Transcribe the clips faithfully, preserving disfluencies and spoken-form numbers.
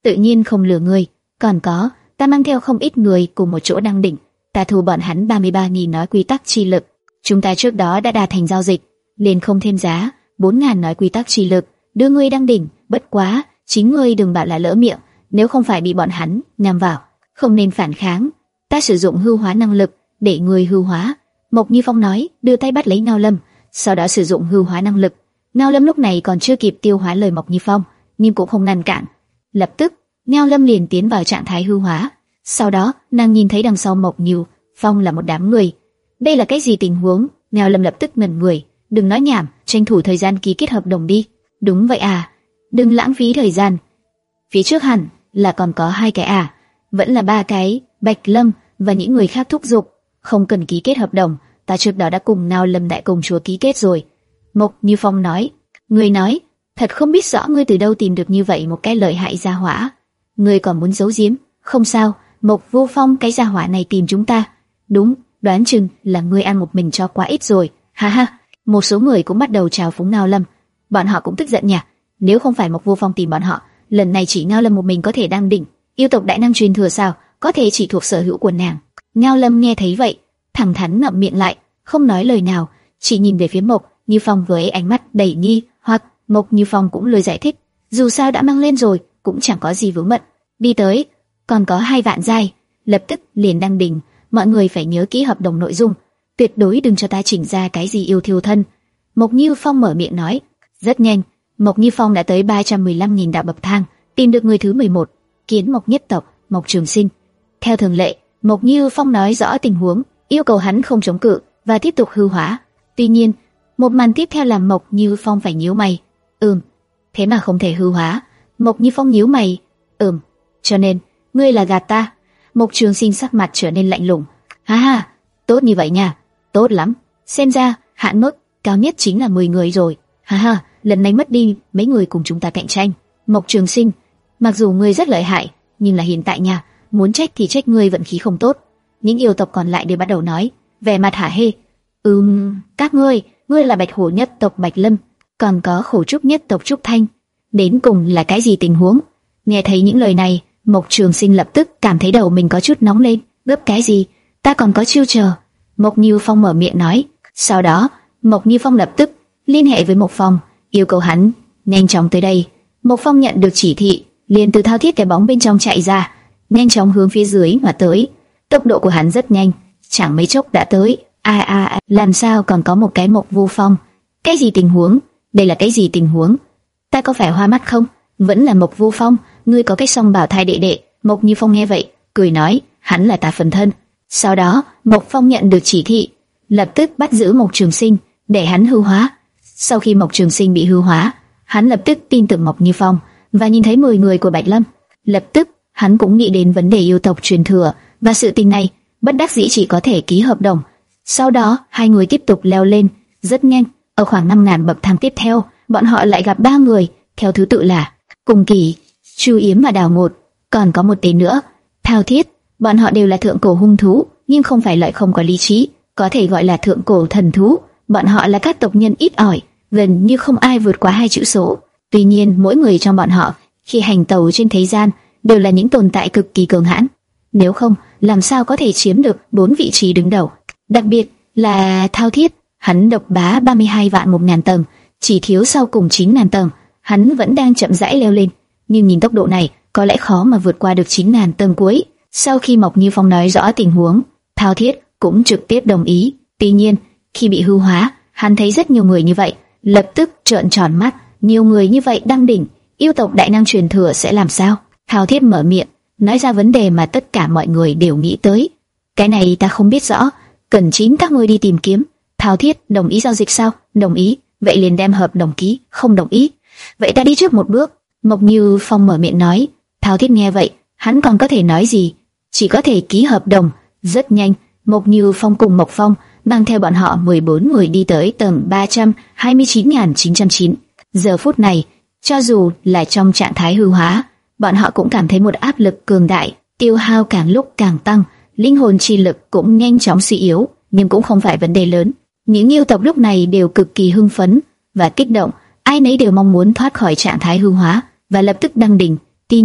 tự nhiên không lừa ngươi. Còn có, ta mang theo không ít người cùng một chỗ đăng đỉnh, ta thu bọn hắn ba mươi ba nghìn nói quy tắc chi lực. Chúng ta trước đó đã đạt thành giao dịch, liền không thêm giá, bốn ngàn nói quy tắc chi lực, đưa ngươi đăng đỉnh. Bất quá, chính ngươi đừng bảo là lỡ miệng, nếu không phải bị bọn hắn nhằm vào, không nên phản kháng. Ta sử dụng hư hóa năng lực để ngươi hư hóa. Mộc Như Phong nói, đưa tay bắt lấy Ngao Lâm, sau đó sử dụng hư hóa năng lực. Ngao Lâm lúc này còn chưa kịp tiêu hóa lời Mộc Như Phong, nhưng cũng không ngăn cản. Lập tức, Ngao Lâm liền tiến vào trạng thái hư hóa. Sau đó, nàng nhìn thấy đằng sau Mộc Như Phong là một đám người. Đây là cái gì tình huống? Ngao Lâm lập tức ngẩn người. Đừng nói nhảm, tranh thủ thời gian ký kết hợp đồng đi. Đúng vậy à, đừng lãng phí thời gian. Phía trước hẳn là còn có hai cái à, vẫn là ba cái. Bạch Lâm và những người khác thúc giục, không cần ký kết hợp đồng, ta trước đó đã cùng Ngao Lâm đại công chúa ký kết rồi. Mộc Như Phong nói, người nói, thật không biết rõ ngươi từ đâu tìm được như vậy một cái lợi hại gia hỏa. Ngươi còn muốn giấu giếm? Không sao, Mộc Vô Phong, cái gia hỏa này tìm chúng ta. Đúng, đoán chừng là ngươi ăn một mình cho quá ít rồi. Ha ha. Một số người cũng bắt đầu chào phúng Ngao Lâm, bọn họ cũng tức giận nhỉ. Nếu không phải Mộc Vô Phong tìm bọn họ, lần này chỉ Ngao Lâm một mình có thể đăng đỉnh. Yêu tộc đại năng truyền thừa sao? Có thể chỉ thuộc sở hữu của nàng. Ngao Lâm nghe thấy vậy, thẳng thắn ngậm miệng lại, không nói lời nào, chỉ nhìn về phía Mộc Như Phong với ánh mắt đầy nghi hoặc. Mộc Như Phong cũng lời giải thích, dù sao đã mang lên rồi, cũng chẳng có gì vướng bận. Đi tới, còn có hai vạn giai, lập tức liền đăng đỉnh. Mọi người phải nhớ kỹ hợp đồng nội dung, tuyệt đối đừng cho ta chỉnh ra cái gì yêu thiêu thân. Mộc Như Phong mở miệng nói. Rất nhanh, Mộc Như Phong đã tới ba trăm mười lăm nghìn đạo bậc thang, tìm được người thứ mười một, Kiến Mộc nhất tộc, Mộc Trường Sinh. Theo thường lệ, Mộc Như Phong nói rõ tình huống, yêu cầu hắn không chống cự và tiếp tục hư hóa. Tuy nhiên, một màn tiếp theo làm Mộc Như Phong phải nhíu mày. Ừm, thế mà không thể hư hóa. Mộc Như Phong nhíu mày. Ừm, cho nên ngươi là gạt ta. Mộc Trường Sinh sắc mặt trở nên lạnh lùng. Ha ha, tốt như vậy nha, tốt lắm. Xem ra hạn mức cao nhất chính là mười người rồi. Ha ha, lần này mất đi mấy người cùng chúng ta cạnh tranh. Mộc Trường Sinh, mặc dù ngươi rất lợi hại, nhưng là hiện tại nha, muốn trách thì trách ngươi vận khí không tốt. Những yêu tộc còn lại đều bắt đầu nói, vẻ mặt hả hê. Ừm, các ngươi, ngươi là Bạch Hổ nhất tộc Bạch Lâm, còn có Khổ Trúc nhất tộc Trúc Thanh, đến cùng là cái gì tình huống? Nghe thấy những lời này, Mộc Trường Sinh lập tức cảm thấy đầu mình có chút nóng lên. Gấp cái gì? Ta còn có chiêu chờ. Mộc Như Phong mở miệng nói. Sau đó, Mộc Như Phong lập tức liên hệ với Mộc Phong, yêu cầu hắn nhanh chóng tới đây. Mộc Phong nhận được chỉ thị, liền từ thao thiết cái bóng bên trong chạy ra, nhanh chóng hướng phía dưới mà tới. Tốc độ của hắn rất nhanh, chẳng mấy chốc đã tới. A a, à, làm sao còn có một cái Mộc Vô Phong? Cái gì tình huống? Đây là cái gì tình huống? Ta có phải hoa mắt không? Vẫn là Mộc Vô Phong, ngươi có cách song bảo thai đệ đệ. Mộc Như Phong nghe vậy, cười nói, hắn là ta phần thân. Sau đó, Mộc Phong nhận được chỉ thị, lập tức bắt giữ Mộc Trường Sinh, để hắn hư hóa. Sau khi Mộc Trường Sinh bị hư hóa, hắn lập tức tin tưởng Mộc Như Phong và nhìn thấy mười người của Bạch Lâm, lập tức hắn cũng nghĩ đến vấn đề yêu tộc truyền thừa và sự tình này, bất đắc dĩ chỉ có thể ký hợp đồng. Sau đó, hai người tiếp tục leo lên, rất nhanh, ở khoảng năm ngàn bậc thang tiếp theo, bọn họ lại gặp ba người, theo thứ tự là Cùng Kỳ, Chu Yếm và Đào Ngột, còn có một tên nữa, Thao Thiết. Bọn họ đều là thượng cổ hung thú, nhưng không phải loại không có lý trí, có thể gọi là thượng cổ thần thú. Bọn họ là các tộc nhân ít ỏi, gần như không ai vượt quá hai chữ số. Tuy nhiên, mỗi người trong bọn họ khi hành tẩu trên thế gian đều là những tồn tại cực kỳ cường hãn. Nếu không, làm sao có thể chiếm được bốn vị trí đứng đầu? Đặc biệt là Thao Thiết, hắn độc bá ba mươi hai vạn một ngàn tầng, chỉ thiếu sau cùng chín ngàn tầng, hắn vẫn đang chậm rãi leo lên, nhưng nhìn tốc độ này, có lẽ khó mà vượt qua được chín ngàn tầng cuối. Sau khi Mộc Như Phong nói rõ tình huống, Thao Thiết cũng trực tiếp đồng ý. Tuy nhiên, khi bị hư hóa, hắn thấy rất nhiều người như vậy, lập tức trợn tròn mắt. Nhiều người như vậy đăng đỉnh, yêu tộc đại năng truyền thừa sẽ làm sao? Thao Thiết mở miệng, nói ra vấn đề mà tất cả mọi người đều nghĩ tới. Cái này ta không biết rõ, cần chính các ngươi đi tìm kiếm. Thao Thiết đồng ý giao dịch sao? Đồng ý, vậy liền đem hợp đồng ký. Không đồng ý, vậy ta đi trước một bước. Mộc Như Phong mở miệng nói. Thao Thiết nghe vậy, hắn còn có thể nói gì? Chỉ có thể ký hợp đồng. Rất nhanh, Mộc Như Phong cùng Mộc Phong mang theo bọn họ mười bốn người đi tới tầng ba trăm hai mươi chín nghìn chín trăm chín. Giờ phút này, cho dù là trong trạng thái hư hóa, bọn họ cũng cảm thấy một áp lực cường đại, tiêu hao càng lúc càng tăng, linh hồn chi lực cũng nhanh chóng suy yếu, nhưng cũng không phải vấn đề lớn. Những yêu tộc lúc này đều cực kỳ hưng phấn và kích động, ai nấy đều mong muốn thoát khỏi trạng thái hư hóa và lập tức đăng đỉnh. Tuy nhiên,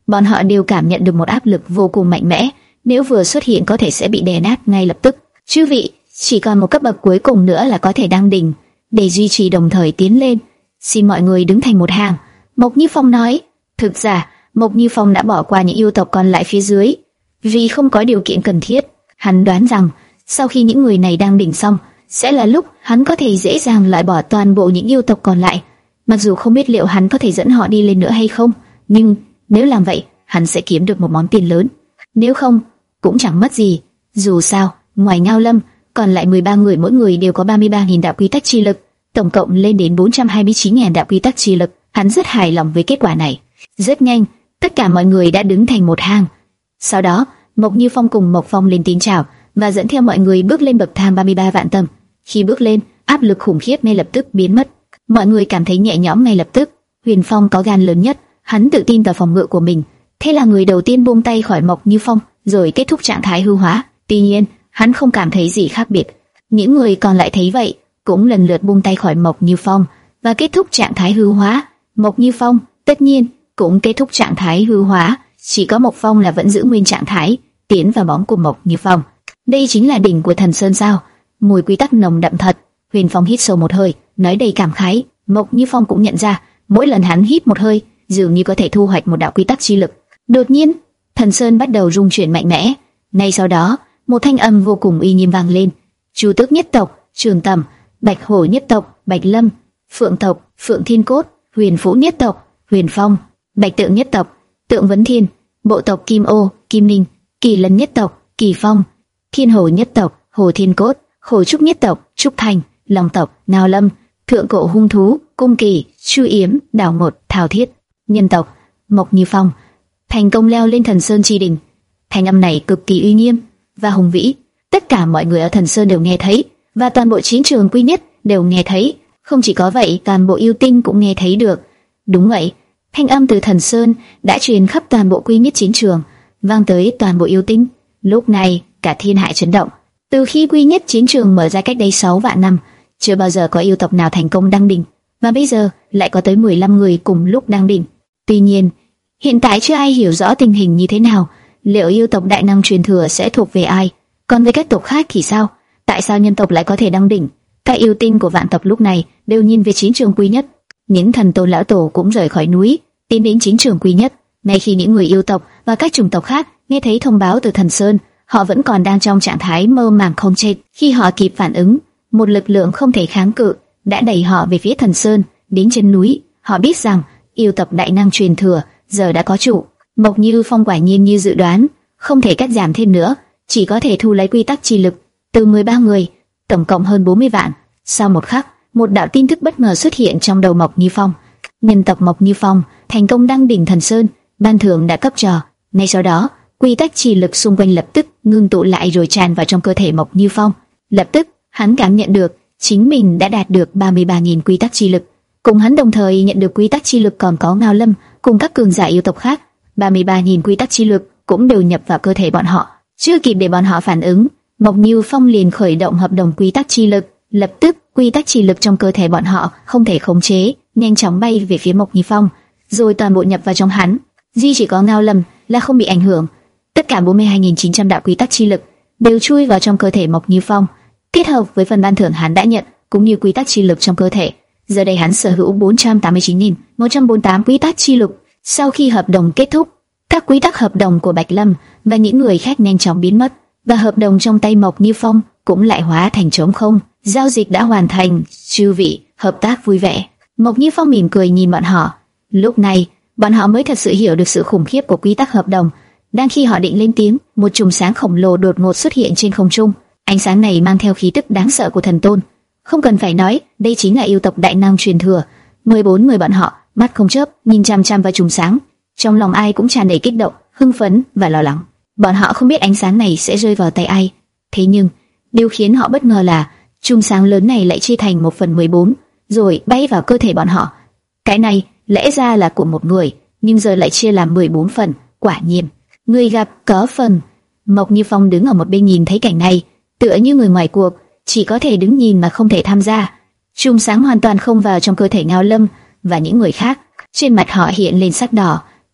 bọn họ đều cảm nhận được một áp lực vô cùng mạnh mẽ, nếu vừa xuất hiện có thể sẽ bị đè nát ngay lập tức. Chư vị, chỉ còn một cấp bậc cuối cùng nữa là có thể đăng đỉnh, để duy trì đồng thời tiến lên. Xin mọi người đứng thành một hàng. Mộc Như Phong nói. Thực ra, Mộc Như Phong đã bỏ qua những yêu tộc còn lại phía dưới, vì không có điều kiện cần thiết. Hắn đoán rằng, sau khi những người này đang đỉnh xong, sẽ là lúc hắn có thể dễ dàng loại bỏ toàn bộ những yêu tộc còn lại. Mặc dù không biết liệu hắn có thể dẫn họ đi lên nữa hay không, nhưng nếu làm vậy, hắn sẽ kiếm được một món tiền lớn. Nếu không, cũng chẳng mất gì. Dù sao, ngoài Ngao Lâm, còn lại mười ba người mỗi người đều có ba mươi ba nghìn đạo quy tắc chi lực, tổng cộng lên đến bốn trăm hai mươi chín nghìn đạo quy tắc chi lực. Hắn rất hài lòng với kết quả này. Rất nhanh, tất cả mọi người đã đứng thành một hàng. Sau đó, Mộc Như Phong cùng Mộc Phong lên tiếng chào và dẫn theo mọi người bước lên bậc thang ba mươi ba vạn tầng. Khi bước lên, áp lực khủng khiếp ngay lập tức biến mất. Mọi người cảm thấy nhẹ nhõm ngay lập tức. Huyền Phong có gan lớn nhất, hắn tự tin vào phòng ngự của mình, thế là người đầu tiên buông tay khỏi Mộc Như Phong, rồi kết thúc trạng thái hư hóa. Tuy nhiên, hắn không cảm thấy gì khác biệt. Những người còn lại thấy vậy, cũng lần lượt buông tay khỏi Mộc Như Phong và kết thúc trạng thái hư hóa. Mộc Như Phong, tất nhiên, cũng kết thúc trạng thái hư hóa, chỉ có Mộc Phong là vẫn giữ nguyên trạng thái, tiến vào bóng của Mộc Như Phong. Đây chính là đỉnh của Thần Sơn sao? Mùi quy tắc nồng đậm thật. Huyền Phong hít sâu một hơi, nói đầy cảm khái. Mộc Như Phong cũng nhận ra, mỗi lần hắn hít một hơi, dường như có thể thu hoạch một đạo quy tắc chi lực. Đột nhiên, Thần Sơn bắt đầu rung chuyển mạnh mẽ. Ngay sau đó, một thanh âm vô cùng uy nghiêm vang lên. Chu Tước nhất tộc, Trường Tầm; Bạch Hổ nhất tộc, Bạch Lâm; Phượng tộc, Phượng Thiên Cốt; Huyền Vũ nhất tộc, Huyền Phong; Bạch Tượng nhất tộc, Tượng Vấn Thiên; Bộ tộc Kim Ô, Kim Ninh; Kỳ Lân nhất tộc, Kỳ Phong; Thiên Hồ nhất tộc, Hồ Thiên Cốt; Hồ Trúc nhất tộc, Trúc Thành; Long tộc, Ngao Lâm; Thượng cổ hung thú, Cung Kỳ, Chu Yếm, Đào Ngột, Thảo Thiết; Nhân tộc, Mộc Như Phong. Thành công leo lên Thần Sơn chi đỉnh. Thanh âm này cực kỳ uy nghiêm và hùng vĩ, tất cả mọi người ở Thần Sơn đều nghe thấy, và toàn bộ chiến trường Quy Nhất đều nghe thấy. Không chỉ có vậy, toàn bộ yêu tinh cũng nghe thấy được. Đúng vậy, thanh âm từ Thần Sơn đã truyền khắp toàn bộ Quy Nhất chiến trường, vang tới toàn bộ yêu tinh. Lúc này, cả thiên hạ chấn động. Từ khi Quy Nhất chiến trường mở ra cách đây sáu vạn năm, chưa bao giờ có yêu tộc nào thành công đăng đỉnh, và bây giờ lại có tới mười lăm người cùng lúc đăng đỉnh. Tuy nhiên, hiện tại chưa ai hiểu rõ tình hình như thế nào, liệu yêu tộc đại năng truyền thừa sẽ thuộc về ai? Còn với các tộc khác thì sao? Tại sao nhân tộc lại có thể đăng đỉnh? Các yêu tinh của vạn tộc lúc này đều nhìn về chiến trường Quy Nhất. Những thần tôn lão tổ cũng rời khỏi núi, tiến đến chiến trường Quy Nhất. Ngay khi những người yêu tộc và các chủng tộc khác nghe thấy thông báo từ Thần Sơn, họ vẫn còn đang trong trạng thái mơ màng không chết. Khi họ kịp phản ứng, một lực lượng không thể kháng cự đã đẩy họ về phía Thần Sơn, đến chân núi. Họ biết rằng yêu tộc đại năng truyền thừa giờ đã có chủ. Mộc Như Phong quả nhiên như dự đoán, không thể cắt giảm thêm nữa, chỉ có thể thu lấy quy tắc chi lực từ mười ba người, tổng cộng hơn bốn mươi vạn. Sau một khắc, một đạo tin tức bất ngờ xuất hiện trong đầu Mộc Như Phong. Nhân tộc Mộc Như Phong thành công đăng đỉnh Thần Sơn, ban thưởng đã cấp cho. Ngay sau đó, quy tắc chi lực xung quanh lập tức ngưng tụ lại rồi tràn vào trong cơ thể Mộc Như Phong. Lập tức, hắn cảm nhận được chính mình đã đạt được ba mươi ba nghìn quy tắc chi lực. Cùng hắn đồng thời nhận được quy tắc chi lực còn có Ngao Lâm cùng các cường giả yêu tộc khác. ba mươi ba nghìn quy tắc chi lực cũng đều nhập vào cơ thể bọn họ. Chưa kịp để bọn họ phản ứng, Mộc Như Phong liền khởi động hợp đồng quy tắc chi lực. Lập tức, quy tắc chi lực trong cơ thể bọn họ không thể khống chế, nhanh chóng bay về phía Mộc Như Phong, rồi toàn bộ nhập vào trong hắn. Duy chỉ có Ngao Lâm là không bị ảnh hưởng. Tất cả bốn mươi hai nghìn chín trăm đạo quy tắc chi lực đều chui vào trong cơ thể Mộc Như Phong, kết hợp với phần ban thưởng hắn đã nhận, cũng như quy tắc chi lực trong cơ thể. Giờ đây hắn sở hữu bốn trăm tám mươi chín nghìn một trăm bốn mươi tám quy tắc chi lực. Sau khi hợp đồng kết thúc, các quy tắc hợp đồng của Bạch Lâm và những người khác nhanh chóng biến mất, và hợp đồng trong tay Mộc Như Phong cũng lại hóa thành trống không. Giao dịch đã hoàn thành, chư vị, hợp tác vui vẻ. Mộc Như Phong mỉm cười nhìn bọn họ. Lúc này, bọn họ mới thật sự hiểu được sự khủng khiếp của quy tắc hợp đồng. Đang khi họ định lên tiếng, một chùm sáng khổng lồ đột ngột xuất hiện trên không trung. Ánh sáng này mang theo khí tức đáng sợ của thần tôn. Không cần phải nói, đây chính là yêu tộc đại năng truyền thừa. mười bốn người bọn họ, mắt không chớp, nhìn chăm chăm vào chùm sáng. Trong lòng ai cũng tràn đầy kích động, hưng phấn và lo lắng. Bọn họ không biết ánh sáng này sẽ rơi vào tay ai. Thế nhưng, điều khiến họ bất ngờ là chùm sáng lớn này lại chia thành một phần mười bốn, rồi bay vào cơ thể bọn họ. Cái này lẽ ra là của một người, nhưng giờ lại chia làm mười bốn phần. Quả nhiên, người gặp có phần. Mộc Như Phong đứng ở một bên nhìn thấy cảnh này, tựa như người ngoài cuộc, chỉ có thể đứng nhìn mà không thể tham gia. Chùm sáng hoàn toàn không vào trong cơ thể Ngao Lâm và những người khác. Trên mặt họ hiện lên sắc đỏ.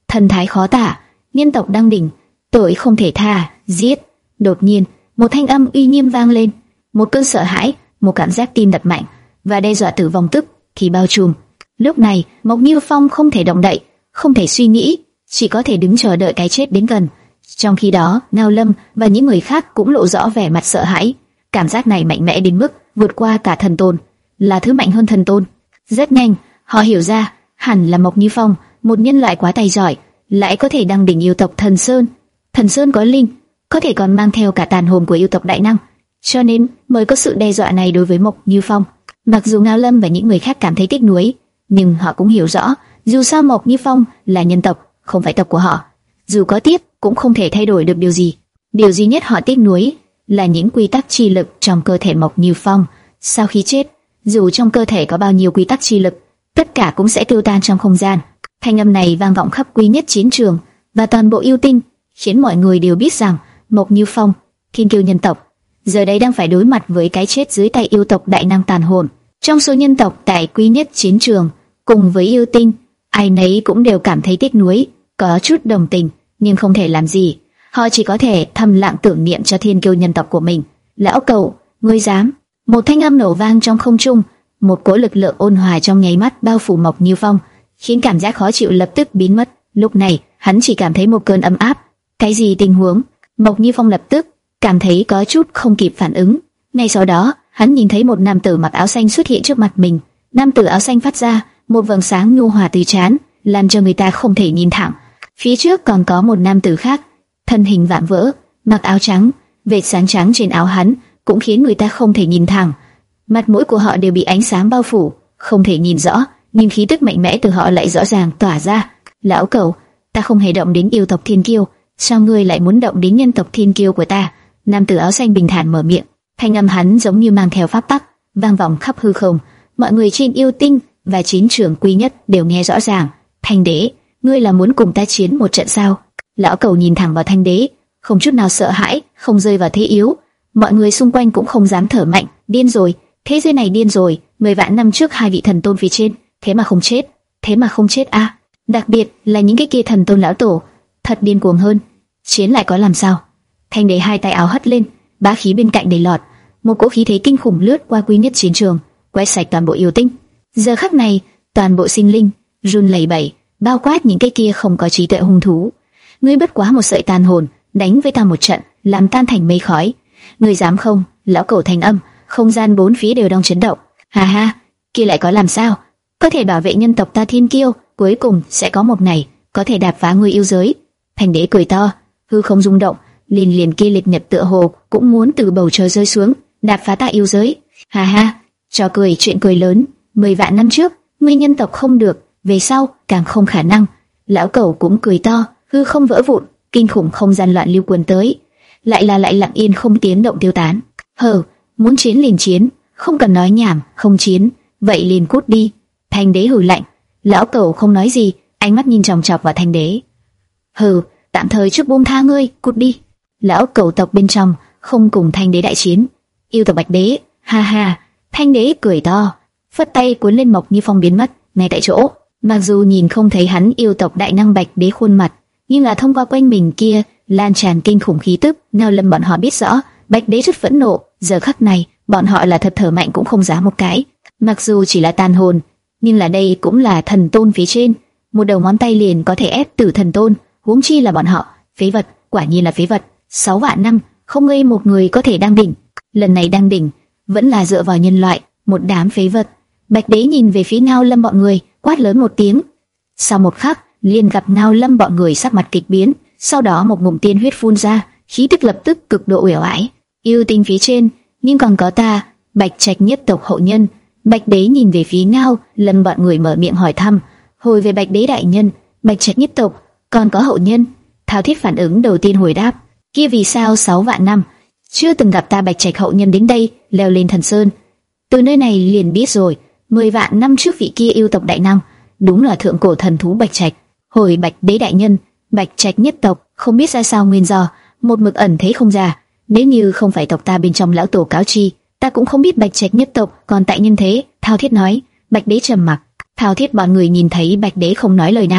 thần thái khó tả. Nhân tộc đang đỉnh, tội không thể tha, giết. Đột nhiên, một thanh âm uy nghiêm vang lên, một cơn sợ hãi, một cảm giác tim đập mạnh và đe dọa tử vong tức thì bao trùm. Lúc này, Mộc Như Phong không thể động đậy, không thể suy nghĩ, chỉ có thể đứng chờ đợi cái chết đến gần. Trong khi đó, Ngao Lâm và những người khác cũng lộ rõ vẻ mặt sợ hãi. Cảm giác này mạnh mẽ đến mức vượt qua cả thần tôn, là thứ mạnh hơn thần tôn. Rất nhanh, họ hiểu ra, hẳn là Mộc Như Phong, một nhân loại quá tài giỏi, lại có thể đăng đỉnh yêu tộc Thần Sơn. Thần Sơn có linh, có thể còn mang theo cả tàn hồn của yêu tộc đại năng, cho nên mới có sự đe dọa này đối với Mộc Như Phong. Mặc dù Ngao Lâm và những người khác cảm thấy tiếc nuối, nhưng họ cũng hiểu rõ, dù sao Mộc Như Phong là nhân tộc, không phải tộc của họ. Dù có tiếc, cũng không thể thay đổi được điều gì. Điều duy nhất họ tiếc nuối là những quy tắc chi lực trong cơ thể Mộc Như Phong. Sau khi chết, dù trong cơ thể có bao nhiêu quy tắc chi lực, tất cả cũng sẽ tiêu tan trong không gian. Thanh âm này vang vọng khắp Quý Nhất chiến trường và toàn bộ yêu tinh, khiến mọi người đều biết rằng Mộc Như Phong, thiên kiêu nhân tộc, giờ đây đang phải đối mặt với cái chết dưới tay yêu tộc đại năng tàn hồn. Trong số nhân tộc tại Quý Nhất chiến trường, cùng với yêu tinh, ai nấy cũng đều cảm thấy tiếc nuối, có chút đồng tình, nhưng không thể làm gì. Họ chỉ có thể thầm lặng tưởng niệm cho thiên kiêu nhân tộc của mình. Lão cẩu, ngươi dám? Một thanh âm nổ vang trong không trung, một cỗ lực lượng ôn hòa trong nháy mắt bao phủ Mộc Như Phong, khiến cảm giác khó chịu lập tức biến mất. Lúc này, hắn chỉ cảm thấy một cơn ấm áp. Cái gì tình huống? Mộc Như Phong lập tức cảm thấy có chút không kịp phản ứng. Ngay sau đó, hắn nhìn thấy một nam tử mặc áo xanh xuất hiện trước mặt mình. Nam tử áo xanh phát ra một vầng sáng nhu hòa từ trán, làm cho người ta không thể nhìn thẳng. Phía trước còn có một nam tử khác, thân hình vạm vỡ, mặc áo trắng, vệt sáng trắng trên áo hắn cũng khiến người ta không thể nhìn thẳng. Mặt mũi của họ đều bị ánh sáng bao phủ, không thể nhìn rõ, nhưng khí tức mạnh mẽ từ họ lại rõ ràng tỏa ra. Lão cẩu, ta không hề động đến yêu tộc thiên kiêu, sao ngươi lại muốn động đến nhân tộc thiên kiêu của ta? Nam tử áo xanh bình thản mở miệng, thanh âm hắn giống như mang theo pháp tắc, vang vọng khắp hư không. Mọi người trên yêu tinh và chiến trường Quý Nhất đều nghe rõ ràng. Thanh đế, ngươi là muốn cùng ta chiến một trận sao? Lão cẩu nhìn thẳng vào Thanh đế, không chút nào sợ hãi, không rơi vào thế yếu. Mọi người xung quanh cũng không dám thở mạnh. Điên rồi, thế giới này điên rồi. Mười vạn năm trước hai vị thần tôn phía trên, thế mà không chết, thế mà không chết a. À, đặc biệt là những cái kia thần tôn lão tổ, thật điên cuồng hơn. Chiến lại có làm sao? Thanh đế hai tay áo hất lên, bá khí bên cạnh đầy lọt, một cỗ khí thế kinh khủng lướt qua Quý Nhất chiến trường, quét sạch toàn bộ yêu tinh. Giờ khắc này, toàn bộ sinh linh run lẩy bẩy, bao quát những cái kia không có trí tuệ hung thú. Ngươi bất quá một sợi tàn hồn, đánh với ta một trận, làm tan thành mây khói. Ngươi dám không? Lão cẩu thành âm, không gian bốn phía đều đang chấn động. Ha ha, kia lại có làm sao? Có thể bảo vệ nhân tộc ta thiên kiêu, cuối cùng sẽ có một ngày có thể đạp phá ngươi yêu giới. Thanh đế cười to, hư không rung động, liền liền kia liệt nhật tựa hồ cũng muốn từ bầu trời rơi xuống, đạp phá ta yêu giới. Ha ha, trò cười, chuyện cười lớn. Mười vạn năm trước, ngươi nhân tộc không được, về sau càng không khả năng. Lão cẩu cũng cười to, hư không vỡ vụn, kinh khủng không gian loạn lưu cuốn tới, lại là lại lặng yên không tiếng động tiêu tán. Hờ, muốn chiến liền chiến, không cần nói nhảm, không chiến, vậy liền cút đi. Thanh đế hừ lạnh. Lão cẩu không nói gì, ánh mắt nhìn chòng chọc vào Thanh đế. Hừ, tạm thời trước buông tha ngươi, cút đi. Lão cẩu tộc bên trong không cùng Thanh đế đại chiến. Yêu tộc Bạch đế, ha ha. Thanh đế cười to, phất tay cuốn lên Mộc Như Phong biến mất ngay tại chỗ. Mặc dù nhìn không thấy hắn yêu tộc đại năng Bạch đế khuôn mặt, nhưng là thông qua quanh mình kia lan tràn kinh khủng khí tức, Ngao Lâm bọn họ biết rõ Bạch đế rất phẫn nộ. Giờ khắc này, bọn họ là thật thở mạnh cũng không dám một cái. Mặc dù chỉ là tàn hồn, nhưng là đây cũng là thần tôn phía trên, một đầu ngón tay liền có thể ép tử thần tôn, huống chi là bọn họ. Phế vật, quả nhiên là phế vật. Sáu vạn năm, không ngây một người có thể đăng đỉnh. Lần này đăng đỉnh vẫn là dựa vào nhân loại, một đám phế vật. Bạch đế nhìn về phía Ngao Lâm bọn người, quát lớn một tiếng. Sau một khắc, liền gặp Ngao Lâm bọn người sắc mặt kịch biến, sau đó một ngụm tiên huyết phun ra, khí tức lập tức cực độ uể oải. Yêu tinh phía trên, nhưng còn có ta, Bạch Trạch nhất tộc hậu nhân. Bạch đế nhìn về phía Ngao Lâm bọn người mở miệng hỏi thăm. Hồi về Bạch đế đại nhân, Bạch Trạch nhất tộc còn có hậu nhân? Thao Thiết phản ứng đầu tiên hồi đáp, kia vì sao sáu vạn năm chưa từng gặp ta Bạch Trạch hậu nhân đến đây leo lên thần sơn? Từ nơi này liền biết rồi, mười vạn năm trước vị kia yêu tộc đại năng đúng là thượng cổ thần thú Bạch Trạch. Hồi Bạch đế đại nhân, Bạch Trạch nhất tộc không biết ra sao nguyên do, một mực ẩn thế không ra. Nếu như không phải tộc ta bên trong lão tổ cáo chi, ta cũng không biết Bạch Trạch nhất tộc còn tại nhân thế. Thao Thiết nói. Bạch đế trầm mặc. Thao Thiết bọn người nhìn thấy Bạch đế không nói lời nào,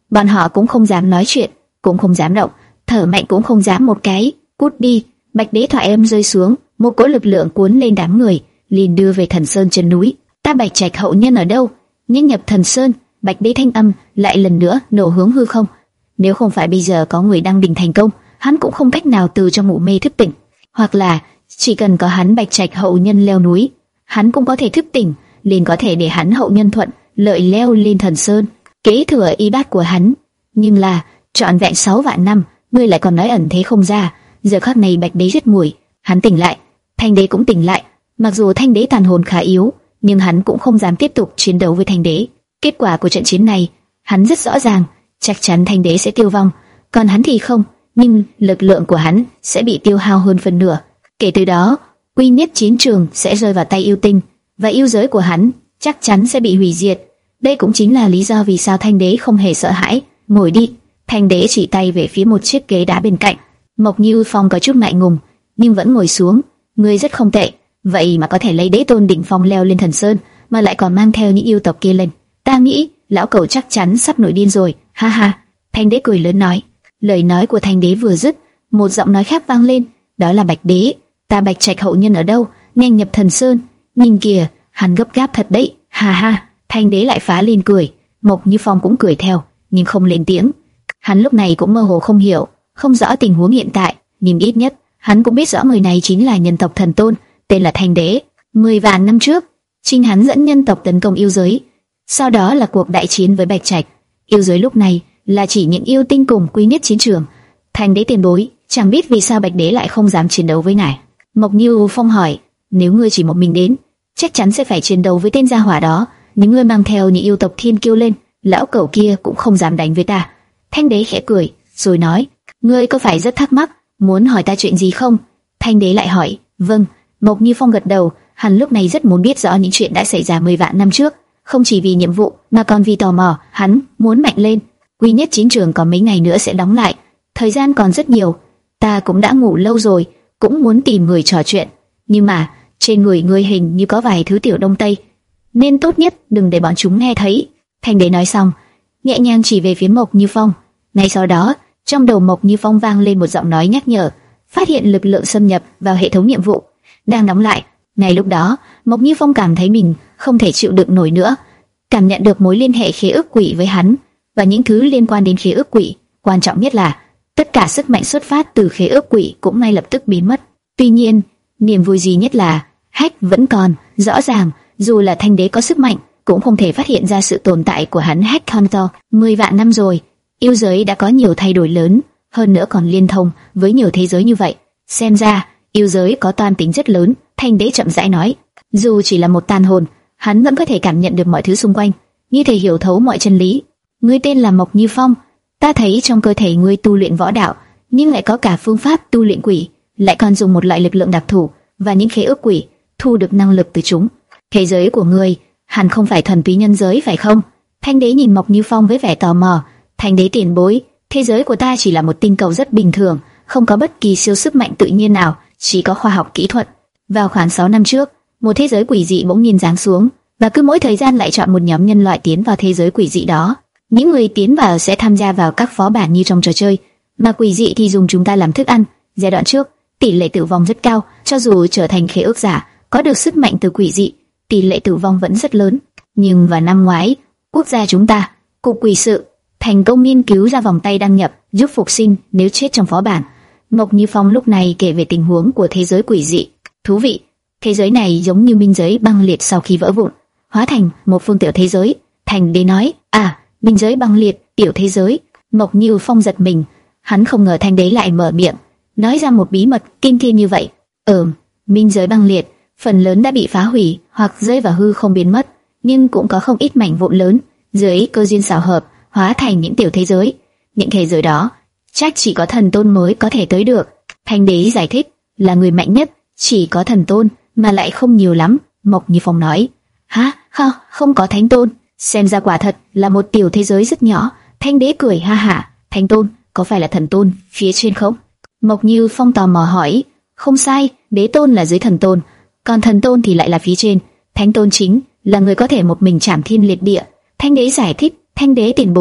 Bọn họ cũng không dám nói chuyện, cũng không dám động, thở mạnh cũng không dám một cái. Cút đi! Bạch Đế thoại âm rơi xuống, một cỗ lực lượng cuốn lên đám người, liền đưa về Thần Sơn chân núi. Ta Bạch Trạch hậu nhân ở đâu? Nhanh nhập Thần Sơn! Bạch Đế thanh âm lại lần nữa nổ hướng hư không. Nếu không phải bây giờ có người đang đỉnh thành công, hắn cũng không cách nào từ trong ngủ mê thức tỉnh, hoặc là chỉ cần có hắn Bạch Trạch hậu nhân leo núi, hắn cũng có thể thức tỉnh, liền có thể để hắn hậu nhân thuận lợi leo lên Thần Sơn, kế thừa y bát của hắn. Nhưng là trọn vẹn sáu vạn năm, ngươi lại còn nói ẩn thế không ra. Giờ khắc này Bạch Đế rất mùi, hắn tỉnh lại, Thanh Đế cũng tỉnh lại. Mặc dù Thanh Đế tàn hồn khá yếu, nhưng hắn cũng không dám tiếp tục chiến đấu với Thanh Đế. Kết quả của trận chiến này, hắn rất rõ ràng, chắc chắn Thanh Đế sẽ tiêu vong, còn hắn thì không, nhưng lực lượng của hắn sẽ bị tiêu hao hơn phần nửa. Kể từ đó, quy nhất chiến trường sẽ rơi vào tay yêu tinh, và yêu giới của hắn chắc chắn sẽ bị hủy diệt. Đây cũng chính là lý do vì sao Thanh Đế không hề sợ hãi. Ngồi đi. Thanh Đế chỉ tay về phía một chiếc ghế đá bên cạnh. Mộc Như Phong có chút ngại ngùng, nhưng vẫn ngồi xuống. Ngươi rất không tệ, vậy mà có thể lấy đế tôn đỉnh phong leo lên Thần Sơn, mà lại còn mang theo những yêu tộc kia lên. Ta nghĩ lão cẩu chắc chắn sắp nổi điên rồi. Ha ha. Thanh Đế cười lớn nói. Lời nói của Thanh Đế vừa dứt, một giọng nói khác vang lên, đó là Bạch Đế. Ta Bạch Trạch hậu nhân ở đâu? Nhanh nhập Thần Sơn. Nhìn kìa, hắn gấp gáp thật đấy. Ha ha. Thanh Đế lại phá lên cười. Mộc Như Phong cũng cười theo, nhưng không lên tiếng. Hắn lúc này cũng mơ hồ không hiểu, không rõ tình huống hiện tại, nhưng ít nhất hắn cũng biết rõ người này chính là nhân tộc thần tôn, tên là Thanh Đế. Mười vạn năm trước, chính hắn dẫn nhân tộc tấn công yêu giới, sau đó là cuộc đại chiến với Bạch Trạch. Yêu giới lúc này là chỉ những yêu tinh cùng quy nhất chiến trường. Thanh Đế tiền bối, chẳng biết vì sao Bạch Đế lại không dám chiến đấu với ngài. Mộc Như Phong hỏi. Nếu ngươi chỉ một mình đến, chắc chắn sẽ phải chiến đấu với tên gia hỏa đó. Những ngươi mang theo những yêu tộc thiên kiêu lên, lão cẩu kia cũng không dám đánh với ta. Thanh Đế khẽ cười, rồi nói, ngươi có phải rất thắc mắc, muốn hỏi ta chuyện gì không? Thanh Đế lại hỏi, vâng. Mộc Như Phong gật đầu, hắn lúc này rất muốn biết rõ những chuyện đã xảy ra mười vạn năm trước, không chỉ vì nhiệm vụ, mà còn vì tò mò, hắn muốn mạnh lên. Quy nhất chiến trường còn mấy ngày nữa sẽ đóng lại, thời gian còn rất nhiều, ta cũng đã ngủ lâu rồi, cũng muốn tìm người trò chuyện, nhưng mà trên người ngươi hình như có vài thứ tiểu đông tây, nên tốt nhất đừng để bọn chúng nghe thấy. Thanh Đế nói xong, nhẹ nhàng chỉ về phía Mộc Như Phong. Ngay sau đó, trong đầu Mộc Như Phong vang lên một giọng nói nhắc nhở, phát hiện lực lượng xâm nhập vào hệ thống nhiệm vụ đang đóng lại. Ngay lúc đó, Mộc Như Phong cảm thấy mình không thể chịu đựng nổi nữa, cảm nhận được mối liên hệ khế ước quỷ với hắn và những thứ liên quan đến khế ước quỷ. Quan trọng nhất là tất cả sức mạnh xuất phát từ khế ước quỷ cũng ngay lập tức biến mất. Tuy nhiên, niềm vui duy nhất là Hách vẫn còn. Rõ ràng, dù là Thanh Đế có sức mạnh, cũng không thể phát hiện ra sự tồn tại của hắn Hách Hunter. Mười vạn năm rồi, yêu giới đã có nhiều thay đổi lớn, hơn nữa còn liên thông với nhiều thế giới như vậy. Xem ra, yêu giới có toan tính rất lớn. Thanh Đế chậm rãi nói, dù chỉ là một tàn hồn, hắn vẫn có thể cảm nhận được mọi thứ xung quanh, như thể hiểu thấu mọi chân lý. Ngươi tên là Mộc Như Phong, ta thấy trong cơ thể ngươi tu luyện võ đạo, nhưng lại có cả phương pháp tu luyện quỷ, lại còn dùng một loại lực lượng đặc thù và những khế ước quỷ, thu được năng lực từ chúng. Thế giới của ngươi hẳn không phải thuần túy nhân giới phải không? Thanh Đế nhìn Mộc Như Phong với vẻ tò mò. Thanh Đế tiền bối, thế giới của ta chỉ là một tinh cầu rất bình thường, không có bất kỳ siêu sức mạnh tự nhiên nào, chỉ có khoa học kỹ thuật. Vào khoảng sáu năm trước, một thế giới quỷ dị bỗng nhiên giáng xuống, và cứ mỗi thời gian lại chọn một nhóm nhân loại tiến vào thế giới quỷ dị đó. Những người tiến vào sẽ tham gia vào các phó bản như trong trò chơi, mà quỷ dị thì dùng chúng ta làm thức ăn. Giai đoạn trước, tỷ lệ tử vong rất cao, cho dù trở thành khế ước giả, có được sức mạnh từ quỷ dị, tỷ lệ tử vong vẫn rất lớn. Nhưng vào năm ngoái, quốc gia chúng ta, cục quỷ sự, thành công nghiên cứu ra vòng tay đăng nhập giúp phục sinh nếu chết trong phó bản. Mộc Như Phong lúc này kể về tình huống của thế giới quỷ dị. Thú vị, thế giới này giống như minh giới băng liệt sau khi vỡ vụn, hóa thành một phương tiểu thế giới. Thanh Đế nói, à, minh giới băng liệt, tiểu thế giới. Mộc Như Phong giật mình, hắn không ngờ Thanh Đế lại mở miệng nói ra một bí mật kinh thiên như vậy. Ừm, minh giới băng liệt, phần lớn đã bị phá hủy hoặc rơi vào hư không biến mất, nhưng cũng có không ít mảnh vụn lớn dưới cơ duyên xảo hợp hóa thành những tiểu thế giới. Những thế giới đó chắc chỉ có thần tôn mới có thể tới được. Thanh Đế giải thích, là người mạnh nhất chỉ có thần tôn, mà lại không nhiều lắm. Mộc Như Phong nói, hả? Không, không có thánh tôn. Xem ra quả thật là một tiểu thế giới rất nhỏ. Thanh Đế cười ha hả, thánh tôn có phải là thần tôn phía trên không? Mộc Như Phong tò mò hỏi, không sai, đế tôn là dưới thần tôn, còn thần tôn thì lại là phía trên. Thánh tôn chính là người có thể một mình trảm thiên liệt địa. Thanh Đế giải thích, Thanh Đế tiền bối,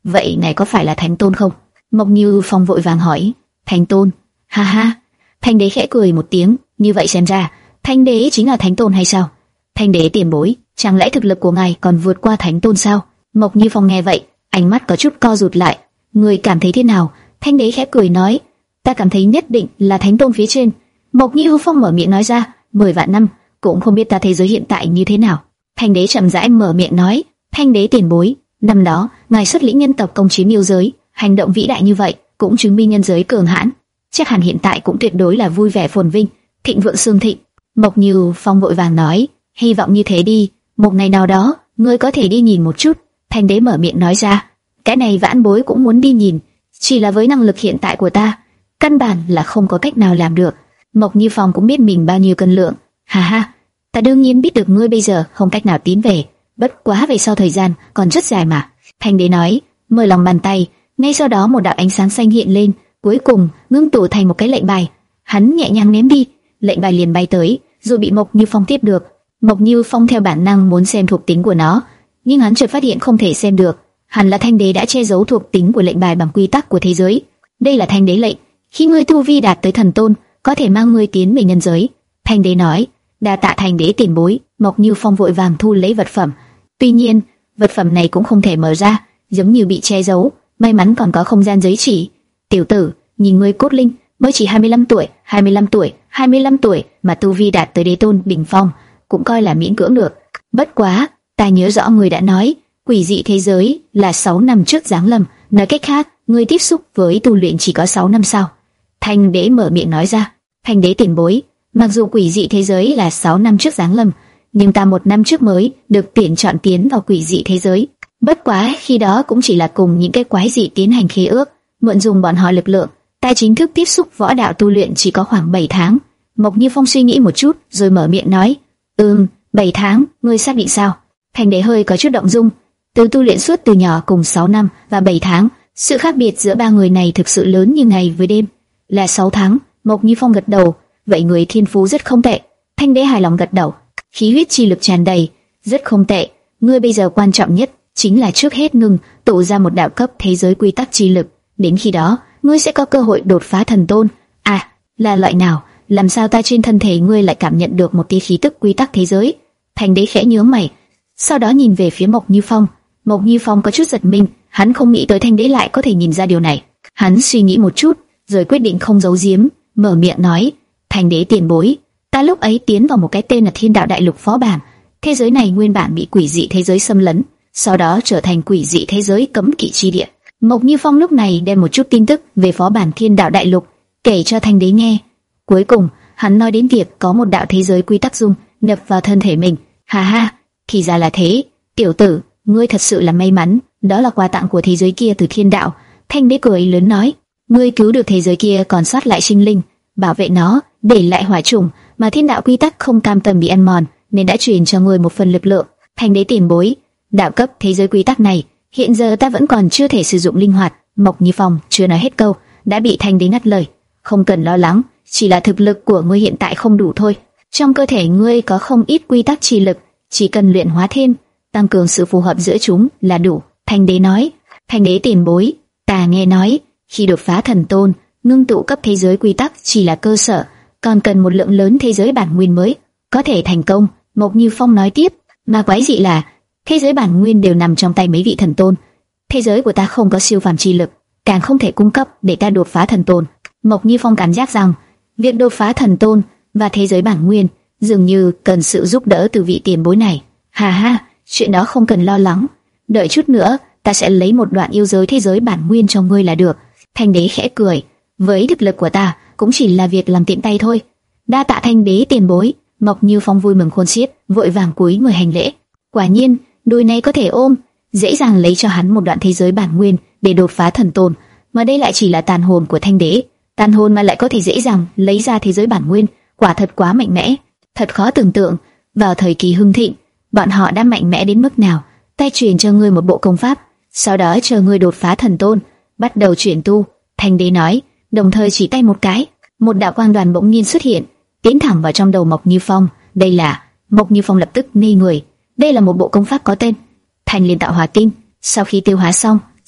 vậy này có phải là Thánh Tôn không? Mộc Như Phong vội vàng hỏi. Thánh Tôn? Ha ha. Thanh đế khẽ cười một tiếng, như vậy xem ra, Thanh đế chính là Thánh Tôn hay sao? Thanh đế tiền bối, chẳng lẽ thực lực của ngài còn vượt qua Thánh Tôn sao? Mộc Như Phong nghe vậy, ánh mắt có chút co rụt lại. Người cảm thấy thế nào? Thanh đế khẽ cười nói. Ta cảm thấy nhất định là Thánh Tôn phía trên. Mộc Như Phong mở miệng nói ra. Mười vạn năm, cũng không biết ta thế giới hiện tại như thế nào. Thanh đế chậm rãi mở miệng nói. Thanh đế tiền bối, năm đó ngài xuất lĩnh nhân tộc công chiếm yêu giới, hành động vĩ đại như vậy, cũng chứng minh nhân giới cường hãn. Chắc hẳn hiện tại cũng tuyệt đối là vui vẻ phồn vinh, thịnh vượng sương thịnh. Mộc Như Phong vội vàng nói. Hy vọng như thế đi, một ngày nào đó, ngươi có thể đi nhìn một chút. Thanh đế mở miệng nói ra. Cái này vãn bối cũng muốn đi nhìn, chỉ là với năng lực hiện tại của ta, căn bản là không có cách nào làm được. Mộc Như Phong cũng biết mình bao nhiêu cân lượng. Ha ha, ta đương nhiên biết được ngươi bây giờ không cách nào tiến về, bất quá về sau thời gian còn rất dài mà. Thanh đế nói. Mở lòng bàn tay, ngay sau đó một đạo ánh sáng xanh hiện lên, cuối cùng ngưng tụ thành một cái lệnh bài. Hắn nhẹ nhàng ném đi, lệnh bài liền bay tới, rồi bị Mộc Như Phong tiếp được. Mộc Như Phong theo bản năng muốn xem thuộc tính của nó, nhưng hắn chợt phát hiện không thể xem được. Hẳn là Thanh đế đã che giấu thuộc tính của lệnh bài bằng quy tắc của thế giới. Đây là Thanh đế lệnh, khi ngươi tu vi đạt tới thần tôn, có thể mang ngươi tiến về nhân giới. Thanh đế nói. Đa tạ Thanh đế tiền bối. Mộc Như Phong vội vàng thu lấy vật phẩm. Tuy nhiên, vật phẩm này cũng không thể mở ra, giống như bị che giấu. May mắn còn có không gian giới chỉ. Tiểu tử, nhìn ngươi cốt linh, mới chỉ hai mươi lăm tuổi, hai mươi lăm tuổi, hai mươi lăm tuổi mà tu vi đạt tới đế tôn đỉnh phong, cũng coi là miễn cưỡng được. Bất quá, ta nhớ rõ ngươi đã nói, quỷ dị thế giới là sáu năm trước giáng lâm, nói cách khác, ngươi tiếp xúc với tu luyện chỉ có sáu năm sao? Thanh đế mở miệng nói ra. Thanh đế tiền bối, mặc dù quỷ dị thế giới là sáu năm trước giáng lâm, nhưng ta một năm trước mới được tuyển chọn tiến vào quỷ dị thế giới. Bất quá khi đó cũng chỉ là cùng những cái quái dị tiến hành khế ước, mượn dùng bọn họ lực lượng. Ta chính thức tiếp xúc võ đạo tu luyện chỉ có khoảng bảy tháng. Mộc Như Phong suy nghĩ một chút, rồi mở miệng nói. Ừm, bảy tháng, ngươi xác định sao? Thanh đế hơi có chút động dung. Từ tu luyện suốt từ nhỏ cùng sáu năm và bảy tháng, sự khác biệt giữa ba người này thực sự lớn như ngày với đêm. Là sáu tháng. Mộc Như Phong gật đầu. Vậy người thiên phú rất không tệ. Thanh đế hài lòng gật đầu. Khí huyết chi lực tràn đầy, rất không tệ. Ngươi bây giờ quan trọng nhất chính là trước hết ngừng tụ ra một đạo cấp thế giới quy tắc chi lực. Đến khi đó, ngươi sẽ có cơ hội đột phá thần tôn. À, là loại nào? Làm sao ta trên thân thể ngươi lại cảm nhận được một tia khí tức quy tắc thế giới? Thanh đế khẽ nhướng mày, sau đó nhìn về phía Mộc Như Phong. Mộc Như Phong có chút giật mình, hắn không nghĩ tới Thanh đế lại có thể nhìn ra điều này. Hắn suy nghĩ một chút, rồi quyết định không giấu giếm, mở miệng nói: Thanh đế tiền bối, ta lúc ấy tiến vào một cái tên là Thiên Đạo Đại Lục phó bản. Thế giới này nguyên bản bị quỷ dị thế giới xâm lấn, sau đó trở thành quỷ dị thế giới cấm kỵ chi địa. Mộc Như Phong lúc này đem một chút tin tức về phó bản Thiên Đạo Đại Lục kể cho Thanh đế nghe. Cuối cùng, hắn nói đến việc có một đạo thế giới quy tắc dung nhập vào thân thể mình. Ha ha, thì ra là thế, tiểu tử, ngươi thật sự là may mắn, đó là quà tặng của thế giới kia từ thiên đạo. Thanh đế cười lớn nói, ngươi cứu được thế giới kia còn sót lại sinh linh, bảo vệ nó, để lại hỏa trùng mà thiên đạo quy tắc không cam tâm bị ăn mòn, nên đã truyền cho ngươi một phần lực lượng. Thanh đế tiền bối, đạo cấp thế giới quy tắc này hiện giờ ta vẫn còn chưa thể sử dụng linh hoạt. Mộc Như Phong chưa nói hết câu đã bị Thanh đế ngắt lời. Không cần lo lắng, chỉ là thực lực của ngươi hiện tại không đủ thôi. Trong cơ thể ngươi có không ít quy tắc chi lực, chỉ cần luyện hóa thêm, tăng cường sự phù hợp giữa chúng là đủ. Thanh đế nói, Thanh đế tiền bối, ta nghe nói khi đột phá thần tôn, ngưng tụ cấp thế giới quy tắc chỉ là cơ sở, còn cần một lượng lớn thế giới bản nguyên mới có thể thành công. Mộc Như Phong nói tiếp, mà quái dị là thế giới bản nguyên đều nằm trong tay mấy vị thần tôn. Thế giới của ta không có siêu phàm chi lực, càng không thể cung cấp để ta đột phá thần tôn. Mộc Như Phong cảm giác rằng việc đột phá thần tôn và thế giới bản nguyên dường như cần sự giúp đỡ từ vị tiền bối này. Hà ha, chuyện đó không cần lo lắng, đợi chút nữa ta sẽ lấy một đoạn yêu giới thế giới bản nguyên cho ngươi là được. Thanh đế khẽ cười, với thực lực của ta cũng chỉ là việc làm tiện tay thôi. Đa tạ Thanh đế tiền bối. Mộc Như Phong vui mừng khôn xiết, vội vàng cúi người hành lễ. Quả nhiên, đôi này có thể ôm, dễ dàng lấy cho hắn một đoạn thế giới bản nguyên để đột phá thần tôn, mà đây lại chỉ là tàn hồn của Thanh đế. Tàn hồn mà lại có thể dễ dàng lấy ra thế giới bản nguyên, quả thật quá mạnh mẽ. Thật khó tưởng tượng, vào thời kỳ hưng thịnh, bọn họ đã mạnh mẽ đến mức nào. Ta truyền cho ngươi một bộ công pháp, sau đó chờ ngươi đột phá thần tôn, bắt đầu chuyển tu. Thanh đế nói, đồng thời chỉ tay một cái, một đạo quang đoàn bỗng nhiên xuất hiện, tiến thẳng vào trong đầu Mộc Như Phong. Đây là... Mộc Như Phong lập tức ngây người. Đây là một bộ công pháp có tên Thanh Liên Tạo Hóa Kinh. Sau khi tiêu hóa xong,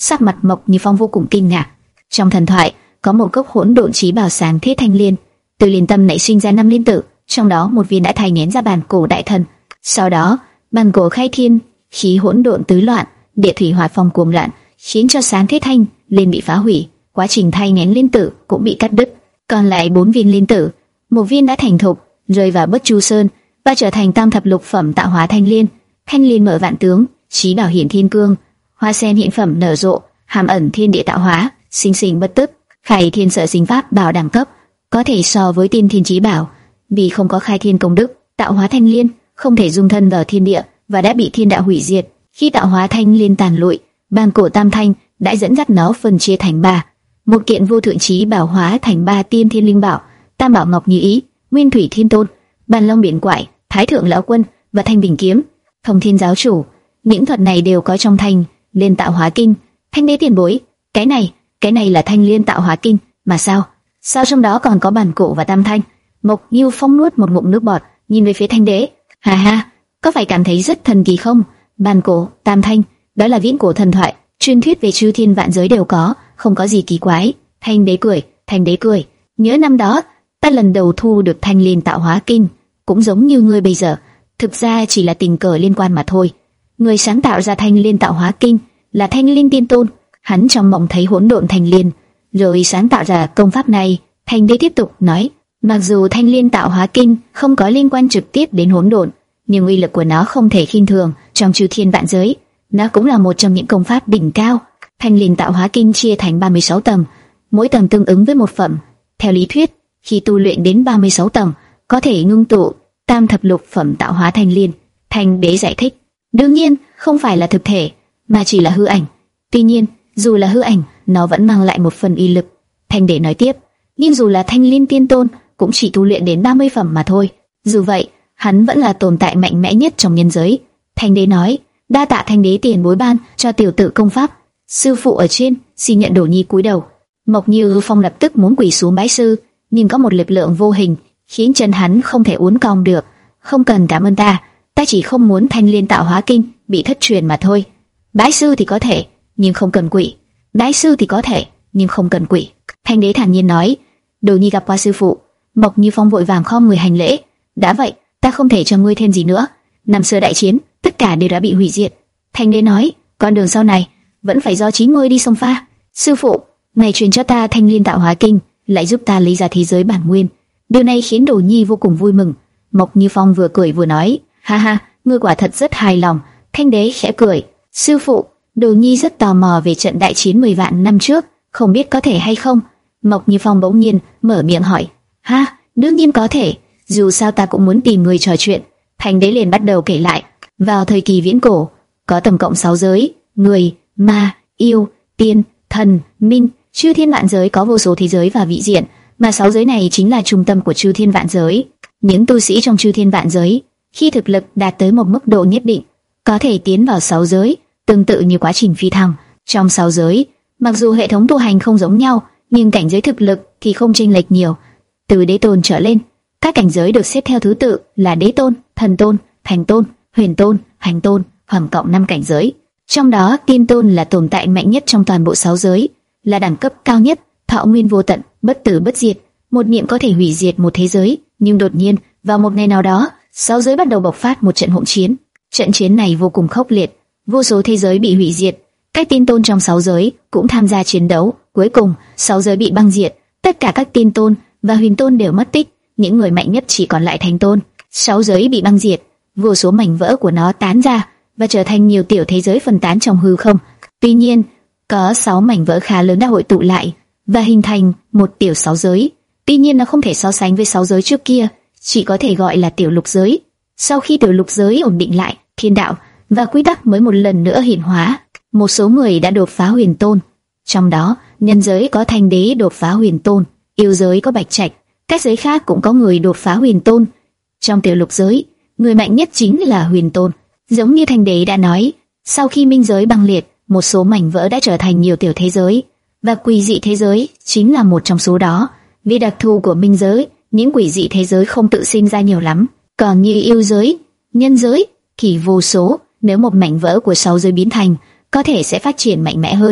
Sắc mặt Mộc Như Phong vô cùng kinh ngạc. Trong thần thoại có một cốc hỗn độn chí bảo sáng thế thanh liên, từ liên tâm nảy sinh ra năm liên tử, trong đó một viên đã thay nén ra bản cổ đại thần. Sau đó bản cổ khai thiên, khí hỗn độn tứ loạn, địa thủy hỏa phong cuồng loạn, khiến cho sáng thế thanh liên bị phá hủy. Quá trình thay nén liên tử cũng bị cắt đứt. Còn lại bốn viên liên tử, một viên đã thành thục, rơi vào Bất Chu Sơn và trở thành tam thập lục phẩm tạo hóa thanh liên. Thanh liên mở vạn tướng, chí bảo hiển thiên cương, hoa sen hiện phẩm nở rộ, hàm ẩn thiên địa tạo hóa, sinh sinh bất tức. Khai thiên sở sinh pháp bảo đẳng cấp, có thể so với tiên thiên chí bảo. Vì không có khai thiên công đức, tạo hóa thanh liên không thể dung thân vào thiên địa và đã bị thiên đạo hủy diệt. Khi tạo hóa thanh liên tàn lụi, bản cổ tam thanh đã dẫn dắt nó phân chia thành ba. Một kiện vô thượng chí bảo hóa thành ba tiên thiên linh bảo: Tam Bảo Ngọc Như Ý, Nguyên Thủy Thiên Tôn, Bàn Long Biển Quải, Thái Thượng Lão Quân và Thanh Bình Kiếm. Thông Thiên Giáo Chủ, những thuật này đều có trong Thanh Liên Tạo Hóa Kinh. Thanh đế tiền bối, cái này, cái này là Thanh Liên Tạo Hóa Kinh mà sao? Sao trong đó còn có bản cổ và tam thanh? Mộc Như Phong nuốt một ngụm nước bọt, nhìn về phía Thanh đế. Ha ha, có phải cảm thấy rất thần kỳ không? Bản cổ, tam thanh, đó là viễn cổ thần thoại, truyền thuyết về chư thiên vạn giới đều có, không có gì kỳ quái. Thanh đế cười, Thanh đế cười. Nhớ năm đó, ta lần đầu thu được Thanh Liên Tạo Hóa Kinh, cũng giống như ngươi bây giờ, thực ra chỉ là tình cờ liên quan mà thôi. Người sáng tạo ra Thanh Liên Tạo Hóa Kinh là Thanh Liên Tiên Tôn, hắn trong mộng thấy hỗn độn thành liên, rồi sáng tạo ra công pháp này. Thanh đế tiếp tục nói, mặc dù Thanh Liên Tạo Hóa Kinh không có liên quan trực tiếp đến hỗn độn, nhưng uy lực của nó không thể khinh thường. Trong chư thiên vạn giới, nó cũng là một trong những công pháp đỉnh cao. Thanh Liên Tạo Hóa Kinh chia thành ba mươi sáu tầng, mỗi tầng tương ứng với một phẩm. Theo lý thuyết, khi tu luyện đến ba mươi sáu tầng, có thể ngưng tụ tam thập lục phẩm tạo hóa thanh liên. Thanh đế giải thích, đương nhiên không phải là thực thể, mà chỉ là hư ảnh. Tuy nhiên, dù là hư ảnh, nó vẫn mang lại một phần uy lực. Thanh đế nói tiếp, nhưng dù là Thanh Liên Tiên Tôn, cũng chỉ tu luyện đến ba mươi phẩm mà thôi. Dù vậy, hắn vẫn là tồn tại mạnh mẽ nhất trong nhân giới. Thanh đế nói, đa tạ Thanh đế tiền bối ban cho tiểu tử công pháp. Sư phụ ở trên, xin nhận đồ nhi cúi đầu. Mộc Như Phong lập tức muốn quỳ xuống bái sư, nhưng có một lực lượng vô hình khiến chân hắn không thể uốn cong được. Không cần cảm ơn ta, ta chỉ không muốn Thanh Liên Tạo Hóa Kinh bị thất truyền mà thôi. Bái sư thì có thể, nhưng không cần quỳ. Bái sư thì có thể, nhưng không cần quỳ. Thanh đế thản nhiên nói, đồ nhi gặp qua sư phụ. Mộc Như Phong vội vàng khom người hành lễ. Đã vậy, ta không thể cho ngươi thêm gì nữa. Năm xưa đại chiến, tất cả đều đã bị hủy diệt. Thanh đế nói, con đường sau này vẫn phải do chính ngươi đi xông pha. Sư phụ, ngài truyền cho ta Thanh Liên Tạo Hóa Kinh, lại giúp ta lấy ra thế giới bản nguyên. Điều này khiến đồ nhi vô cùng vui mừng. Mộc Như Phong vừa cười vừa nói, ha ha, ngươi quả thật rất hài lòng. Thanh đế khẽ cười, sư phụ, đồ nhi rất tò mò về trận đại chiến mười vạn năm trước, không biết có thể hay không. Mộc Như Phong bỗng nhiên mở miệng hỏi, ha, đương nhiên có thể, dù sao ta cũng muốn tìm người trò chuyện. Thanh đế liền bắt đầu kể lại, vào thời kỳ viễn cổ, có tổng cộng sáu giới, người, ma, yêu, tiên, thần, minh. Chư thiên vạn giới có vô số thế giới và vị diện, mà sáu giới này chính là trung tâm của chư thiên vạn giới. Những tu sĩ trong chư thiên vạn giới, khi thực lực đạt tới một mức độ nhất định, có thể tiến vào sáu giới, tương tự như quá trình phi thăng. Trong sáu giới, mặc dù hệ thống tu hành không giống nhau, nhưng cảnh giới thực lực thì không chênh lệch nhiều. Từ đế tôn trở lên, các cảnh giới được xếp theo thứ tự là đế tôn, thần tôn, thành tôn, huyền tôn, hành tôn, tổng cộng năm cảnh giới. Trong đó, tiên tôn là tồn tại mạnh nhất trong toàn bộ sáu giới, là đẳng cấp cao nhất, thọ nguyên vô tận, bất tử bất diệt, một niệm có thể hủy diệt một thế giới. Nhưng đột nhiên, vào một ngày nào đó, sáu giới bắt đầu bộc phát một trận hỗn chiến. Trận chiến này vô cùng khốc liệt, vô số thế giới bị hủy diệt. Các tiên tôn trong sáu giới cũng tham gia chiến đấu. Cuối cùng, sáu giới bị băng diệt, tất cả các tiên tôn và huyền tôn đều mất tích, những người mạnh nhất chỉ còn lại thánh tôn. Sáu giới bị băng diệt, vô số mảnh vỡ của nó tán ra và trở thành nhiều tiểu thế giới phân tán trong hư không. Tuy nhiên, có sáu mảnh vỡ khá lớn đã hội tụ lại và hình thành một tiểu sáu giới. Tuy nhiên nó không thể so sánh với sáu giới trước kia, chỉ có thể gọi là tiểu lục giới. Sau khi tiểu lục giới ổn định lại, thiên đạo và quy tắc mới một lần nữa hiển hóa. Một số người đã đột phá huyền tôn, trong đó nhân giới có Thanh đế đột phá huyền tôn, yêu giới có Bạch Trạch, các giới khác cũng có người đột phá huyền tôn. Trong tiểu lục giới, người mạnh nhất chính là huyền tôn. Giống như Thanh đế đã nói, sau khi minh giới băng liệt, một số mảnh vỡ đã trở thành nhiều tiểu thế giới, và quỷ dị thế giới chính là một trong số đó. Vì đặc thù của minh giới, những quỷ dị thế giới không tự sinh ra nhiều lắm. Còn như yêu giới, nhân giới, kỳ vô số. Nếu một mảnh vỡ của sáu giới biến thành, có thể sẽ phát triển mạnh mẽ hơn.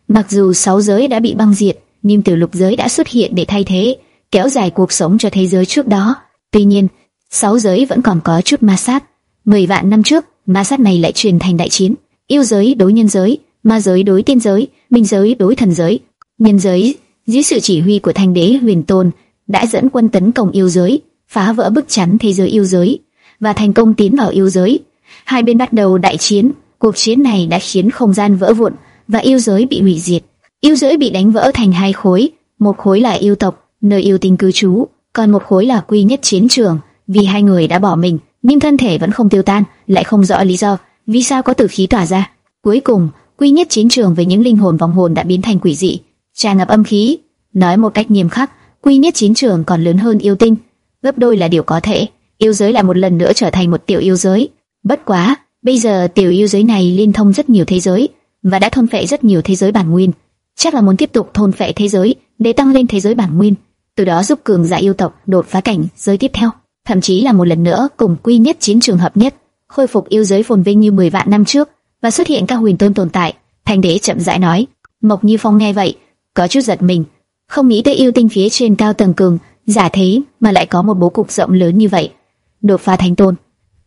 Mặc dù sáu giới đã bị băng diệt, nhưng tiểu lục giới đã xuất hiện để thay thế, kéo dài cuộc sống cho thế giới trước đó. Tuy nhiên, sáu giới vẫn còn có chút ma sát. Mười vạn năm trước, ma sát này lại truyền thành đại chiến, yêu giới đối nhân giới, ma giới đối tiên giới, minh giới đối thần giới. Nhân giới dưới sự chỉ huy của Thanh Đế Huyền Tôn đã dẫn quân tấn công yêu giới, phá vỡ bức chắn thế giới yêu giới và thành công tiến vào yêu giới. Hai bên bắt đầu đại chiến. Cuộc chiến này đã khiến không gian vỡ vụn và yêu giới bị hủy diệt. Yêu giới bị đánh vỡ thành hai khối, một khối là yêu tộc, nơi yêu tinh cư trú, còn một khối là quy nhất chiến trường. Vì hai người đã bỏ mình, nhưng thân thể vẫn không tiêu tan, lại không rõ lý do vì sao có tử khí tỏa ra. Cuối cùng, quy nhất chiến trường với những linh hồn vong hồn đã biến thành quỷ dị, tràn ngập âm khí. Nói một cách nghiêm khắc, quy nhất chiến trường còn lớn hơn yêu tinh, gấp đôi là điều có thể. Yêu giới lại một lần nữa trở thành một tiểu yêu giới. Bất quá, bây giờ tiểu yêu giới này liên thông rất nhiều thế giới và đã thôn phệ rất nhiều thế giới bản nguyên. Chắc là muốn tiếp tục thôn phệ thế giới để tăng lên thế giới bản nguyên, từ đó giúp cường giả yêu tộc đột phá cảnh giới tiếp theo, thậm chí là một lần nữa cùng quy nhất chiến trường hợp nhất, khôi phục yêu giới phồn vinh như mười vạn năm trước và xuất hiện các huyền tôn tồn tại. Thanh Đế chậm rãi nói. Mộc Như Phong nghe vậy, có chút giật mình, không nghĩ tới yêu tinh phía trên cao tầng cường giả thế mà lại có một bố cục rộng lớn như vậy. Đột phá thánh tôn,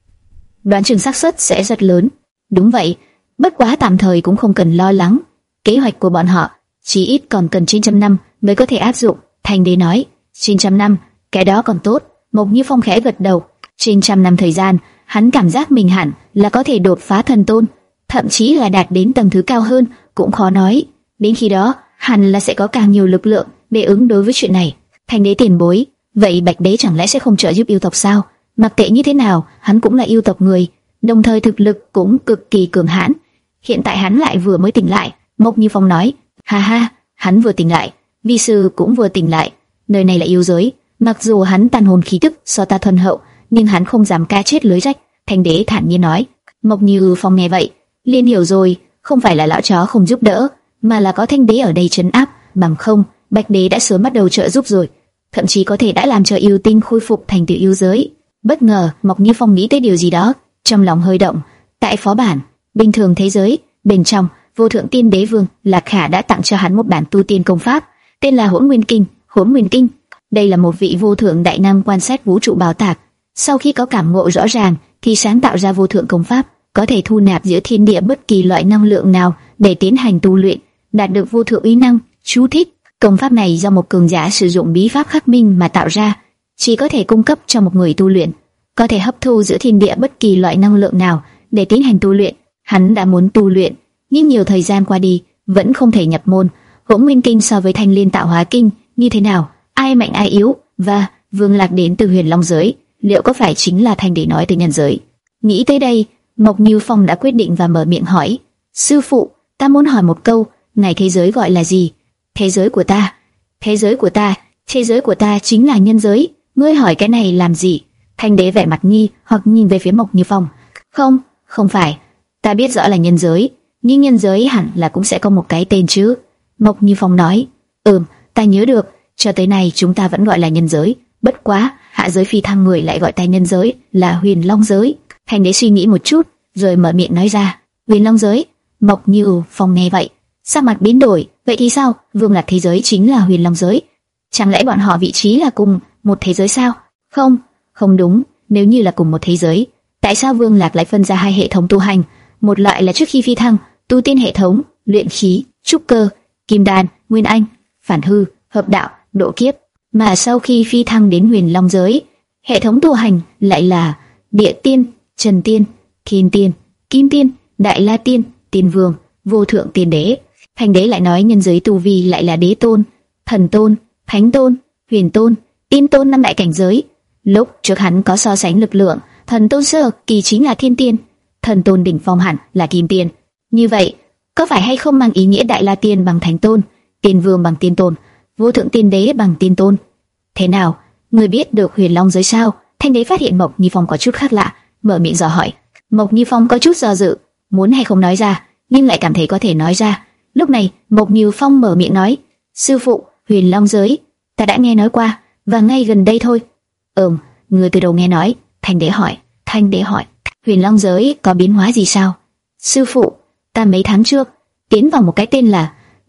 đoán chừng xác suất sẽ rất lớn. Đúng vậy, bất quá tạm thời cũng không cần lo lắng. Kế hoạch của bọn họ chỉ ít còn cần chín trăm năm mới có thể áp dụng. Thanh Đế nói. chín trăm năm, cái đó còn tốt. Mộc Như Phong khẽ gật đầu. chín trăm năm thời gian, hắn cảm giác mình hẳn là có thể đột phá thần tôn, thậm chí là đạt đến tầng thứ cao hơn, cũng khó nói. Đến khi đó, hẳn là sẽ có càng nhiều lực lượng để ứng đối với chuyện này. Thanh Đế tiền bối, vậy Bạch Đế chẳng lẽ sẽ không trợ giúp yêu tộc sao? Mặc kệ như thế nào, hắn cũng là yêu tộc người, đồng thời thực lực cũng cực kỳ cường hãn. Hiện tại hắn lại vừa mới tỉnh lại. Mộc Như Phong nói. Ha ha, hắn vừa tỉnh lại, vi sư cũng vừa tỉnh lại. Nơi này là yêu giới, mặc dù hắn tàn hồn khí tức so ta thuần hậu, nhưng hắn không dám cá chết lưới rách. Thanh Đế thản nhiên nói. Mộc Như Phong nghe vậy, liền hiểu rồi, không phải là lão chó không giúp đỡ, mà là có Thanh Đế ở đây trấn áp, bằng không Bạch Đế đã sớm bắt đầu trợ giúp rồi, thậm chí có thể đã làm cho yêu tinh khôi phục thành tiểu yêu giới. Bất ngờ, Mộc Như Phong nghĩ tới điều gì đó, trong lòng hơi động. Tại phó bản bình thường thế giới bên trong, Vô Thượng Tiên Đế Vương Lạc Khả đã tặng cho hắn một bản tu tiên công pháp, tên là Hỗn Nguyên Kinh. Hỗn Nguyên Kinh, đây là một vị vô thượng đại năng quan sát vũ trụ bảo tạc, sau khi có cảm ngộ rõ ràng thì sáng tạo ra vô thượng công pháp, có thể thu nạp giữa thiên địa bất kỳ loại năng lượng nào để tiến hành tu luyện, đạt được vô thượng uy năng. Chú thích: công pháp này do một cường giả sử dụng bí pháp khắc minh mà tạo ra, chỉ có thể cung cấp cho một người tu luyện, có thể hấp thu giữa thiên địa bất kỳ loại năng lượng nào để tiến hành tu luyện. Hắn đã muốn tu luyện, nhưng nhiều thời gian qua đi vẫn không thể nhập môn. Hỗn Nguyên Kinh so với Thanh Liên Tạo Hóa Kinh như thế nào? Ai mạnh ai yếu? Và Vương Lạc đến từ Huyền Long giới, liệu có phải chính là Thanh Đế nói từ nhân giới? Nghĩ tới đây, Mộc Như Phong đã quyết định và mở miệng hỏi. Sư phụ, ta muốn hỏi một câu, ngài thế giới gọi là gì? Thế giới của ta, thế giới của ta, thế giới của ta chính là nhân giới. Ngươi hỏi cái này làm gì? Thanh Đế vẻ mặt nghi hoặc nhìn về phía Mộc Như Phong. Không, không phải, ta biết rõ là nhân giới, nhưng nhân giới hẳn là cũng sẽ có một cái tên chứ? Mộc Như Phong nói. Ừm, ta nhớ được, cho tới nay chúng ta vẫn gọi là nhân giới, bất quá hạ giới phi thăng người lại gọi ta nhân giới là Huyền Long giới. Thanh Đế suy nghĩ một chút, rồi mở miệng nói ra. Huyền Long giới. Mộc Như Phong nghe vậy, sắc mặt biến đổi. Vậy thì sao? Vương Lạc thế giới chính là Huyền Long giới, chẳng lẽ bọn họ vị trí là cùng một thế giới sao? Không, không đúng. Nếu như là cùng một thế giới, tại sao Vương Lạc lại phân ra hai hệ thống tu hành? Một loại là trước khi phi thăng tu tiên hệ thống, luyện khí, trúc cơ, kim đan, nguyên anh, phản hư, hợp đạo, độ kiếp, mà sau khi phi thăng đến Huyền Long giới, hệ thống tu hành lại là địa tiên, trần tiên, thiên tiên, kim tiên, đại la tiên, tiên vương, vô thượng tiên đế. Thanh Đế lại nói nhân giới tu vi lại là đế tôn, thần tôn, thánh tôn, huyền tôn, tiên tôn năm đại cảnh giới. Lúc trước hắn có so sánh lực lượng, thần tôn sơ kỳ chính là thiên tiên, thần tôn đỉnh phong hẳn là kim tiên. Như vậy, có phải hay không mang ý nghĩa đại la tiên bằng thánh tôn, tiên vương bằng tiên tôn, vô thượng tiên đế bằng tiên tôn? Thế nào, người biết được Huyền Long giới sao? Thanh Đế phát hiện Mộc Như Phong có chút khác lạ, mở miệng dò hỏi. Mộc Như Phong có chút do dự, muốn hay không nói ra, nhưng lại cảm thấy có thể nói ra. Lúc này, Mộc Như Phong mở miệng nói. Sư phụ, Huyền Long giới, ta đã nghe nói qua, và ngay gần đây thôi. Ừm, người từ đầu nghe nói. Thanh Đế hỏi. Thanh Đế hỏi, Huyền Long giới có biến hóa gì sao? Sư phụ, ta mấy tháng trước tiến vào một cái tên là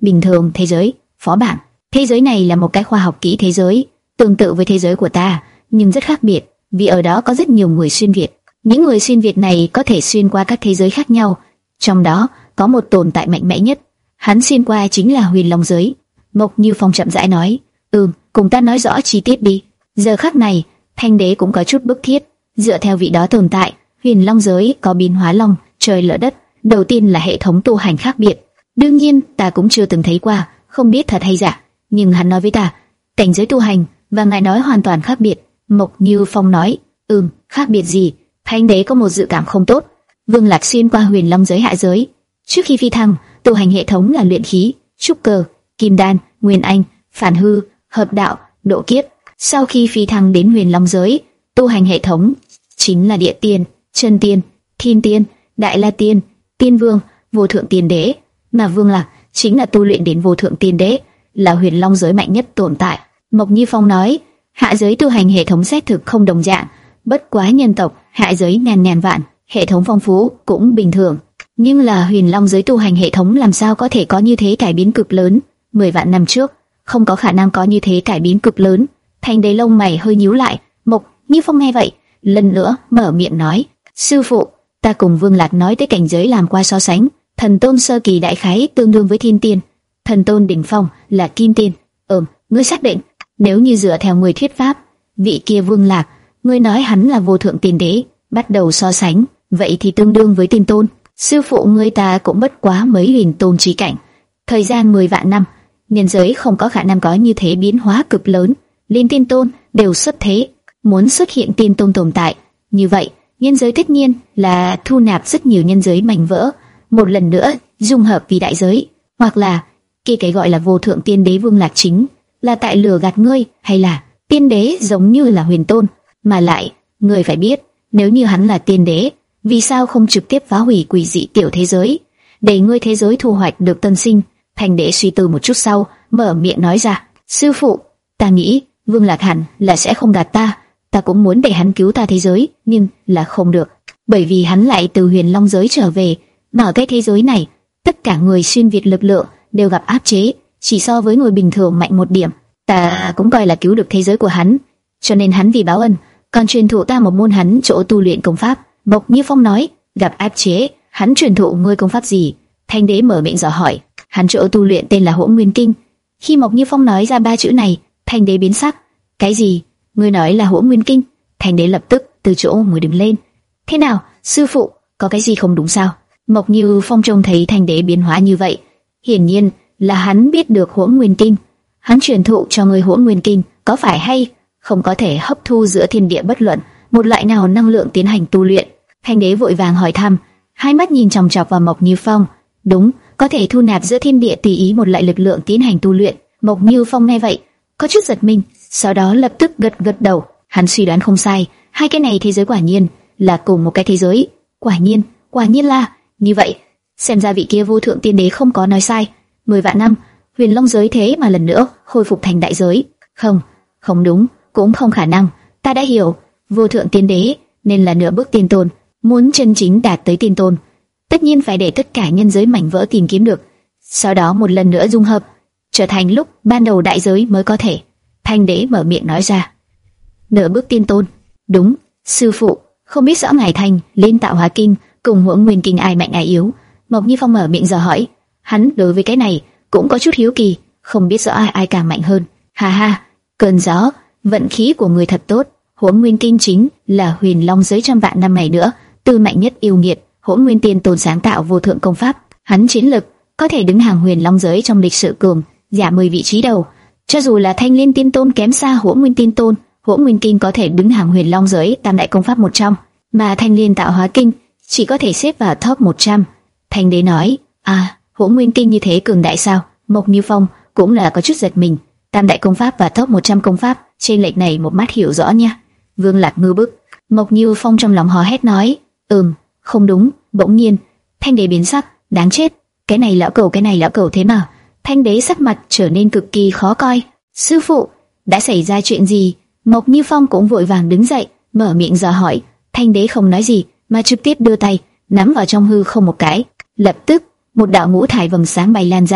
bình thường thế giới, phó bản. Thế giới này là một cái khoa học kỹ thế giới, tương tự với thế giới của ta, nhưng rất khác biệt, vì ở đó có rất nhiều người xuyên việt. Những người xuyên việt này có thể xuyên qua các thế giới khác nhau, trong đó có một tồn tại mạnh mẽ nhất. Hắn xuyên qua chính là Huyền Long giới. Mộc Như Phong chậm rãi nói, "Ừm, cùng ta nói rõ chi tiết đi." Giờ khắc này, Thanh Đế cũng có chút bức thiết. Dựa theo vị đó tồn tại, Huyền Long giới có biến hóa long, trời lỡ đất. Đầu tiên là hệ thống tu hành khác biệt. Đương nhiên, ta cũng chưa từng thấy qua, không biết thật hay giả. Nhưng hắn nói với ta, cảnh giới tu hành và ngài nói hoàn toàn khác biệt. Mộc Như Phong nói, "Ừm, khác biệt gì?" Thanh Đế có một dự cảm không tốt. Vương Lạc xuyên qua Huyền Long giới hạ giới. Trước khi phi thăng, tu hành hệ thống là luyện khí, trúc cơ, kim đan, nguyên anh, phản hư, hợp đạo, độ kiếp. Sau khi phi thăng đến Huyền Long giới, tu hành hệ thống chính là địa tiên, chân tiên, thiên tiên, đại la tiên, tiên vương, vô thượng tiên đế. Mà Vương Lạc chính là tu luyện đến vô thượng tiên đế, là Huyền Long giới mạnh nhất tồn tại. Mộc Như Phong nói, hạ giới tu hành hệ thống xét thực không đồng dạng, bất quá nhân tộc hạ giới ngàn ngàn vạn, hệ thống phong phú cũng bình thường. Nhưng là Huyền Long giới tu hành hệ thống làm sao có thể có như thế cải biến cực lớn? Mười vạn năm trước, không có khả năng có như thế cải biến cực lớn. Thanh Đế lông mày hơi nhíu lại. Mộc Như Phong nghe vậy, lần nữa mở miệng nói, sư phụ, ta cùng Vương Lạc nói tới cảnh giới làm qua so sánh, thần tôn sơ kỳ đại khái tương đương với thiên tiên, thần tôn đỉnh phong là kim tiên. Ừm, ngươi xác định? Nếu như dựa theo người thuyết pháp, vị kia Vương Lạc, ngươi nói hắn là vô thượng tiên đế, bắt đầu so sánh, vậy thì tương đương với tiên tôn. Sư phụ ngươi ta cũng bất quá mấy huyền tôn trí cảnh, thời gian mười vạn năm, nhân giới không có khả năng có như thế biến hóa cực lớn. Liên tiên tôn đều xuất thế, muốn xuất hiện tiên tôn tồn tại, như vậy nhân giới tất nhiên là thu nạp rất nhiều nhân giới mảnh vỡ, một lần nữa dung hợp vì đại giới. Hoặc là kia cái gọi là vô thượng tiên đế Vương Lạc chính là tại lừa gạt ngươi, hay là tiên đế giống như là huyền tôn? Mà lại, ngươi phải biết, nếu như hắn là tiên đế, vì sao không trực tiếp phá hủy quỷ dị tiểu thế giới, để ngươi thế giới thu hoạch được tân sinh? Thanh Đế suy tư một chút sau, mở miệng nói ra, sư phụ, ta nghĩ Vương Lạc hẳn là sẽ không gạt ta, ta cũng muốn để hắn cứu ta thế giới, nhưng là không được, bởi vì hắn lại từ Huyền Long giới trở về, mà ở cái thế giới này, tất cả người xuyên việt lực lượng đều gặp áp chế, chỉ so với người bình thường mạnh một điểm. Ta cũng coi là cứu được thế giới của hắn, cho nên hắn vì báo ân, còn truyền thụ ta một môn hắn chỗ tu luyện công pháp. Mộc Như Phong nói, gặp áp chế, hắn truyền thụ ngươi công pháp gì? Thanh Đế mở miệng dò hỏi. Hắn chỗ tu luyện tên là Hỗn Nguyên Kinh. Khi Mộc Như Phong nói ra ba chữ này, Thanh Đế biến sắc. Cái gì? Ngươi nói là Hỗn Nguyên Kinh? Thanh Đế lập tức từ chỗ ngồi đứng lên. Thế nào, sư phụ, có cái gì không đúng sao? Mộc Như Phong trông thấy Thanh Đế biến hóa như vậy, hiển nhiên là hắn biết được Hỗn Nguyên Kinh. Hắn truyền thụ cho người Hỗn Nguyên Kinh, có phải hay không có thể hấp thu giữa thiên địa bất luận một loại nào năng lượng tiến hành tu luyện? Thanh Đế vội vàng hỏi thăm, hai mắt nhìn chòng chọc vào Mộc Như Phong. Đúng, có thể thu nạp giữa thiên địa tùy ý một loại lực lượng tiến hành tu luyện. Mộc Như Phong nghe vậy, có chút giật mình, sau đó lập tức gật gật đầu. Hắn suy đoán không sai, hai cái này thế giới quả nhiên là cùng một cái thế giới. Quả nhiên, quả nhiên là như vậy. Xem ra vị kia vô thượng tiên đế không có nói sai. Mười vạn năm, Huyền Long giới thế mà lần nữa khôi phục thành đại giới. Không, không đúng, cũng không khả năng. Ta đã hiểu, vô thượng tiên đế nên là nửa bước tiên tôn. Muốn chân chính đạt tới tiên tôn, tất nhiên phải để tất cả nhân giới mảnh vỡ tìm kiếm được, sau đó một lần nữa dung hợp, trở thành lúc ban đầu đại giới mới có thể. Thanh Đế mở miệng nói ra. Nửa bước tiên tôn? Đúng, sư phụ, không biết rõ ngài Thanh lên Tạo Hóa Kinh cùng Hỗn Nguyên Kinh ai mạnh ai yếu? Mộc Như Phong mở miệng dò hỏi. Hắn đối với cái này cũng có chút hiếu kỳ, không biết rõ ai ai càng mạnh hơn. Ha ha, cơn gió, vận khí của người thật tốt. Hỗn Nguyên Kinh chính là Huyền Long giới trăm vạn năm này nữa tư mạnh nhất yêu nghiệt. Hỗn Nguyên Tiên Tôn sáng tạo vô thượng công pháp, hắn chiến lực có thể đứng hàng Huyền Long giới trong lịch sử cường giả mười vị trí đầu. Cho dù là Thanh Liên Tiên Tôn kém xa Hỗn Nguyên Tiên Tôn, Hỗn Nguyên Kinh có thể đứng hàng Huyền Long giới tam đại công pháp một trong, mà Thanh Liên Tạo Hóa Kinh chỉ có thể xếp vào top một trăm. Thanh Đế nói, à, Hỗn Nguyên Kinh như thế cường đại sao? Mộc Như Phong cũng là có chút giật mình. Tam đại công pháp và top một trăm công pháp, trên lệch này một mắt hiểu rõ nha. Vương Lạc ngư bức. Mộc Như Phong trong lòng hò hét nói, ừm, không đúng. Bỗng nhiên, Thanh Đế biến sắc, đáng chết, cái này lão cẩu, cái này lão cẩu thế mà. Thanh Đế sắc mặt trở nên cực kỳ khó coi. Sư phụ, đã xảy ra chuyện gì? Mộc Như Phong cũng vội vàng đứng dậy, mở miệng dò hỏi. Thanh Đế không nói gì, mà trực tiếp đưa tay nắm vào trong hư không một cái. Lập tức, một đạo ngũ thải vầng sáng bay lan ra,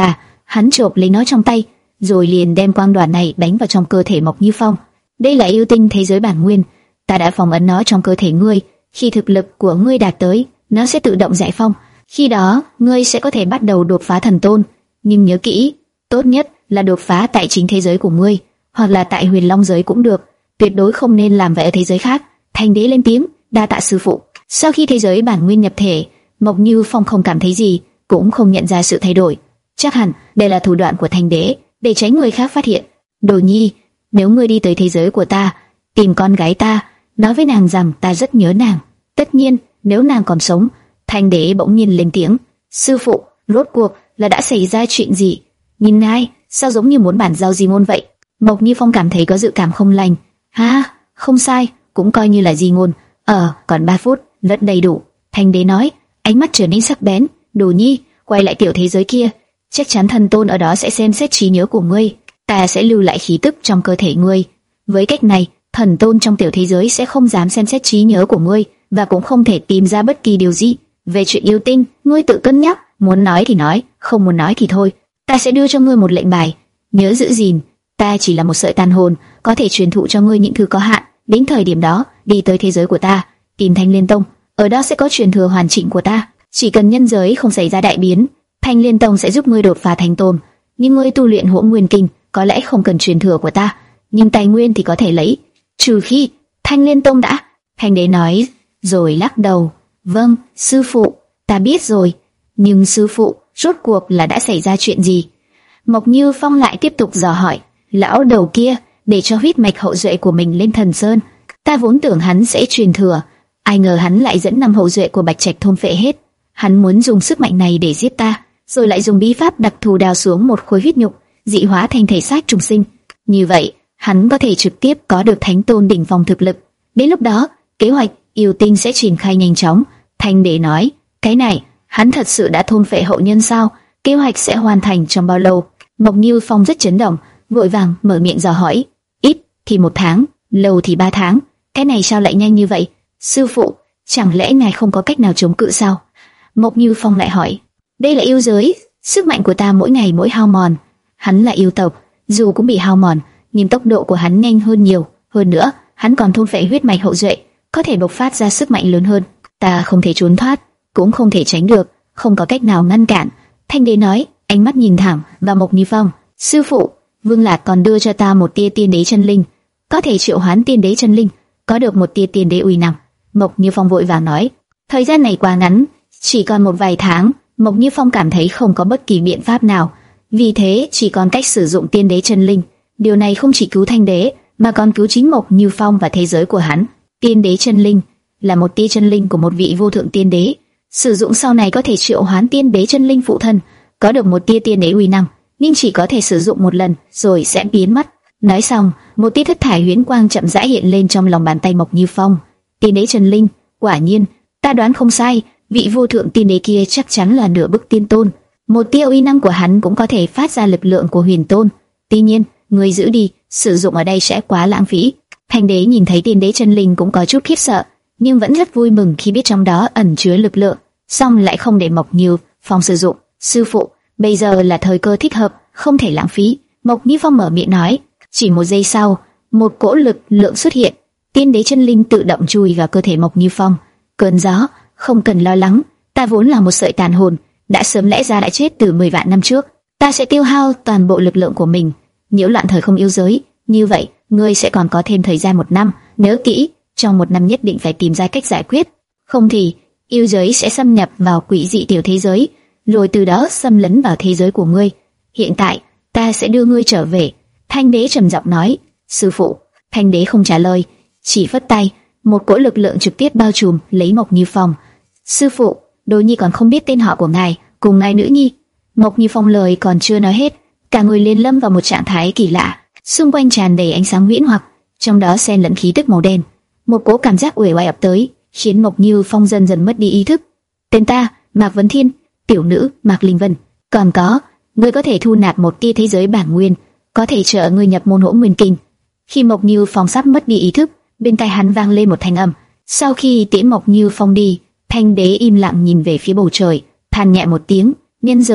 hắn chộp lấy nó trong tay, rồi liền đem quang đoàn này đánh vào trong cơ thể Mộc Như Phong. Đây là yêu tinh thế giới bản nguyên, ta đã phong ấn nó trong cơ thể ngươi, khi thực lực của ngươi đạt tới, nó sẽ tự động giải phong. Khi đó, ngươi sẽ có thể bắt đầu đột phá thần tôn, nhưng nhớ kỹ, tốt nhất là đột phá tại chính thế giới của ngươi, hoặc là tại Huyền Long giới cũng được, tuyệt đối không nên làm vậy ở thế giới khác. Thanh đế lên tiếng, đa tạ sư phụ. Sau khi thế giới bản nguyên nhập thể, Mộc Như Phong không cảm thấy gì, cũng không nhận ra sự thay đổi. Chắc hẳn đây là thủ đoạn của Thanh đế, để tránh người khác phát hiện. Đồ nhi, nếu ngươi đi tới thế giới của ta, tìm con gái ta, nói với nàng rằng ta rất nhớ nàng. Tất nhiên, nếu nàng còn sống. Thanh đế bỗng nhiên lên tiếng, sư phụ, rốt cuộc là đã xảy ra chuyện gì? Nhìn ai, sao giống như muốn bản giao di ngôn vậy? Mộc Như Phong cảm thấy có dự cảm không lành. Ha, không sai, cũng coi như là di ngôn. Ờ, còn ba phút, rất đầy đủ. Thanh đế nói, ánh mắt trở nên sắc bén. Đồ nhi, quay lại tiểu thế giới kia, chắc chắn thần tôn ở đó sẽ xem xét trí nhớ của ngươi. Ta sẽ lưu lại khí tức trong cơ thể ngươi. Với cách này, thần tôn trong tiểu thế giới sẽ không dám xem xét trí nhớ của ngươi, và cũng không thể tìm ra bất kỳ điều gì. Về chuyện yêu tinh, ngươi tự cân nhắc, muốn nói thì nói, không muốn nói thì thôi. Ta sẽ đưa cho ngươi một lệnh bài, nhớ giữ gìn. Ta chỉ là một sợi tàn hồn, có thể truyền thụ cho ngươi những thứ có hạn. Đến thời điểm đó, đi tới thế giới của ta, tìm Thanh Liên Tông, ở đó sẽ có truyền thừa hoàn chỉnh của ta. Chỉ cần nhân giới không xảy ra đại biến, Thanh Liên Tông sẽ giúp ngươi đột phá thành tôn. Nhưng ngươi tu luyện Hỗn Nguyên Kinh, có lẽ không cần truyền thừa của ta, nhưng tài nguyên thì có thể lấy, trừ khi Thanh Liên Tông đã. Thanh đế nói, rồi lắc đầu. Vâng, sư phụ, ta biết rồi. Nhưng sư phụ, rốt cuộc là đã xảy ra chuyện gì? Mộc Như Phong lại tiếp tục dò hỏi. Lão đầu kia để cho huyết mạch hậu duệ của mình lên Thần Sơn. Ta vốn tưởng hắn sẽ truyền thừa, ai ngờ hắn lại dẫn năm hậu duệ của Bạch Trạch thôn phệ hết. Hắn muốn dùng sức mạnh này để giết ta, rồi lại dùng bí pháp đặc thù đào xuống một khối huyết nhục, dị hóa thành thể xác trùng sinh. Như vậy, hắn có thể trực tiếp có được thánh tôn đỉnh phong thực lực. Đến lúc đó, kế hoạch yêu tinh sẽ triển khai nhanh chóng. Thanh đế nói, cái này, hắn thật sự đã thôn phệ hậu nhân sao? Kế hoạch sẽ hoàn thành trong bao lâu? Mộc Như Phong rất chấn động, vội vàng mở miệng dò hỏi. Ít thì một tháng, lâu thì ba tháng. Cái này sao lại nhanh như vậy? Sư phụ, chẳng lẽ ngài không có cách nào chống cự sao? Mộc Như Phong lại hỏi. Đây là yêu giới, sức mạnh của ta mỗi ngày mỗi hao mòn. Hắn là yêu tộc, dù cũng bị hao mòn, nhưng tốc độ của hắn nhanh hơn nhiều. Hơn nữa, hắn còn thôn phệ huyết mạch hậu duệ, có thể bộc phát ra sức mạnh lớn hơn. Ta không thể trốn thoát, cũng không thể tránh được, không có cách nào ngăn cản. Thanh đế nói, ánh mắt nhìn thẳng vào Mộc Như Phong. Sư phụ, Vương Lạc còn đưa cho ta một tia tiên đế chân linh, có thể triệu hoán tiên đế chân linh, có được một tia tiên đế uy năng. Mộc Như Phong vội vàng nói, thời gian này quá ngắn, chỉ còn một vài tháng. Mộc Như Phong cảm thấy không có bất kỳ biện pháp nào, vì thế chỉ còn cách sử dụng tiên đế chân linh. Điều này không chỉ cứu Thanh đế, mà còn cứu chính Mộc Như Phong và thế giới của hắn. Tiên đế chân linh là một tia chân linh của một vị vô thượng tiên đế, sử dụng sau này có thể triệu hoán tiên đế chân linh phụ thân, có được một tia tiên đế uy năng, nhưng chỉ có thể sử dụng một lần rồi sẽ biến mất. Nói xong, một tia thất thải huyễn quang chậm rãi hiện lên trong lòng bàn tay Mộc Như Phong. Tiên đế chân linh, quả nhiên, ta đoán không sai, vị vô thượng tiên đế kia chắc chắn là nửa bức tiên tôn. Một tia uy năng của hắn cũng có thể phát ra lực lượng của huyền tôn. Tuy nhiên, người giữ đi, sử dụng ở đây sẽ quá lãng phí. Thanh đế nhìn thấy tiên đế chân linh cũng có chút khiếp sợ, nhưng vẫn rất vui mừng khi biết trong đó ẩn chứa lực lượng, song lại không để Mộc Như Phong sử dụng. Sư phụ, bây giờ là thời cơ thích hợp, không thể lãng phí. Mộc Như Phong mở miệng nói. Chỉ một giây sau, một cỗ lực lượng xuất hiện, tiên đế chân linh tự động chui vào cơ thể Mộc Như Phong. Cơn gió, không cần lo lắng, ta vốn là một sợi tàn hồn, đã sớm lẽ ra đã chết từ mười vạn năm trước. Ta sẽ tiêu hao toàn bộ lực lượng của mình, nhiễu loạn thời không yêu giới. Như vậy, ngươi sẽ còn có thêm thời gian một năm. Nhớ kỹ, trong một năm nhất định phải tìm ra cách giải quyết, không thì yêu giới sẽ xâm nhập vào quỷ dị tiểu thế giới, rồi từ đó xâm lấn vào thế giới của ngươi. Hiện tại, ta sẽ đưa ngươi trở về. Thanh đế trầm giọng nói. Sư phụ. Thanh đế không trả lời, chỉ phất tay, một cỗ lực lượng trực tiếp bao trùm lấy Mộc Như Phong. Sư phụ, Đỗ Nhi còn không biết tên họ của ngài, cùng ngài nữ nhi. Mộc Như Phong lời còn chưa nói hết, cả người liền lâm vào một trạng thái kỳ lạ, xung quanh tràn đầy ánh sáng huyễn hoặc, trong đó xen lẫn khí tức màu đen. Một cỗ cảm giác uể oải ập tới, khiến Mộc Như Phong dần dần mất đi ý thức. Tên ta, Mạc Vấn Thiên, tiểu nữ Mạc Linh Vân. Còn có, ngươi có thể thu nạp một tia thế giới bản nguyên, có thể trợ ngươi nhập môn Hỗn Nguyên Kinh. Khi Mộc Như Phong sắp mất đi ý thức, bên tai hắn vang lên một thanh âm. Sau khi tiễn Mộc Như Phong đi, Thanh đế im lặng nhìn về phía bầu trời, than nhẹ một tiếng. Nhân giới,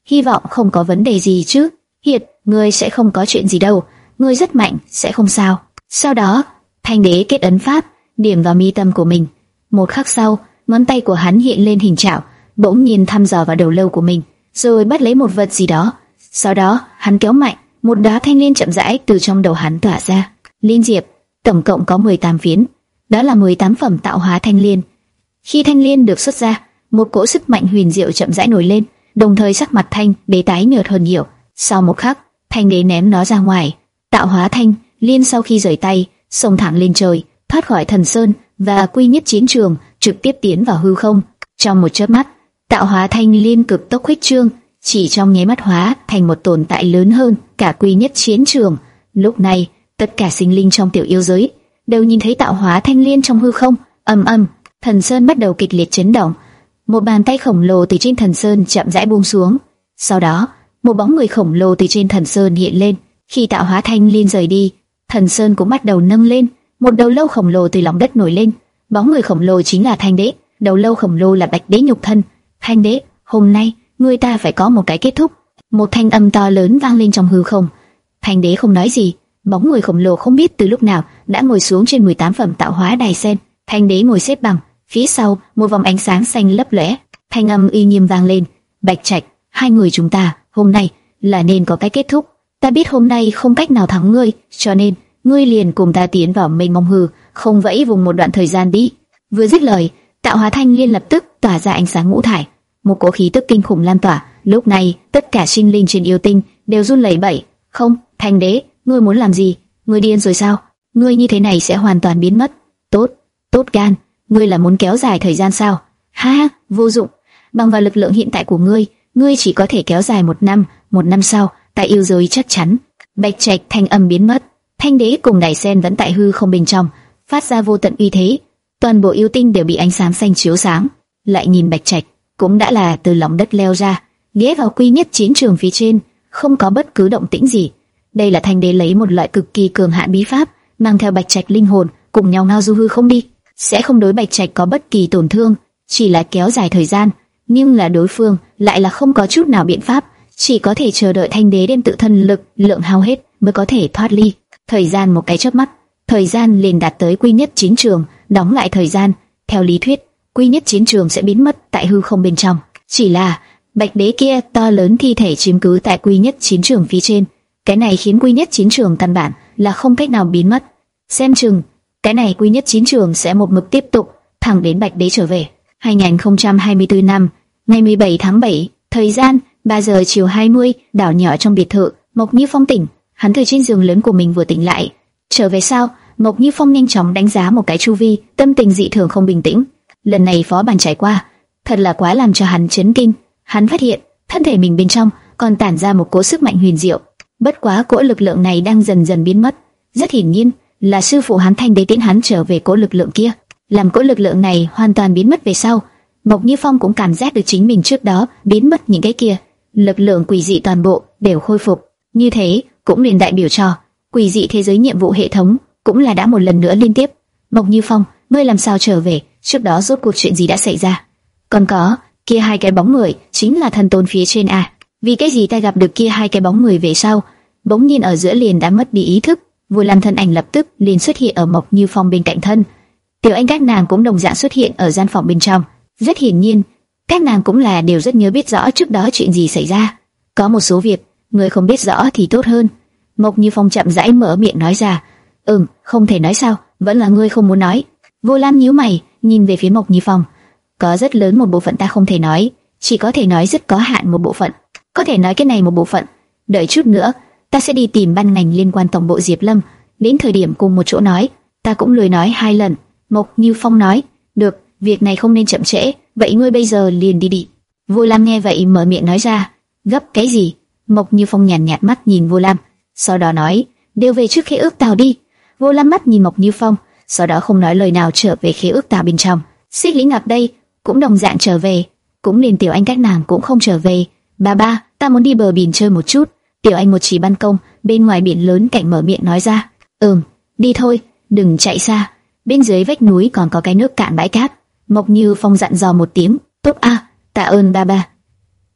hy vọng không có vấn đề gì chứ. Hiệt, ngươi sẽ không có chuyện gì đâu, ngươi rất mạnh, sẽ không sao. Sau đó, Thanh Đế kết ấn pháp, điểm vào mi tâm của mình. Một khắc sau, ngón tay của hắn hiện lên hình chảo, bỗng nhiên thăm dò vào đầu lâu của mình, rồi bắt lấy một vật gì đó. Sau đó, hắn kéo mạnh, một đóa thanh liên chậm rãi từ trong đầu hắn tỏa ra. Liên diệp, tổng cộng có mười tám phiến, đó là mười tám phẩm tạo hóa thanh liên. Khi thanh liên được xuất ra, một cỗ sức mạnh huyền diệu chậm rãi nổi lên, đồng thời sắc mặt Thanh Đế tái nhợt hơn nhiều. Sau một khắc, Thanh Đế ném nó ra ngoài. Tạo hóa thanh liên sau khi rời tay, xông thẳng lên trời, thoát khỏi thần sơn và quy nhất chiến trường, trực tiếp tiến vào hư không. Trong một chớp mắt, tạo hóa thanh liên cực tốc khuếch trương, chỉ trong nháy mắt hóa thành một tồn tại lớn hơn cả quy nhất chiến trường. Lúc này, tất cả sinh linh trong tiểu yêu giới đều nhìn thấy tạo hóa thanh liên trong hư không. Ầm ầm, thần sơn bắt đầu kịch liệt chấn động. Một bàn tay khổng lồ từ trên thần sơn chậm rãi buông xuống. Sau đó, một bóng người khổng lồ từ trên thần sơn hiện lên. Khi tạo hóa thanh liên rời đi, thần sơn cũng bắt đầu nâng lên. Một đầu lâu khổng lồ từ lòng đất nổi lên. Bóng người khổng lồ chính là Thanh Đế, đầu lâu khổng lồ là Bạch Đế nhục thân. Thanh Đế, hôm nay người ta phải có một cái kết thúc. Một thanh âm to lớn vang lên trong hư không. Thanh Đế không nói gì. Bóng người khổng lồ không biết từ lúc nào đã ngồi xuống trên mười tám phẩm tạo hóa đài sen. Thanh Đế ngồi xếp bằng, phía sau một vòng ánh sáng xanh lấp lóe. Thanh âm uy nghiêm vang lên. Bạch Trạch, hai người chúng ta hôm nay là nên có cái kết thúc. Ta biết hôm nay không cách nào thắng ngươi, cho nên ngươi liền cùng ta tiến vào mênh mông hư không vẫy vùng một đoạn thời gian đi. Vừa dứt lời, tạo hóa thanh liên lập tức tỏa ra ánh sáng ngũ thải, một cỗ khí tức kinh khủng lan tỏa. Lúc này tất cả sinh linh trên yêu tinh đều run lẩy bẩy. Không, Thanh Đế, ngươi muốn làm gì? Ngươi điên rồi sao? Ngươi như thế này sẽ hoàn toàn biến mất. Tốt, tốt gan, ngươi là muốn kéo dài thời gian sao? Ha ha, vô dụng. Bằng vào lực lượng hiện tại của ngươi, ngươi chỉ có thể kéo dài một năm. Một năm sau, tại yêu giới chắc chắn. Bạch Trạch thanh âm biến mất. Thanh Đế cùng đài sen vẫn tại hư không bên trong, phát ra vô tận uy thế. Toàn bộ yêu tinh đều bị ánh sáng xanh chiếu sáng. Lại nhìn Bạch Trạch, cũng đã là từ lòng đất leo ra, ghé vào quy nhất chiến trường phía trên, không có bất cứ động tĩnh gì. Đây là Thanh Đế lấy một loại cực kỳ cường hạn bí pháp, mang theo Bạch Trạch linh hồn cùng nhau ngao du hư không đi, sẽ không đối Bạch Trạch có bất kỳ tổn thương, chỉ là kéo dài thời gian. Nhưng là đối phương lại là không có chút nào biện pháp, chỉ có thể chờ đợi Thanh Đế đem tự thân lực lượng hao hết mới có thể thoát ly. Thời gian một cái chớp mắt, thời gian liền đạt tới quy nhất chiến trường, đóng lại thời gian. Theo lý thuyết, quy nhất chiến trường sẽ biến mất tại hư không bên trong. Chỉ là Bạch Đế kia to lớn thi thể chiếm cứ tại quy nhất chiến trường phía trên, cái này khiến quy nhất chiến trường căn bản là không cách nào biến mất. Xem chừng cái này quy nhất chiến trường sẽ một mực tiếp tục thẳng đến Bạch Đế trở về. hai nghìn không trăm hai mươi tư năm, ngày mười bảy tháng bảy, thời gian ba giờ chiều hai mươi, đảo nhỏ trong biệt thự. Mộc Như Phong tỉnh, hắn từ trên giường lớn của mình vừa tỉnh lại. Trở về sao? Mộc Như Phong nhanh chóng đánh giá một cái chu vi, tâm tình dị thường không bình tĩnh. Lần này phó bản trải qua, thật là quá làm cho hắn chấn kinh. Hắn phát hiện thân thể mình bên trong còn tản ra một cỗ sức mạnh huyền diệu. Bất quá cỗ lực lượng này đang dần dần biến mất. Rất hiển nhiên là sư phụ hắn Thanh Đế tiễn hắn trở về cỗ lực lượng kia. Làm cỗ lực lượng này hoàn toàn biến mất về sau, Mộc Như Phong cũng cảm giác được chính mình trước đó biến mất những cái kia lực lượng quỷ dị toàn bộ đều khôi phục. Như thế cũng liền đại biểu cho quỷ dị thế giới nhiệm vụ hệ thống cũng là đã một lần nữa liên tiếp. Mộc Như Phong, ngươi làm sao trở về? Trước đó rốt cuộc chuyện gì đã xảy ra? Còn có kia hai cái bóng người chính là thần tôn phía trên à? Vì cái gì ta gặp được kia hai cái bóng người về sau, bỗng nhiên ở giữa liền đã mất đi ý thức. Vừa làm thân ảnh lập tức liền xuất hiện ở Mộc Như Phong bên cạnh thân. Tiểu Anh các nàng cũng đồng dạng xuất hiện ở gian phòng bên trong. Rất hiển nhiên, các nàng cũng là đều rất nhớ biết rõ trước đó chuyện gì xảy ra. Có một số việc người không biết rõ thì tốt hơn. Mộc Như Phong chậm rãi mở miệng nói ra. Ừm, không thể nói sao? Vẫn là ngươi không muốn nói? Vô Lam nhíu mày, nhìn về phía Mộc Như Phong. Có rất lớn một bộ phận ta không thể nói, chỉ có thể nói rất có hạn một bộ phận. Có thể nói cái này một bộ phận. Đợi chút nữa, ta sẽ đi tìm ban ngành liên quan tổng bộ Diệp Lâm, đến thời điểm cùng một chỗ nói. Ta cũng lười nói hai lần. Mộc Như Phong nói. Được, việc này không nên chậm trễ, vậy ngươi bây giờ liền đi đi. Vô Lam nghe vậy mở miệng nói ra. Gấp cái gì? Mộc Như Phong nhàn nhạt, nhạt mắt nhìn Vô Lam, sau đó nói, đều về trước khế ước tàu đi. Vô Lam mắt nhìn Mộc Như Phong, sau đó không nói lời nào trở về khế ước tàu bên trong. Xích Lý Ngọc đây cũng đồng dạng trở về, cũng liền Tiểu Anh các nàng cũng không trở về. Ba ba, ta muốn đi bờ biển chơi một chút. Tiểu Anh một chỉ ban công bên ngoài biển lớn cạnh mở miệng nói ra. Ừm, đi thôi, đừng chạy xa. Bên dưới vách núi còn có cái nước cạn bãi cát. Mộc Như Phong dặn dò một tiếng. Tốt a, tạ ơn ba ba.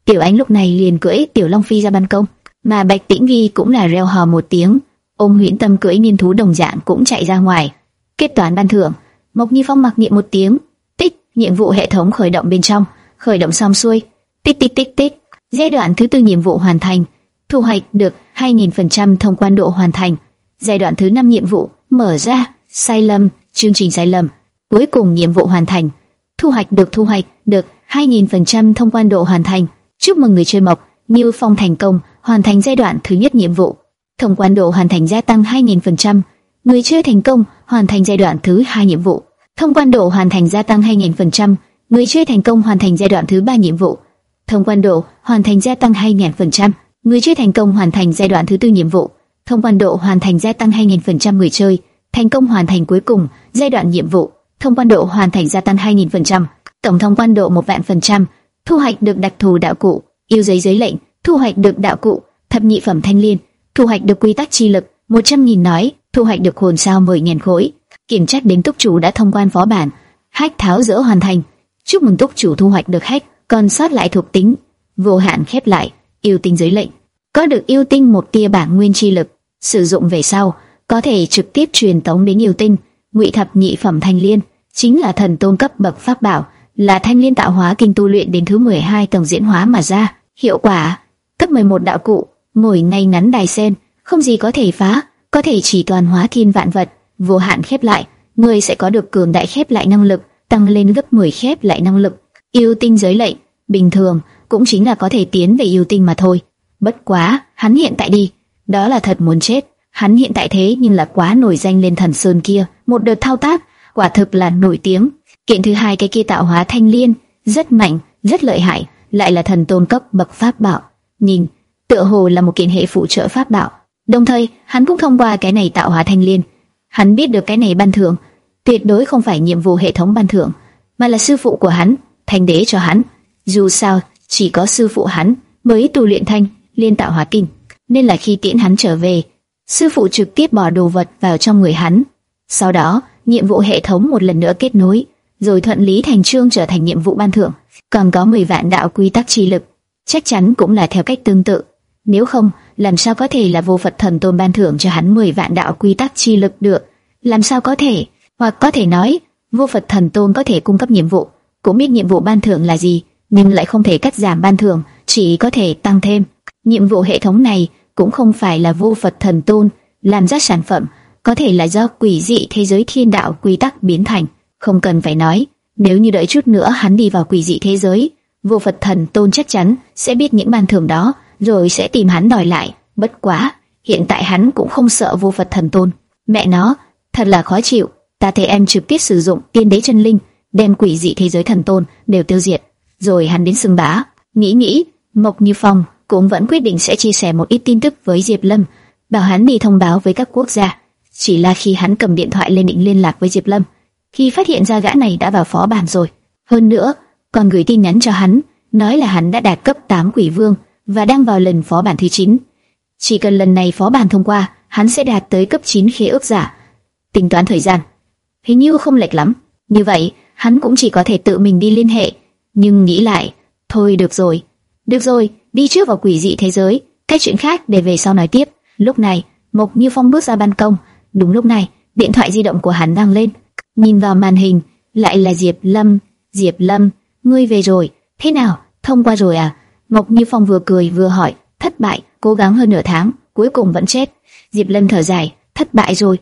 Tiểu Ánh lúc này liền cưỡi Tiểu Long Phi ra ban công, mà Bạch Tĩnh Vi cũng là reo hò một tiếng, ôm Huyễn Tâm cưỡi niên thú đồng dạng cũng chạy ra ngoài. Kết toán ban thưởng, Mộc Như Phong mặc niệm một tiếng, tích, nhiệm vụ hệ thống khởi động bên trong, khởi động xong xuôi, tích tích tích tích, giai đoạn thứ tư nhiệm vụ hoàn thành, thu hoạch được hai nghìn phần trăm thông quan độ hoàn thành. Giai đoạn thứ năm nhiệm vụ mở ra, sai lầm, chương trình sai lầm, cuối cùng nhiệm vụ hoàn thành, thu hoạch được thu hoạch được hai nghìn phần trăm thông quan độ hoàn thành. Chúc mừng người chơi Mộc Như Phong thành công hoàn thành giai đoạn thứ nhất nhiệm vụ, thông quan độ hoàn thành gia tăng hai nghìn phần trăm. Người chơi thành công hoàn thành giai đoạn thứ hai nhiệm vụ, thông quan độ hoàn thành gia tăng hai nghìn phần trăm. Người chơi thành công hoàn thành giai đoạn thứ ba nhiệm vụ, thông quan độ hoàn thành gia tăng hai nghìn phần trăm. Người chơi thành công hoàn thành giai đoạn thứ tư nhiệm vụ, thông quan độ hoàn thành gia tăng hai nghìn phần trăm. Người chơi thành công hoàn thành cuối cùng giai đoạn nhiệm vụ, thông quan độ hoàn thành gia tăng hai nghìn phần trăm. Tổng thông quan độ một vạn phần trăm. Thu hoạch được đặc thù đạo cụ, yêu giấy giới lệnh, thu hoạch được đạo cụ thập nhị phẩm thanh liên, thu hoạch được quy tắc chi lực một trăm nghìn nói, thu hoạch được hồn sao mười nghìn khối. Kiểm tra đến túc chủ đã thông quan phó bản, hách tháo dỡ hoàn thành. Chúc mừng túc chủ thu hoạch được hách, còn sót lại thuộc tính vô hạn khép lại, yêu tinh giới lệnh, có được yêu tinh một tia bản nguyên chi lực, sử dụng về sau có thể trực tiếp truyền tống đến yêu tinh. Ngụy thập nhị phẩm thanh liên chính là thần tôn cấp bậc pháp bảo, là thanh liên tạo hóa kinh tu luyện đến thứ mười hai tầng diễn hóa mà ra. Hiệu quả cấp mười một đạo cụ, ngồi ngay ngắn đài sen, không gì có thể phá, có thể chỉ toàn hóa thiên vạn vật. Vô hạn khép lại, người sẽ có được cường đại khép lại năng lực, tăng lên gấp mười khép lại năng lực. Yêu tinh giới lệnh, bình thường cũng chính là có thể tiến về yêu tinh mà thôi. Bất quá, hắn hiện tại đi, đó là thật muốn chết. Hắn hiện tại thế nhưng là quá nổi danh lên Thần Sơn kia, một đợt thao tác, quả thực là nổi tiếng. Kiện thứ hai cái kia tạo hóa thanh liên, rất mạnh, rất lợi hại, lại là thần tôn cấp bậc pháp bảo. Nhìn, tựa hồ là một kiện hệ phụ trợ pháp bảo. Đồng thời, hắn cũng thông qua cái này tạo hóa thanh liên, hắn biết được cái này ban thưởng tuyệt đối không phải nhiệm vụ hệ thống ban thưởng, mà là sư phụ của hắn, Thanh Đế cho hắn. Dù sao, chỉ có sư phụ hắn mới tu luyện thanh liên tạo hóa kinh, nên là khi tiễn hắn trở về, sư phụ trực tiếp bỏ đồ vật vào trong người hắn. Sau đó, nhiệm vụ hệ thống một lần nữa kết nối, rồi thuận lý thành chương trở thành nhiệm vụ ban thưởng. Còn có mười vạn đạo quy tắc chi lực, chắc chắn cũng là theo cách tương tự. Nếu không, làm sao có thể là vô Phật thần tôn ban thưởng cho hắn mười vạn đạo quy tắc chi lực được? Làm sao có thể? Hoặc có thể nói, vô Phật thần tôn có thể cung cấp nhiệm vụ, cũng biết nhiệm vụ ban thưởng là gì, nhưng lại không thể cắt giảm ban thưởng, chỉ có thể tăng thêm. Nhiệm vụ hệ thống này cũng không phải là vô Phật thần tôn làm ra sản phẩm, có thể là do quỷ dị thế giới thiên đạo quy tắc biến thành. Không cần phải nói, nếu như đợi chút nữa hắn đi vào quỷ dị thế giới, vô Phật thần tôn chắc chắn sẽ biết những ban thưởng đó, rồi sẽ tìm hắn đòi lại. Bất quá, hiện tại hắn cũng không sợ vô Phật thần tôn. Mẹ nó, thật là khó chịu. Ta thấy em trực tiếp sử dụng tiên đế chân linh, đem quỷ dị thế giới thần tôn đều tiêu diệt. Rồi hắn đến xưng bá. Nghĩ nghĩ, Mộc Như Phong cũng vẫn quyết định sẽ chia sẻ một ít tin tức với Diệp Lâm, bảo hắn đi thông báo với các quốc gia. Chỉ là khi hắn cầm điện thoại lên định liên lạc với Diệp Lâm, khi phát hiện ra gã này đã vào phó bản rồi, hơn nữa còn gửi tin nhắn cho hắn, nói là hắn đã đạt cấp tám quỷ vương và đang vào lần phó bản thứ chín. Chỉ cần lần này phó bản thông qua, hắn sẽ đạt tới cấp chín khế ước giả. Tính toán thời gian, hình như không lệch lắm. Như vậy, hắn cũng chỉ có thể tự mình đi liên hệ. Nhưng nghĩ lại, thôi được rồi, được rồi, đi trước vào quỷ dị thế giới, cái chuyện khác để về sau nói tiếp. Lúc này, Mộc Như Phong bước ra ban công. Đúng lúc này, điện thoại di động của hắn vang lên. Nhìn vào màn hình, lại là Diệp Lâm. Diệp Lâm, ngươi về rồi, thế nào, thông qua rồi à? Mộc Như Phong vừa cười vừa hỏi. Thất bại, cố gắng hơn nửa tháng, cuối cùng vẫn chết. Diệp Lâm thở dài, thất bại rồi.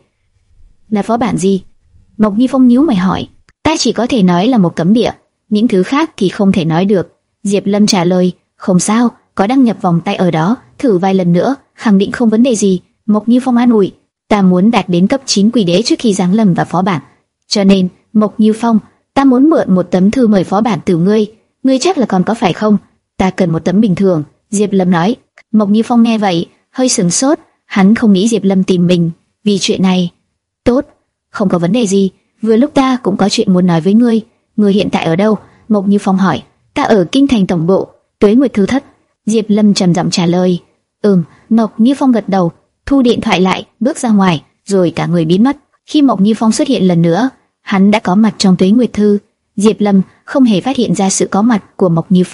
Là phó bản gì? Mộc Như Phong nhíu mày hỏi. Ta chỉ có thể nói là một cấm địa, những thứ khác thì không thể nói được. Diệp Lâm trả lời, không sao, có đăng nhập vòng tay ở đó, thử vài lần nữa, khẳng định không vấn đề gì. Mộc Như Phong an ủi, ta muốn đạt đến cấp chín quỷ đế trước khi giáng lâm vào phó bản. Cho nên, Mộc Như Phong, ta muốn mượn một tấm thư mời phó bản từ ngươi, ngươi chắc là còn có phải không? Ta cần một tấm bình thường, Diệp Lâm nói. Mộc Như Phong nghe vậy, hơi sửng sốt, hắn không nghĩ Diệp Lâm tìm mình vì chuyện này. Tốt, không có vấn đề gì, vừa lúc ta cũng có chuyện muốn nói với ngươi. Ngươi hiện tại ở đâu? Mộc Như Phong hỏi. Ta ở kinh thành tổng bộ, Tuế Nguyệt Thư Thất. Diệp Lâm trầm giọng trả lời. Ừm. Mộc Như Phong gật đầu, thu điện thoại lại, bước ra ngoài, rồi cả người biến mất. Khi Mộc Như Phong xuất hiện lần nữa, hắn đã có mặt trong Tuế Nguyệt Thư. Diệp Lâm không hề phát hiện ra sự có mặt của Mộc Như Phong.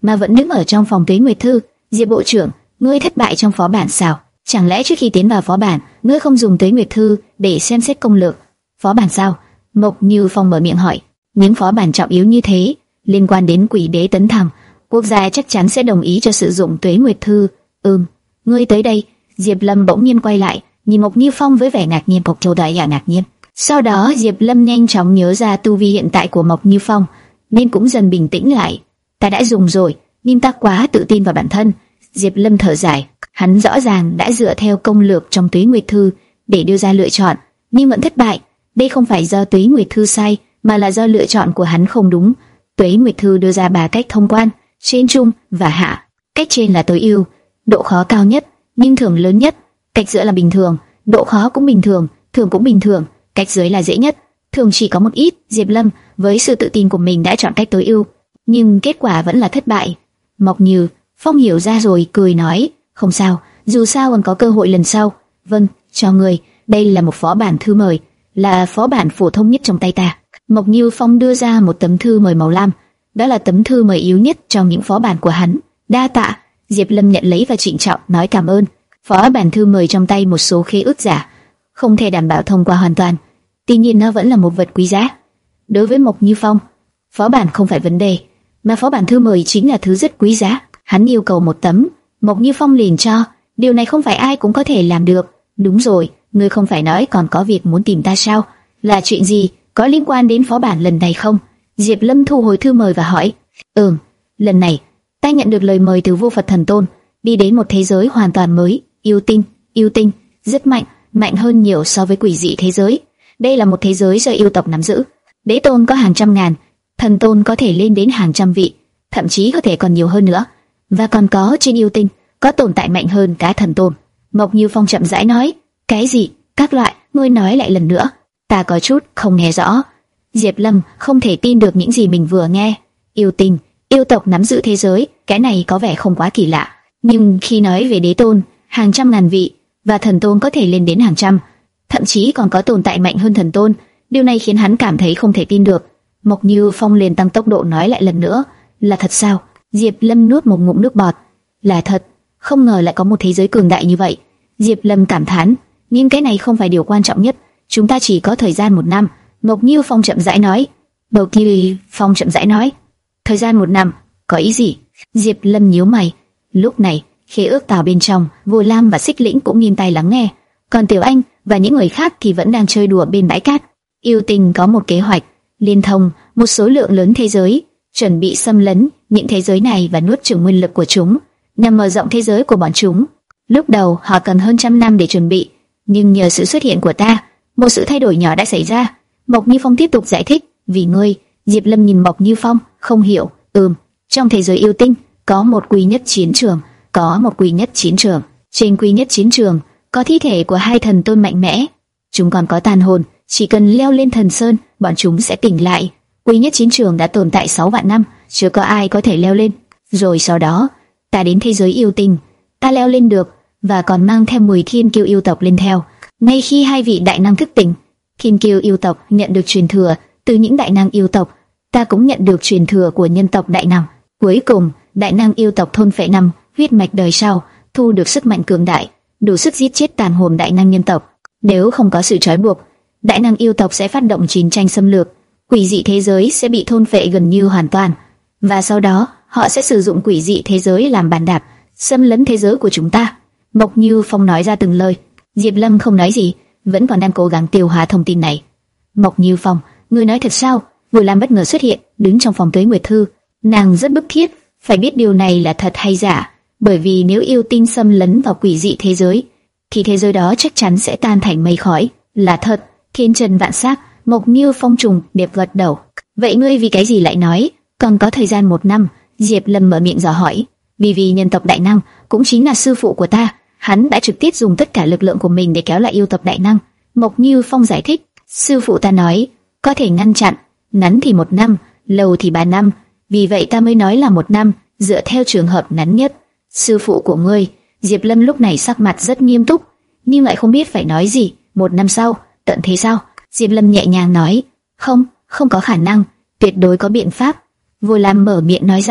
mà vẫn đứng ở trong phòng Tuế Nguyệt Thư. Diệp bộ trưởng, ngươi thất bại trong phó bản sao? Chẳng lẽ trước khi tiến vào phó bản, ngươi không dùng Tuế Nguyệt Thư để xem xét công lược? Phó bản sao? Mộc Như Phong mở miệng hỏi. Những phó bản trọng yếu như thế, liên quan đến Quỷ Đế tấn thăng, quốc gia chắc chắn sẽ đồng ý cho sử dụng Tuế Nguyệt Thư. Ừm, ngươi tới đây. Diệp Lâm bỗng nhiên quay lại, nhìn Mộc Như Phong với vẻ ngạc nhiên. Cục Châu đại giả ngạc nhiên. Sau đó Diệp Lâm nhanh chóng nhớ ra tu vi hiện tại của Mộc Như Phong, nên cũng dần bình tĩnh lại. Ta đã dùng rồi, nhưng ta quá tự tin vào bản thân. Diệp Lâm thở dài, hắn rõ ràng đã dựa theo công lược trong Tuế Nguyệt Thư để đưa ra lựa chọn, nhưng vẫn thất bại. Đây không phải do Tuế Nguyệt Thư sai, mà là do lựa chọn của hắn không đúng. Tuế Nguyệt Thư đưa ra ba cách thông quan: trên, trung và hạ. Cách trên là tối ưu, độ khó cao nhất, nhưng thưởng lớn nhất. Cách giữa là bình thường, độ khó cũng bình thường, thưởng cũng bình thường. Cách dưới là dễ nhất, thường chỉ có một ít. Diệp Lâm với sự tự tin của mình đã chọn cách tối ưu, nhưng kết quả vẫn là thất bại. Mộc Như Phong hiểu ra rồi, cười nói, không sao, dù sao còn có cơ hội lần sau. Vâng, cho người, đây là một phó bản thư mời, là phó bản phổ thông nhất trong tay ta. Mộc Như Phong đưa ra một tấm thư mời màu lam, đó là tấm thư mời yếu nhất trong những phó bản của hắn. Đa tạ. Diệp Lâm nhận lấy và trịnh trọng nói cảm ơn. Phó bản thư mời trong tay một số khế ước giả, không thể đảm bảo thông qua hoàn toàn, tuy nhiên nó vẫn là một vật quý giá. Đối với Mộc Như Phong, phó bản không phải vấn đề, mà phó bản thư mời chính là thứ rất quý giá. Hắn yêu cầu một tấm, Mộc Như Phong liền cho. Điều này không phải ai cũng có thể làm được. Đúng rồi, ngươi không phải nói còn có việc muốn tìm ta sao? Là chuyện gì? Có liên quan đến phó bản lần này không? Diệp Lâm thu hồi thư mời và hỏi. Ừm, lần này ta nhận được lời mời từ Vô Phật Thần Tôn, đi đến một thế giới hoàn toàn mới. Yêu tinh, yêu tinh, rất mạnh, mạnh hơn nhiều so với quỷ dị thế giới. Đây là một thế giới do yêu tộc nắm giữ. Đế tôn có hàng trăm ngàn, thần tôn có thể lên đến hàng trăm vị, thậm chí có thể còn nhiều hơn nữa. Và còn có trên yêu tinh có tồn tại mạnh hơn cả thần tôn. Mộc Như Phong chậm rãi nói. Cái gì? Các loại, ngươi nói lại lần nữa. Ta có chút không nghe rõ. Diệp Lâm không thể tin được những gì mình vừa nghe. Yêu tinh, yêu tộc nắm giữ thế giới, cái này có vẻ không quá kỳ lạ. Nhưng khi nói về đế tôn, hàng trăm ngàn vị, và thần tôn có thể lên đến hàng trăm, thậm chí còn có tồn tại mạnh hơn thần tôn, điều này khiến hắn cảm thấy không thể tin được. Mộc Như Phong liền tăng tốc độ nói lại lần nữa. Là thật sao? Diệp Lâm nuốt một ngụm nước bọt. Là thật, không ngờ lại có một thế giới cường đại như vậy. Diệp Lâm cảm thán, nhưng cái này không phải điều quan trọng nhất. Chúng ta chỉ có thời gian một năm. Mộc Như Phong chậm rãi nói. Bầu Kỳ Phong chậm rãi nói. Thời gian một năm, có ý gì? Diệp Lâm nhíu mày. Lúc này, khế ước tàu bên trong, Vô Lam và Xích Lĩnh cũng nghiêm tai lắng nghe. Còn Tiểu Anh và những người khác thì vẫn đang chơi đùa bên bãi cát. Yêu Tinh có một kế hoạch liên thông một số lượng lớn thế giới, chuẩn bị xâm lấn những thế giới này và nuốt chửng nguyên lực của chúng, nhằm mở rộng thế giới của bọn chúng. Lúc đầu họ cần hơn trăm năm để chuẩn bị, nhưng nhờ sự xuất hiện của ta, một sự thay đổi nhỏ đã xảy ra. Mộc Như Phong tiếp tục giải thích. Vì ngươi. Diệp Lâm nhìn Mộc Như Phong, không hiểu. Ừm, trong thế giới yêu tinh có một quy nhất chiến trường, có một quy nhất chiến trường. Trên quy nhất chiến trường có thi thể của hai thần tôn mạnh mẽ, chúng còn có tàn hồn, chỉ cần leo lên thần sơn, bọn chúng sẽ tỉnh lại. Quy nhất chiến trường đã tồn tại sáu vạn năm, chưa có ai có thể leo lên. Rồi sau đó, ta đến thế giới yêu tinh, ta leo lên được, và còn mang theo mười thiên kiêu yêu tộc lên theo. Ngay khi hai vị đại năng thức tỉnh, thiên kiêu yêu tộc nhận được truyền thừa từ những đại năng yêu tộc, ta cũng nhận được truyền thừa của nhân tộc đại năng. Cuối cùng, đại năng yêu tộc thôn phệ năm huyết mạch đời sau, thu được sức mạnh cường đại, đủ sức giết chết tàn hồn đại năng nhân tộc. Nếu không có sự trói buộc, đại năng yêu tộc sẽ phát động chiến tranh xâm lược, quỷ dị thế giới sẽ bị thôn phệ gần như hoàn toàn, và sau đó họ sẽ sử dụng quỷ dị thế giới làm bàn đạp, xâm lấn thế giới của chúng ta. Mộc Như Phong nói ra từng lời. Diệp Lâm không nói gì, vẫn còn đang cố gắng tiêu hóa thông tin này. Mộc Như Phong, ngươi nói thật sao? Vừa Lam bất ngờ xuất hiện, đứng trong phòng Tuế Nguyệt Thư. Nàng rất bức thiết, phải biết điều này là thật hay giả, bởi vì nếu yêu tinh xâm lấn vào quỷ dị thế giới, thì thế giới đó chắc chắn sẽ tan thành mây khói. Là thật. Thiên Trần vạn sắc. Mộc Như Phong trùng điệp gật đầu. Vậy ngươi vì cái gì lại nói còn có thời gian một năm? Diệp Lâm mở miệng dò hỏi. Vì vì nhân tộc đại năng cũng chính là sư phụ của ta, hắn đã trực tiếp dùng tất cả lực lượng của mình để kéo lại yêu tộc đại năng. Mộc Như Phong giải thích. Sư phụ ta nói có thể ngăn chặn, ngắn thì một năm, lâu thì ba năm, vì vậy ta mới nói là một năm, dựa theo trường hợp ngắn nhất. Sư phụ của ngươi? Diệp Lâm lúc này sắc mặt rất nghiêm túc, nhưng lại không biết phải nói gì. Một năm sau, tận thế sao? Diệp Lâm nhẹ nhàng nói. Không, không có khả năng, tuyệt đối có biện pháp. Vô Lam mở miệng nói ra.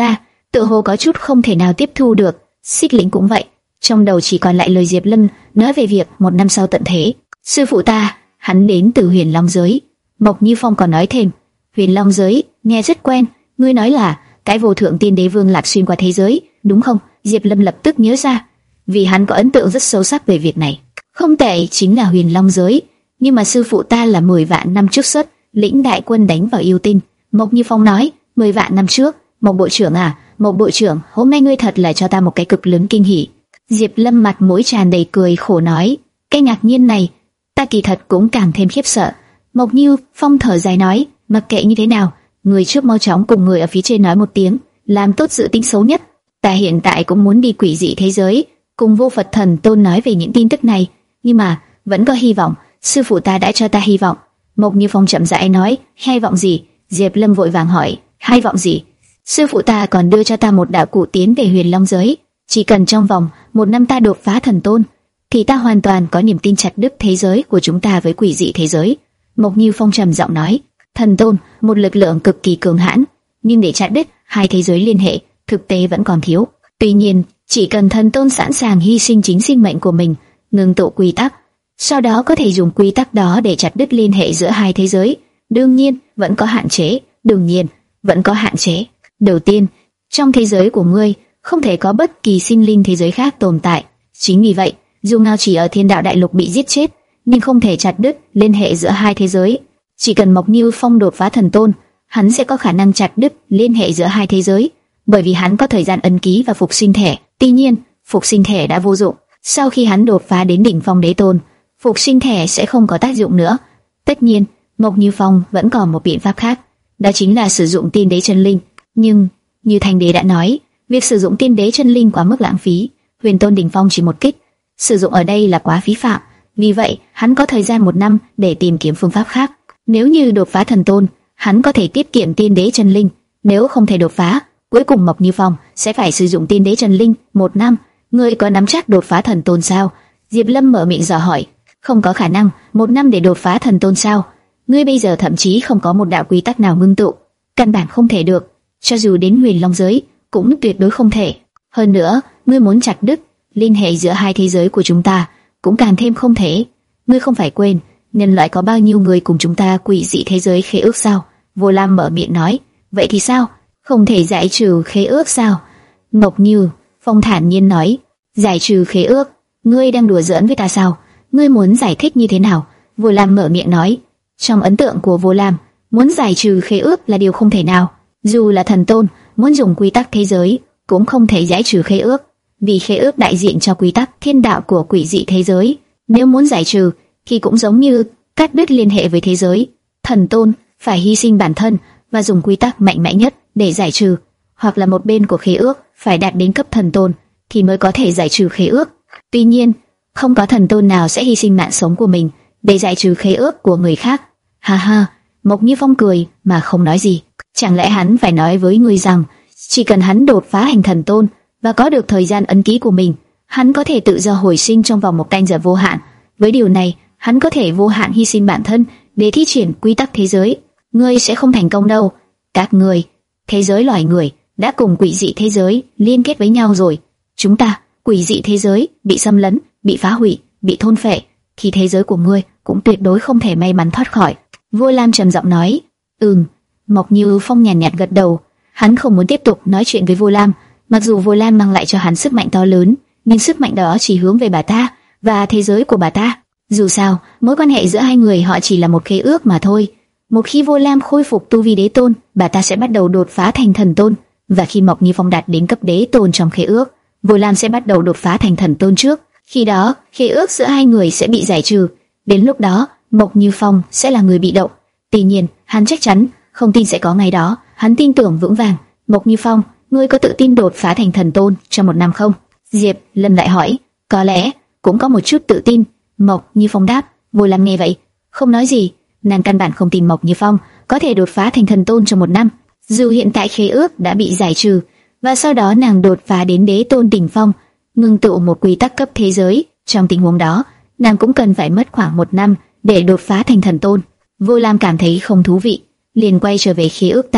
tựa hồ có chút không thể nào tiếp thu được. Xích Lĩnh cũng vậy, trong đầu chỉ còn lại lời Diệp Lâm nói về việc một năm sau tận thế. Sư phụ ta, hắn đến từ Huyền Long giới. Mộc Như Phong còn nói thêm, Huyền Long giới nghe rất quen, ngươi nói là cái vô thượng tiên đế Vương Lạc xuyên qua thế giới, đúng không? Diệp Lâm lập tức nhớ ra, vì hắn có ấn tượng rất sâu sắc về việc này. Không tệ, chính là Huyền Long giới, nhưng mà sư phụ ta là mười vạn năm trước xuất lĩnh đại quân đánh vào yêu tinh. Mộc Như Phong nói, mười vạn năm trước. Mộc bộ trưởng à, Mộc bộ trưởng, hôm nay ngươi thật là cho ta một cái cực lớn kinh hỉ. Diệp Lâm mặt mũi tràn đầy cười khổ nói, cái ngạc nhiên này, ta kỳ thật cũng càng thêm khiếp sợ. Mộc Như Phong thở dài nói, mặc kệ như thế nào, người trước mau chóng cùng người ở phía trên nói một tiếng, làm tốt dự tính xấu nhất. Ta hiện tại cũng muốn đi quỷ dị thế giới, cùng Vô Phật Thần Tôn nói về những tin tức này, nhưng mà vẫn có hy vọng. Sư phụ ta đã cho ta hy vọng. Mộc Như Phong chậm rãi nói, hy vọng gì? Diệp Lâm vội vàng hỏi, hy vọng gì? Sư phụ ta còn đưa cho ta một đạo cụ tiến về Huyền Long giới, chỉ cần trong vòng một năm ta đột phá thần tôn, thì ta hoàn toàn có niềm tin chặt đứt thế giới của chúng ta với quỷ dị thế giới. Mộc Như Phong trầm giọng nói, thần tôn, một lực lượng cực kỳ cường hãn, nhưng để chặt đứt hai thế giới liên hệ, thực tế vẫn còn thiếu. Tuy nhiên, chỉ cần thần tôn sẵn sàng hy sinh chính sinh mệnh của mình, ngừng tụ quy tắc, sau đó có thể dùng quy tắc đó để chặt đứt liên hệ giữa hai thế giới. Đương nhiên, vẫn có hạn chế. Đương nhiên, vẫn có hạn chế. Đầu tiên, trong thế giới của ngươi không thể có bất kỳ sinh linh thế giới khác tồn tại. Chính vì vậy, dù Ngao Chỉ ở Thiên Đạo Đại Lục bị giết chết, nhưng không thể chặt đứt liên hệ giữa hai thế giới. Chỉ cần Mộc Như Phong đột phá thần tôn, hắn sẽ có khả năng chặt đứt liên hệ giữa hai thế giới, bởi vì hắn có thời gian ấn ký và phục sinh thể. Tuy nhiên, phục sinh thể đã vô dụng. Sau khi hắn đột phá đến đỉnh phong đế tôn, phục sinh thể sẽ không có tác dụng nữa. Tất nhiên, Mộc Như Phong vẫn còn một biện pháp khác, đó chính là sử dụng tiên đế chân linh. Nhưng như Thanh Đế đã nói, việc sử dụng tiên đế chân linh quá mức lãng phí. Huyền tôn đỉnh phong chỉ một kích, sử dụng ở đây là quá phí phạm. Vì vậy, hắn có thời gian một năm để tìm kiếm phương pháp khác. Nếu như đột phá thần tôn, hắn có thể tiết kiệm tiên đế chân linh. Nếu không thể đột phá, cuối cùng Mộc Như Phong sẽ phải sử dụng tiên đế chân linh một năm. Ngươi có nắm chắc đột phá thần tôn sao? Diệp Lâm mở miệng dò hỏi. Không có khả năng, một năm để đột phá thần tôn sao? Ngươi bây giờ thậm chí không có một đạo quy tắc nào ngưng tụ, căn bản không thể được. Cho dù đến Huyền Long giới, cũng tuyệt đối không thể. Hơn nữa, ngươi muốn chặt đứt liên hệ giữa hai thế giới của chúng ta, cũng càng thêm không thể. Ngươi không phải quên, nhân loại có bao nhiêu người cùng chúng ta quỷ dị thế giới khế ước sao? Vô Lam mở miệng nói. Vậy thì sao? Không thể giải trừ khế ước sao? Mộc Như Phong thản nhiên nói. Giải trừ khế ước? Ngươi đang đùa giỡn với ta sao? Ngươi muốn giải thích như thế nào? Vô Lam mở miệng nói. Trong ấn tượng của Vô Lam, muốn giải trừ khế ước là điều không thể nào. Dù là thần tôn muốn dùng quy tắc thế giới, cũng không thể giải trừ khế ước, vì khế ước đại diện cho quy tắc thiên đạo của quỷ dị thế giới. Nếu muốn giải trừ, thì cũng giống như cắt đứt liên hệ với thế giới. Thần tôn phải hy sinh bản thân và dùng quy tắc mạnh mẽ nhất để giải trừ, hoặc là một bên của khế ước phải đạt đến cấp thần tôn thì mới có thể giải trừ khế ước. Tuy nhiên, không có thần tôn nào sẽ hy sinh mạng sống của mình để giải trừ khế ước của người khác. Ha ha, Mộc Như Phong cười mà không nói gì. Chẳng lẽ hắn phải nói với người rằng chỉ cần hắn đột phá thành thần tôn và có được thời gian ấn ký của mình, hắn có thể tự do hồi sinh trong vòng một canh giờ vô hạn. Với điều này, hắn có thể vô hạn hy sinh bản thân để thi triển quy tắc thế giới. Ngươi sẽ không thành công đâu. Các ngươi, thế giới loài người đã cùng quỷ dị thế giới liên kết với nhau rồi. Chúng ta, quỷ dị thế giới bị xâm lấn, bị phá hủy, bị thôn phệ, thì thế giới của ngươi cũng tuyệt đối không thể may mắn thoát khỏi. Vô Lam trầm giọng nói. Ừm. Mộc Như Phong nhàn nhạt, nhạt gật đầu. Hắn không muốn tiếp tục nói chuyện với Vô Lam, mặc dù Vô Lam mang lại cho hắn sức mạnh to lớn, nhưng sức mạnh đó chỉ hướng về bà ta và thế giới của bà ta. Dù sao, mối quan hệ giữa hai người họ chỉ là một khế ước mà thôi. Một khi Vô Lam khôi phục tu vi đế tôn, bà ta sẽ bắt đầu đột phá thành thần tôn, và khi Mộc Như Phong đạt đến cấp đế tôn trong khế ước, Vô Lam sẽ bắt đầu đột phá thành thần tôn trước. Khi đó, khế ước giữa hai người sẽ bị giải trừ. Đến lúc đó, Mộc Như Phong sẽ là người bị động. Tuy nhiên, hắn chắc chắn không tin sẽ có ngày đó. Hắn tin tưởng vững vàng. Mộc Như Phong, ngươi có tự tin đột phá thành thần tôn trong một năm không? Diệp Lâm lại hỏi. Có lẽ cũng có một chút tự tin. Mộc Như Phong đáp. Vô Lam nghe vậy, không nói gì. Nàng căn bản không tin Mộc Như Phong có thể đột phá thành thần tôn trong một năm. Dù hiện tại khế ước đã bị giải trừ, và sau đó nàng đột phá đến đế tôn đỉnh phong, ngưng tụ một quy tắc cấp thế giới, trong tình huống đó, nàng cũng cần phải mất khoảng một năm để đột phá thành thần tôn. Vô Lam cảm thấy không thú vị, liền quay trở về khế ước tàu,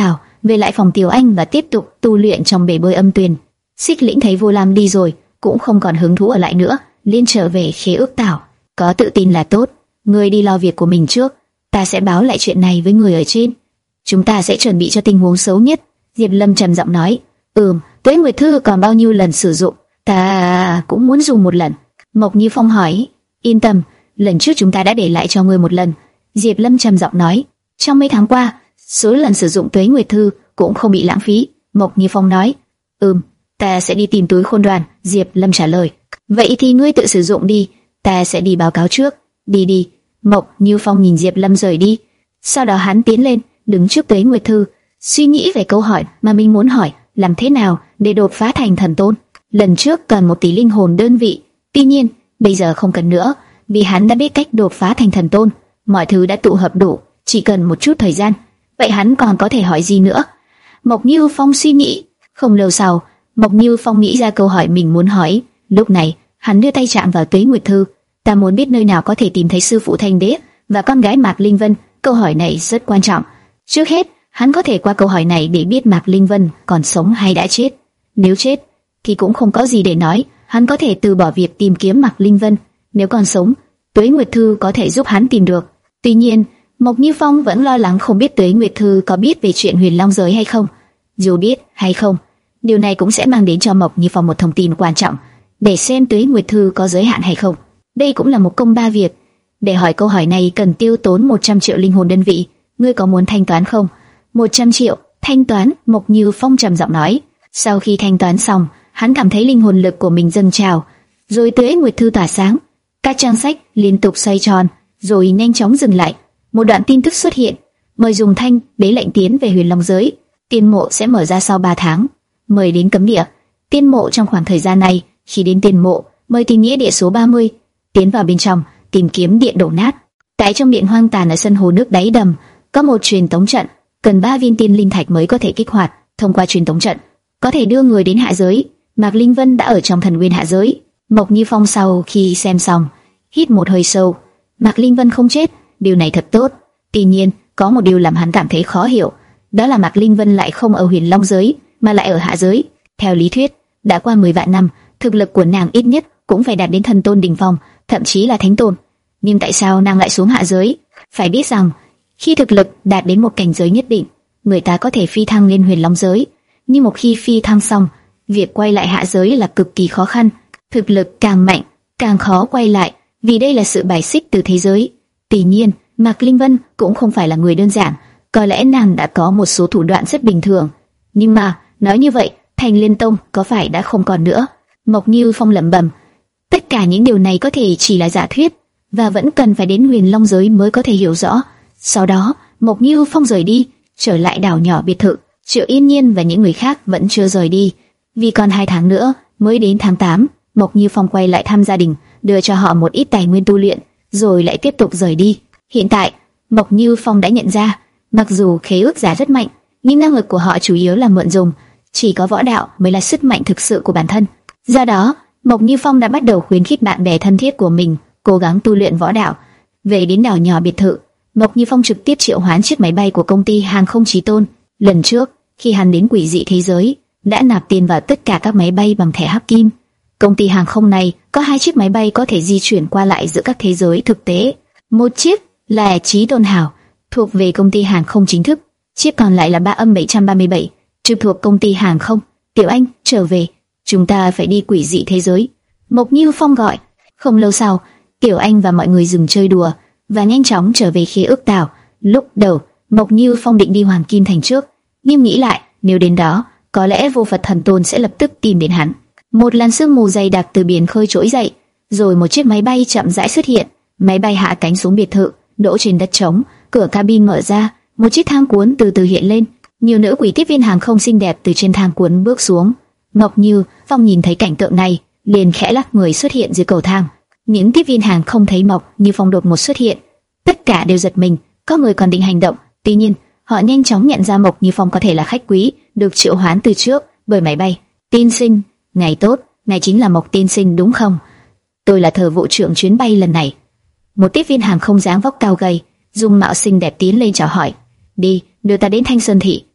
về lại phòng Tiểu Anh và tiếp tục tu luyện trong bể bơi âm tuyền. Xích Lĩnh thấy Vô Lam đi rồi, cũng không còn hứng thú ở lại nữa, liền trở về Khế Ước Tảo. Có tự tin là tốt, ngươi đi lo việc của mình trước, ta sẽ báo lại chuyện này với người ở trên. Chúng ta sẽ chuẩn bị cho tình huống xấu nhất. Diệp Lâm trầm giọng nói. Ừm, Tuế Nguyệt Thư còn bao nhiêu lần sử dụng? Ta cũng muốn dùng một lần. Mộc Như Phong hỏi. Yên tâm, lần trước chúng ta đã để lại cho ngươi một lần. Diệp Lâm trầm giọng nói. Trong mấy tháng qua, số lần sử dụng Tuế Nguyệt Thư cũng không bị lãng phí. Mộc Như Phong nói. Ừm, ta sẽ đi tìm túi khôn đoàn. Diệp Lâm trả lời. Vậy thì ngươi tự sử dụng đi, ta sẽ đi báo cáo trước. Đi đi. Mộc Như Phong nhìn Diệp Lâm rời đi. Sau đó hắn tiến lên, đứng trước Tuế Nguyệt Thư, suy nghĩ về câu hỏi mà mình muốn hỏi, làm thế nào để đột phá thành thần tôn. Lần trước cần một tỷ linh hồn đơn vị, tuy nhiên bây giờ không cần nữa, vì hắn đã biết cách đột phá thành thần tôn, mọi thứ đã tụ hợp đủ, chỉ cần một chút thời gian. Vậy hắn còn có thể hỏi gì nữa? Mộc Như Phong suy nghĩ. Không lâu sau, Mộc Như Phong nghĩ ra câu hỏi mình muốn hỏi. Lúc này, hắn đưa tay chạm vào Tuế Nguyệt Thư. Ta muốn biết nơi nào có thể tìm thấy sư phụ Thanh Đế và con gái Mạc Linh Vân. Câu hỏi này rất quan trọng. Trước hết, hắn có thể qua câu hỏi này để biết Mạc Linh Vân còn sống hay đã chết. Nếu chết, thì cũng không có gì để nói. Hắn có thể từ bỏ việc tìm kiếm Mạc Linh Vân. Nếu còn sống, Tuế Nguyệt Thư có thể giúp hắn tìm được. Tuy nhiên, Mộc Như Phong vẫn lo lắng không biết Tuế Nguyệt Thư có biết về chuyện Huyền Long giới hay không. Dù biết hay không, điều này cũng sẽ mang đến cho Mộc Như Phong một thông tin quan trọng, để xem Tuế Nguyệt Thư có giới hạn hay không. Đây cũng là một công ba việc. Để hỏi câu hỏi này cần tiêu tốn một trăm triệu linh hồn đơn vị. Ngươi có muốn thanh toán không? một trăm triệu, thanh toán. Mộc Như Phong trầm giọng nói. Sau khi thanh toán xong, hắn cảm thấy linh hồn lực của mình dâng trào, rồi Tuế Nguyệt Thư tỏa sáng. Các trang sách liên tục xoay tròn, rồi nhanh chóng dừng lại. Một đoạn tin tức xuất hiện: mời dùng Thanh Đế lệnh tiến về Huyền Long giới. Tiên mộ sẽ mở ra sau ba tháng. Mời đến cấm địa. Tiên mộ trong khoảng thời gian này, khi đến tiên mộ, mời tìm nghĩa địa số ba mươi, tiến vào bên trong, tìm kiếm điện đổ nát. Tại trong điện hoang tàn ở sân hồ nước đáy đầm, có một truyền tống trận, cần ba viên tiên linh thạch mới có thể kích hoạt. Thông qua truyền tống trận, có thể đưa người đến hạ giới. Mạc Linh Vân đã ở trong thần nguyên hạ giới. Mộc Như Phong sau khi xem xong, hít một hơi sâu. Mạc Linh Vân không chết, điều này thật tốt. Tuy nhiên, có một điều làm hắn cảm thấy khó hiểu, đó là Mạc Linh Vân lại không ở Huyền Long giới, mà lại ở hạ giới. Theo lý thuyết, đã qua mười vạn năm, thực lực của nàng ít nhất cũng phải đạt đến thần tôn đỉnh phong, thậm chí là thánh tôn. Nhưng tại sao nàng lại xuống hạ giới? Phải biết rằng, khi thực lực đạt đến một cảnh giới nhất định, người ta có thể phi thăng lên Huyền Long giới, nhưng một khi phi thăng xong, việc quay lại hạ giới là cực kỳ khó khăn. Thực lực càng mạnh, càng khó quay lại, vì đây là sự bài xích từ thế giới. Tuy nhiên, Mạc Linh Vân cũng không phải là người đơn giản, có lẽ nàng đã có một số thủ đoạn rất bình thường. Nhưng mà, nói như vậy, Thành Liên Tông có phải đã không còn nữa? Mộc Như Phong lẩm bẩm. Tất cả những điều này có thể chỉ là giả thuyết, và vẫn cần phải đến Huyền Long giới mới có thể hiểu rõ. Sau đó, Mộc Như Phong rời đi, trở lại đảo nhỏ biệt thự. Triệu Yên Nhiên và những người khác vẫn chưa rời đi, vì còn hai tháng nữa mới đến tháng tám. Mộc Như Phong quay lại thăm gia đình, đưa cho họ một ít tài nguyên tu luyện, rồi lại tiếp tục rời đi. Hiện tại, Mộc Như Phong đã nhận ra, mặc dù khế ước giả rất mạnh, nhưng năng lực của họ chủ yếu là mượn dùng, chỉ có võ đạo mới là sức mạnh thực sự của bản thân. Do đó, Mộc Như Phong đã bắt đầu khuyến khích bạn bè thân thiết của mình cố gắng tu luyện võ đạo. Về đến đảo nhỏ biệt thự, Mộc Như Phong trực tiếp triệu hoán chiếc máy bay của công ty hàng không Chí Tôn. Lần trước, khi hắn đến quỷ dị thế giới, đã nạp tiền vào tất cả các máy bay bằng thẻ hắc kim. Công ty hàng không này có hai chiếc máy bay có thể di chuyển qua lại giữa các thế giới thực tế. Một chiếc là Chí Tôn Hào, thuộc về công ty hàng không chính thức. Chiếc còn lại là Ba Âm bảy ba bảy, trực thuộc công ty hàng không. Tiểu Anh, trở về, chúng ta phải đi quỷ dị thế giới. Mộc Như Phong gọi. Không lâu sau, Tiểu Anh và mọi người dừng chơi đùa và nhanh chóng trở về Khế Ước Tảo. Lúc đầu, Mộc Như Phong định đi Hoàng Kim Thành trước, nhưng nghĩ lại, nếu đến đó, có lẽ Vô Phật Thần Tôn sẽ lập tức tìm đến hắn. Một làn sương mù dày đặc từ biển khơi trỗi dậy, rồi một chiếc máy bay chậm rãi xuất hiện. Máy bay hạ cánh xuống biệt thự, đỗ trên đất trống, cửa cabin mở ra, một chiếc thang cuốn từ từ hiện lên. Nhiều nữ quỷ tiếp viên hàng không xinh đẹp từ trên thang cuốn bước xuống. Mộc Như Phong nhìn thấy cảnh tượng này, liền khẽ lắc người xuất hiện dưới cầu thang. Những tiếp viên hàng không thấy Mộc Như Phong đột ngột xuất hiện, tất cả đều giật mình, có người còn định hành động. Tuy nhiên, họ nhanh chóng nhận ra Mộc Như Phong có thể là khách quý được triệu hoán từ trước bởi máy bay. Tiên sinh, ngày tốt, ngài chính là Mộc tiên sinh đúng không? Tôi là thờ vụ trưởng chuyến bay lần này. Một tiếp viên hàng không dáng vóc cao gầy, dung mạo xinh đẹp tiến lên chào hỏi. Đi, đưa ta đến Thanh Sơn thị.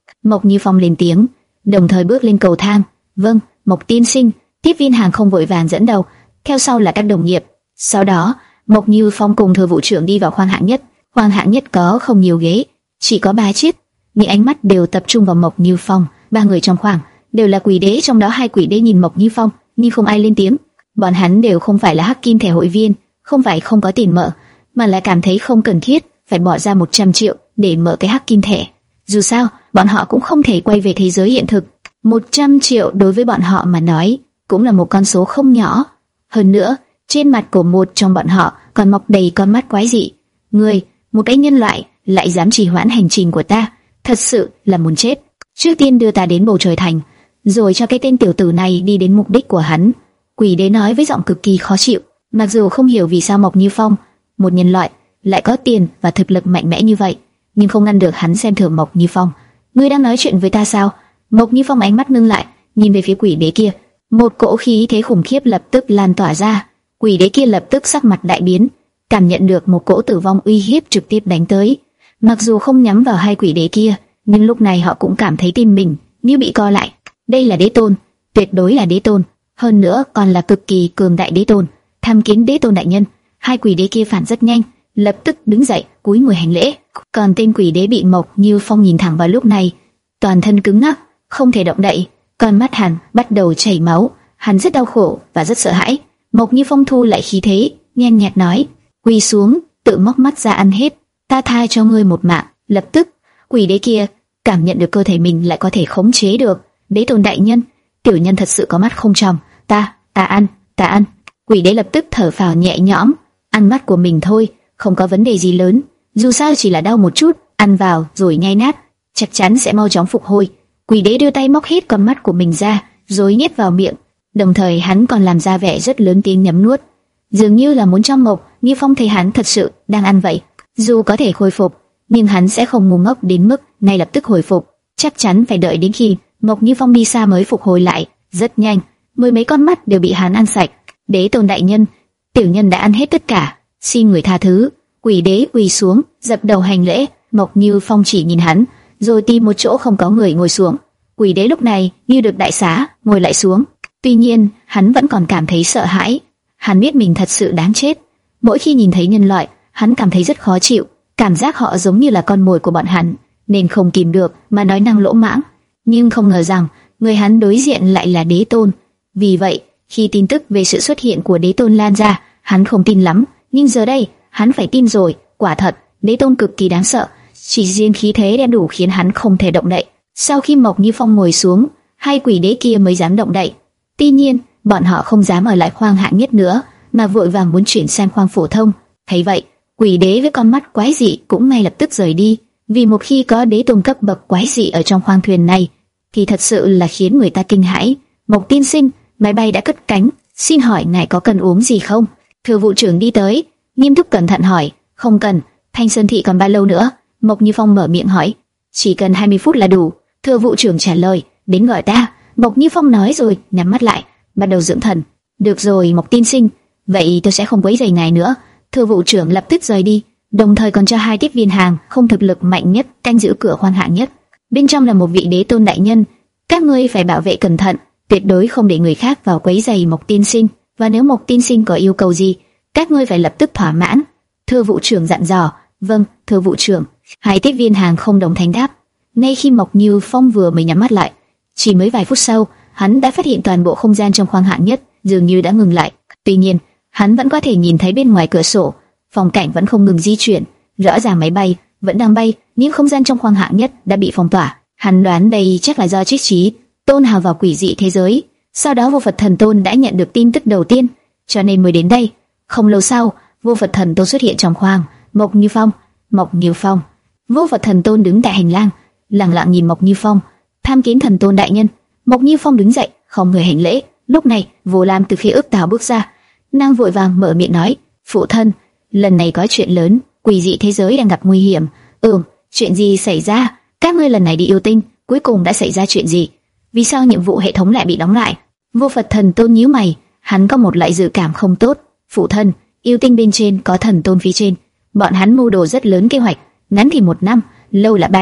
Mộc Như Phong lên tiếng, đồng thời bước lên cầu thang. Vâng, Mộc tiên sinh. Tiếp viên hàng không vội vàng dẫn đầu, theo sau là các đồng nghiệp. Sau đó, Mộc Như Phong cùng Thừa vụ trưởng đi vào khoang hạng nhất. Khoang hạng nhất có không nhiều ghế, chỉ có ba chiếc. Những ánh mắt đều tập trung vào Mộc Như Phong. Ba người trong khoang đều là quỷ đế, trong đó hai quỷ đế nhìn Mộc Như Phong, nhưng không ai lên tiếng. Bọn hắn đều không phải là hắc kim thẻ hội viên, không phải không có tiền mở, mà là cảm thấy không cần thiết phải bỏ ra một trăm triệu để mở cái hắc kim thẻ. Dù sao, bọn họ cũng không thể quay về thế giới hiện thực. một trăm triệu đối với bọn họ mà nói cũng là một con số không nhỏ. Hơn nữa, trên mặt của một trong bọn họ còn mọc đầy con mắt quái dị. Người, một cái nhân loại, lại dám trì hoãn hành trình của ta, thật sự là muốn chết. Trước tiên đưa ta đến bầu trời thành, rồi cho cái tên tiểu tử này đi đến mục đích của hắn. Quỷ đế nói với giọng cực kỳ khó chịu. Mặc dù không hiểu vì sao Mộc Như Phong, một nhân loại, lại có tiền và thực lực mạnh mẽ như vậy, nhưng không ngăn được hắn xem thường Mộc Như Phong. Ngươi đang nói chuyện với ta sao? Mộc Như Phong ánh mắt ngưng lại, nhìn về phía quỷ đế kia. Một cỗ khí thế khủng khiếp lập tức lan tỏa ra. Quỷ đế kia lập tức sắc mặt đại biến, cảm nhận được một cỗ tử vong uy hiếp trực tiếp đánh tới. Mặc dù không nhắm vào hai quỷ đế kia, nhưng lúc này họ cũng cảm thấy tim mình như bị co lại. Đây là đế tôn, tuyệt đối là đế tôn, hơn nữa còn là cực kỳ cường đại đế tôn. Tham kiến đế tôn đại nhân. Hai quỷ đế kia phản rất nhanh, lập tức đứng dậy cúi người hành lễ. Còn tên quỷ đế bị Mộc Như Phong nhìn thẳng vào lúc này, toàn thân cứng ngắc, không thể động đậy, con mắt hắn bắt đầu chảy máu. Hắn rất đau khổ và rất sợ hãi. Mộc Như Phong thu lại khí thế, nhen nhạt nói: quỳ xuống, tự móc mắt ra ăn hết, ta tha cho ngươi một mạng. Lập tức, quỷ đế kia cảm nhận được cơ thể mình lại có thể khống chế được. Đế tôn đại nhân, tiểu nhân thật sự có mắt không tròng, ta, ta ăn, ta ăn. Quỷ đế lập tức thở phào nhẹ nhõm, ăn mắt của mình thôi, không có vấn đề gì lớn, dù sao chỉ là đau một chút, ăn vào rồi nhai nát, chắc chắn sẽ mau chóng phục hồi. Quỷ đế đưa tay móc hết con mắt của mình ra, rồi nhét vào miệng, đồng thời hắn còn làm ra vẻ rất lớn tiếng nhấm nuốt, dường như là muốn cho Mộc Như Phong thấy hắn thật sự đang ăn vậy. Dù có thể khôi phục, nhưng hắn sẽ không ngu ngốc đến mức ngay lập tức hồi phục, chắc chắn phải đợi đến khi Mộc Như Phong đi xa mới phục hồi lại. Rất nhanh, mười mấy con mắt đều bị hắn ăn sạch. Đế tôn đại nhân, tiểu nhân đã ăn hết tất cả, xin người tha thứ. Quỷ đế quỳ xuống, dập đầu hành lễ. Mộc Như Phong chỉ nhìn hắn, rồi tìm một chỗ không có người ngồi xuống. Quỷ đế lúc này như được đại xá, ngồi lại xuống. Tuy nhiên, hắn vẫn còn cảm thấy sợ hãi. Hắn biết mình thật sự đáng chết. Mỗi khi nhìn thấy nhân loại, hắn cảm thấy rất khó chịu, cảm giác họ giống như là con mồi của bọn hắn, nên không kìm được mà nói năng lỗ mãng. Nhưng không ngờ rằng người hắn đối diện lại là đế tôn. Vì vậy, khi tin tức về sự xuất hiện của đế tôn lan ra, hắn không tin lắm, nhưng giờ đây, hắn phải tin rồi. Quả thật, đế tôn cực kỳ đáng sợ, chỉ riêng khí thế đã đủ khiến hắn không thể động đậy. Sau khi Mộc Như Phong ngồi xuống, hai quỷ đế kia mới dám động đậy. Tuy nhiên, bọn họ không dám ở lại khoang hạng nhất nữa, mà vội vàng muốn chuyển sang khoang phổ thông. Thấy vậy, quỷ đế với con mắt quái dị cũng ngay lập tức rời đi, vì một khi có đế tôn cấp bậc quái dị ở trong khoang thuyền này, thì thật sự là khiến người ta kinh hãi. Mộc tiên sinh, máy bay đã cất cánh, xin hỏi ngài có cần uống gì không? Thừa vụ trưởng đi tới, nghiêm túc cẩn thận hỏi. Không cần. Thanh Sơn thị còn bao lâu nữa? Mộc Như Phong mở miệng hỏi. Chỉ cần hai mươi phút là đủ. Thừa vụ trưởng trả lời. Đến gọi ta. Mộc Như Phong nói rồi nhắm mắt lại, bắt đầu dưỡng thần. Được rồi Mộc tiên sinh, vậy tôi sẽ không quấy rầy ngài nữa. Thừa vụ trưởng lập tức rời đi, đồng thời còn cho hai tiếp viên hàng không thực lực mạnh nhất canh giữ cửa khoang hạng nhất. Bên trong là một vị đế tôn đại nhân, các ngươi phải bảo vệ cẩn thận, tuyệt đối không để người khác vào quấy rầy Mộc tiên sinh. Và nếu Mộc tiên sinh có yêu cầu gì, các ngươi phải lập tức thỏa mãn. Thừa vụ trưởng dặn dò. Vâng, thừa vụ trưởng. Hai tiếp viên hàng không đồng thanh đáp. Ngay khi Mộc Như Phong vừa mới nhắm mắt lại, chỉ mới vài phút sau, hắn đã phát hiện toàn bộ không gian trong khoang hạng nhất dường như đã ngừng lại. Tuy nhiên, hắn vẫn có thể nhìn thấy bên ngoài cửa sổ, phong cảnh vẫn không ngừng di chuyển. Rõ ràng máy bay vẫn đang bay, nhưng không gian trong khoang hạng nhất đã bị phong tỏa. Hắn đoán đây chắc là do Trích Trí Tôn hào vào quỷ dị thế giới, sau đó Vô Phật Thần Tôn đã nhận được tin tức đầu tiên, cho nên mới đến đây. Không lâu sau, Vô Phật Thần Tôn xuất hiện trong khoang. Mộc Như Phong, Mộc Như Phong. Vô Phật Thần Tôn đứng tại hành lang, lặng lặng nhìn Mộc Như Phong. Tham kiến Thần Tôn đại nhân. Mộc Như Phong đứng dậy, không người hành lễ. Lúc này, Vô Lam từ phía ước tào bước ra, nàng vội vàng mở miệng nói: phụ thân, lần này có chuyện lớn, quỷ dị thế giới đang gặp nguy hiểm. Ừm, chuyện gì xảy ra? Các ngươi lần này đi yêu tinh, cuối cùng đã xảy ra chuyện gì? Vì sao nhiệm vụ hệ thống lại bị đóng lại? Vô Phật Thần Tôn nhíu mày, hắn có một loại dự cảm không tốt. Phụ thân, yêu tinh bên trên có thần tôn phía trên, bọn hắn mưu đồ rất lớn kế hoạch, ngắn thì một năm, lâu là ba năm,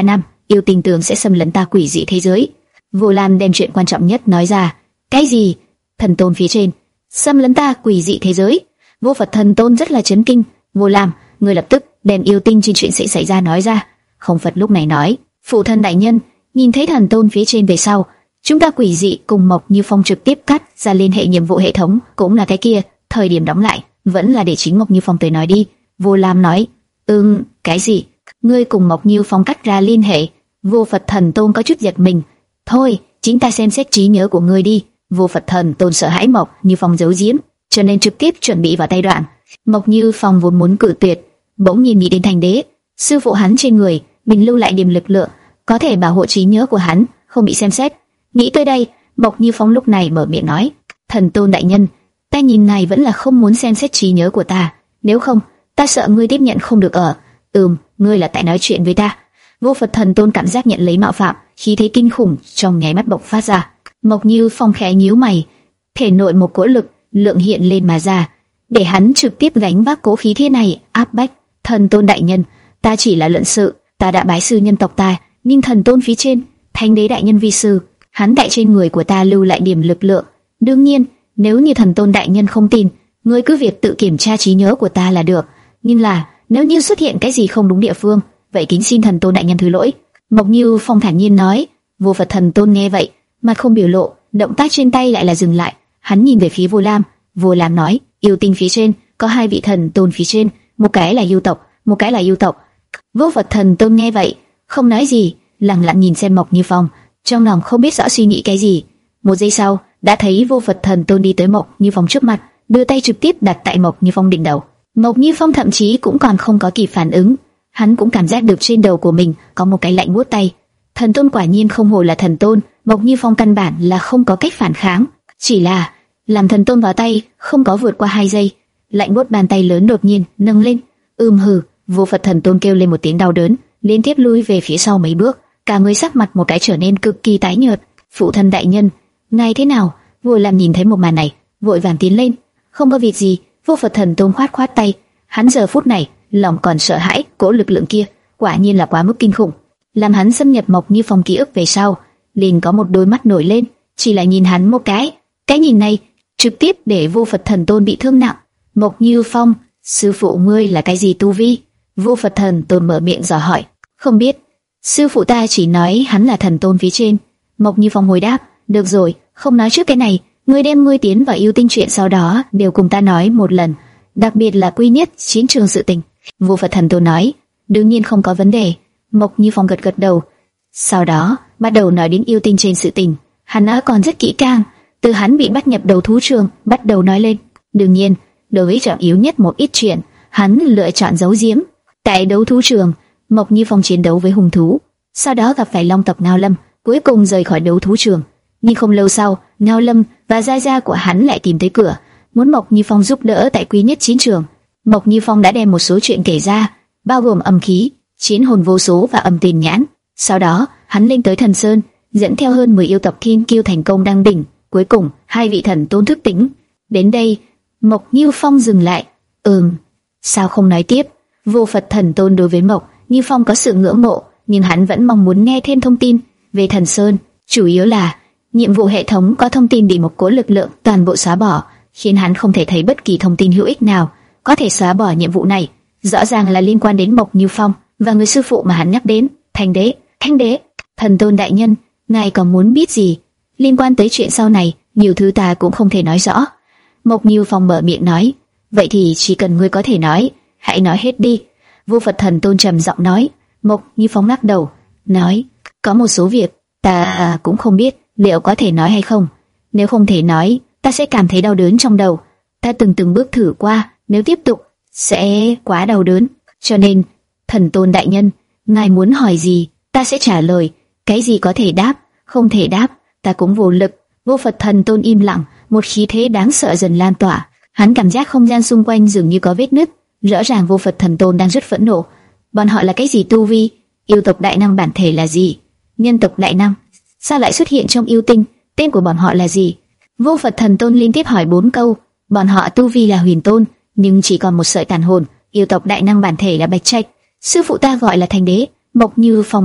yêu tinh tường sẽ xâm lấn ta quỷ dị thế giới. Vô Lam đem chuyện quan trọng nhất nói ra. Cái gì? Thần tôn phía trên xâm lấn ta quỷ dị thế giới? Vô Phật thần tôn rất là chấn kinh. Vô Lam, ngươi lập tức đem yêu tinh trên chuyện sẽ xảy ra nói ra. Không Phật lúc này nói, phụ thân đại nhân, nhìn thấy thần tôn phía trên về sau, chúng ta quỷ dị cùng Mộc Như Phong trực tiếp cắt ra liên hệ nhiệm vụ hệ thống, cũng là cái kia. Thời điểm đóng lại vẫn là để chính Mộc Như Phong tới nói đi. Vô Lam nói, ừm, cái gì? Ngươi cùng Mộc Như Phong cắt ra liên hệ? Vô Phật thần tôn có chút giật mình. Thôi, chính ta xem xét trí nhớ của ngươi đi. Vô Phật thần tôn sợ hãi Mộc Như Phong giấu giếm, cho nên trực tiếp chuẩn bị vào tay đoạn. Mộc Như Phong vốn muốn cự tuyệt, bỗng nhiên nghĩ đến Thành Đế, sư phụ hắn trên người mình lưu lại điểm lực lượng, có thể bảo hộ trí nhớ của hắn không bị xem xét. Nghĩ tới đây, Mộc Như Phong lúc này mở miệng nói, thần tôn đại nhân, ta nhìn này vẫn là không muốn xem xét trí nhớ của ta, nếu không, ta sợ ngươi tiếp nhận không được ở. Ừm, ngươi là tại nói chuyện với ta. Vô Phật thần tôn cảm giác nhận lấy mạo phạm, khí thế kinh khủng trong nháy mắt bộc phát ra. Mộc Như Phong khẽ nhíu mày, thể nội một cỗ lực lượng hiện lên mà ra, để hắn trực tiếp gánh vác cố khí thế này áp bách. Thần tôn đại nhân, ta chỉ là luận sự, ta đã bái sư nhân tộc ta, nhưng thần tôn phía trên, Thánh Đế đại nhân vi sư, hắn tại trên người của ta lưu lại điểm lực lượng. Đương nhiên, nếu như thần tôn đại nhân không tin, ngươi cứ việc tự kiểm tra trí nhớ của ta là được. Nhưng là nếu như xuất hiện cái gì không đúng địa phương, vậy kính xin thần tôn đại nhân thứ lỗi. Mộc Như Phong thản nhiên nói. Vô Phật thần tôn nghe vậy, mặt không biểu lộ, động tác trên tay lại là dừng lại. Hắn nhìn về phía Vô Lam. Vô Lam nói, yêu tinh phía trên có hai vị thần tôn phía trên, một cái là yêu tộc, một cái là yêu tộc. Vô Phật thần tôn nghe vậy, không nói gì, lặng lặng nhìn xem Mộc Như Phong, trong lòng không biết rõ suy nghĩ cái gì. Một giây sau, đã thấy Vô Phật thần tôn đi tới Mộc Như Phong trước mặt, đưa tay trực tiếp đặt tại Mộc Như Phong đỉnh đầu. Mộc Như Phong thậm chí cũng còn không có kịp phản ứng, hắn cũng cảm giác được trên đầu của mình có một cái lạnh buốt tay. Thần tôn quả nhiên không hổ là thần tôn, Mộc Như Phong căn bản là không có cách phản kháng, chỉ là làm thần tôn vào tay không có vượt qua hai giây, lạnh buốt bàn tay lớn đột nhiên nâng lên. Ừm hừ, Vô Phật thần tôn kêu lên một tiếng đau đớn, liên tiếp lui về phía sau mấy bước, cả người sắc mặt một cái trở nên cực kỳ tái nhợt. Phụ thân đại nhân, ngài thế nào? Vô Lam nhìn thấy một màn này, vội vàng tiến lên. Không có việc gì. Vô Phật thần tôn khoát khoát tay, hắn giờ phút này lòng còn sợ hãi cỗ lực lượng kia, quả nhiên là quá mức kinh khủng, làm hắn xâm nhập Mộc Như Phong ký ức về sau, liền có một đôi mắt nổi lên, chỉ là nhìn hắn một cái, cái nhìn này trực tiếp để Vô Phật thần tôn bị thương nặng. Mộc Như Phong, sư phụ ngươi là cái gì tu vi? Vô Phật thần tôn mở miệng dò hỏi. Không biết, sư phụ ta chỉ nói hắn là thần tôn phía trên. Mộc Như Phong hồi đáp. Được rồi, không nói trước cái này, ngươi đem ngươi tiến vào yêu tinh chuyện sau đó đều cùng ta nói một lần, đặc biệt là quy nhất chiến trường sự tình. Vô Phật thần tôn nói. Đương nhiên không có vấn đề. Mộc Như Phong gật gật đầu. Sau đó bắt đầu nói đến yêu tinh trên sự tình. Hắn nói còn rất kỹ càng, từ hắn bị bắt nhập đấu thú trường bắt đầu nói lên. Đương nhiên, đối với trọng yếu nhất một ít chuyện, hắn lựa chọn giấu giếm. Tại đấu thú trường, Mộc Như Phong chiến đấu với hung thú, sau đó gặp phải long tộc Ngao Lâm, cuối cùng rời khỏi đấu thú trường. Nhưng không lâu sau, Ngao Lâm và gia gia của hắn lại tìm tới cửa, muốn Mộc Như Phong giúp đỡ tại quý nhất chiến trường. Mộc Như Phong đã đem một số chuyện kể ra, bao gồm âm khí, chiến hồn vô số và âm tiền nhãn. Sau đó, hắn lên tới Thần Sơn, dẫn theo hơn mười yêu tộc thiên kiêu thành công đăng đỉnh. Cuối cùng, hai vị thần tôn thức tỉnh. Đến đây, Mộc Như Phong dừng lại. Ừm, sao không nói tiếp? Vô Phật thần tôn đối với Mộc Như Phong có sự ngưỡng mộ, nhưng hắn vẫn mong muốn nghe thêm thông tin về Thần Sơn. Chủ yếu là nhiệm vụ hệ thống có thông tin bị một cỗ lực lượng toàn bộ xóa bỏ, khiến hắn không thể thấy bất kỳ thông tin hữu ích nào có thể xóa bỏ nhiệm vụ này. Rõ ràng là liên quan đến Mộc Như Phong và người sư phụ mà hắn nhắc đến, Thanh Đế. Thanh Đế, thần tôn đại nhân, ngài còn muốn biết gì? Liên quan tới chuyện sau này, nhiều thứ ta cũng không thể nói rõ. Mộc Như Phong mở miệng nói. Vậy thì chỉ cần ngươi có thể nói, hãy nói hết đi. Vô Phật thần tôn trầm giọng nói. Mộc Như Phong lắc đầu, nói, có một số việc ta cũng không biết liệu có thể nói hay không. Nếu không thể nói, ta sẽ cảm thấy đau đớn trong đầu. Ta từng từng bước thử qua, nếu tiếp tục sẽ quá đau đớn. Cho nên, thần tôn đại nhân, ngài muốn hỏi gì, ta sẽ trả lời. Cái gì có thể đáp, không thể đáp, ta cũng vô lực. Vô Phật thần tôn im lặng, một khí thế đáng sợ dần lan tỏa. Hắn cảm giác không gian xung quanh dường như có vết nứt. Rõ ràng Vô Phật thần tôn đang rất phẫn nộ. Bọn họ là cái gì tu vi? Yêu tộc đại năng bản thể là gì? Nhân tộc đại năng sao lại xuất hiện trong yêu tinh? Tên của bọn họ là gì? Vô Phật thần tôn liên tiếp hỏi bốn câu. Bọn họ tu vi là huyền tôn, nhưng chỉ còn một sợi tàn hồn. Yêu tộc đại năng bản thể là Bạch Trạch, sư phụ ta gọi là Thanh Đế. Mộc Như Phong đáp, ta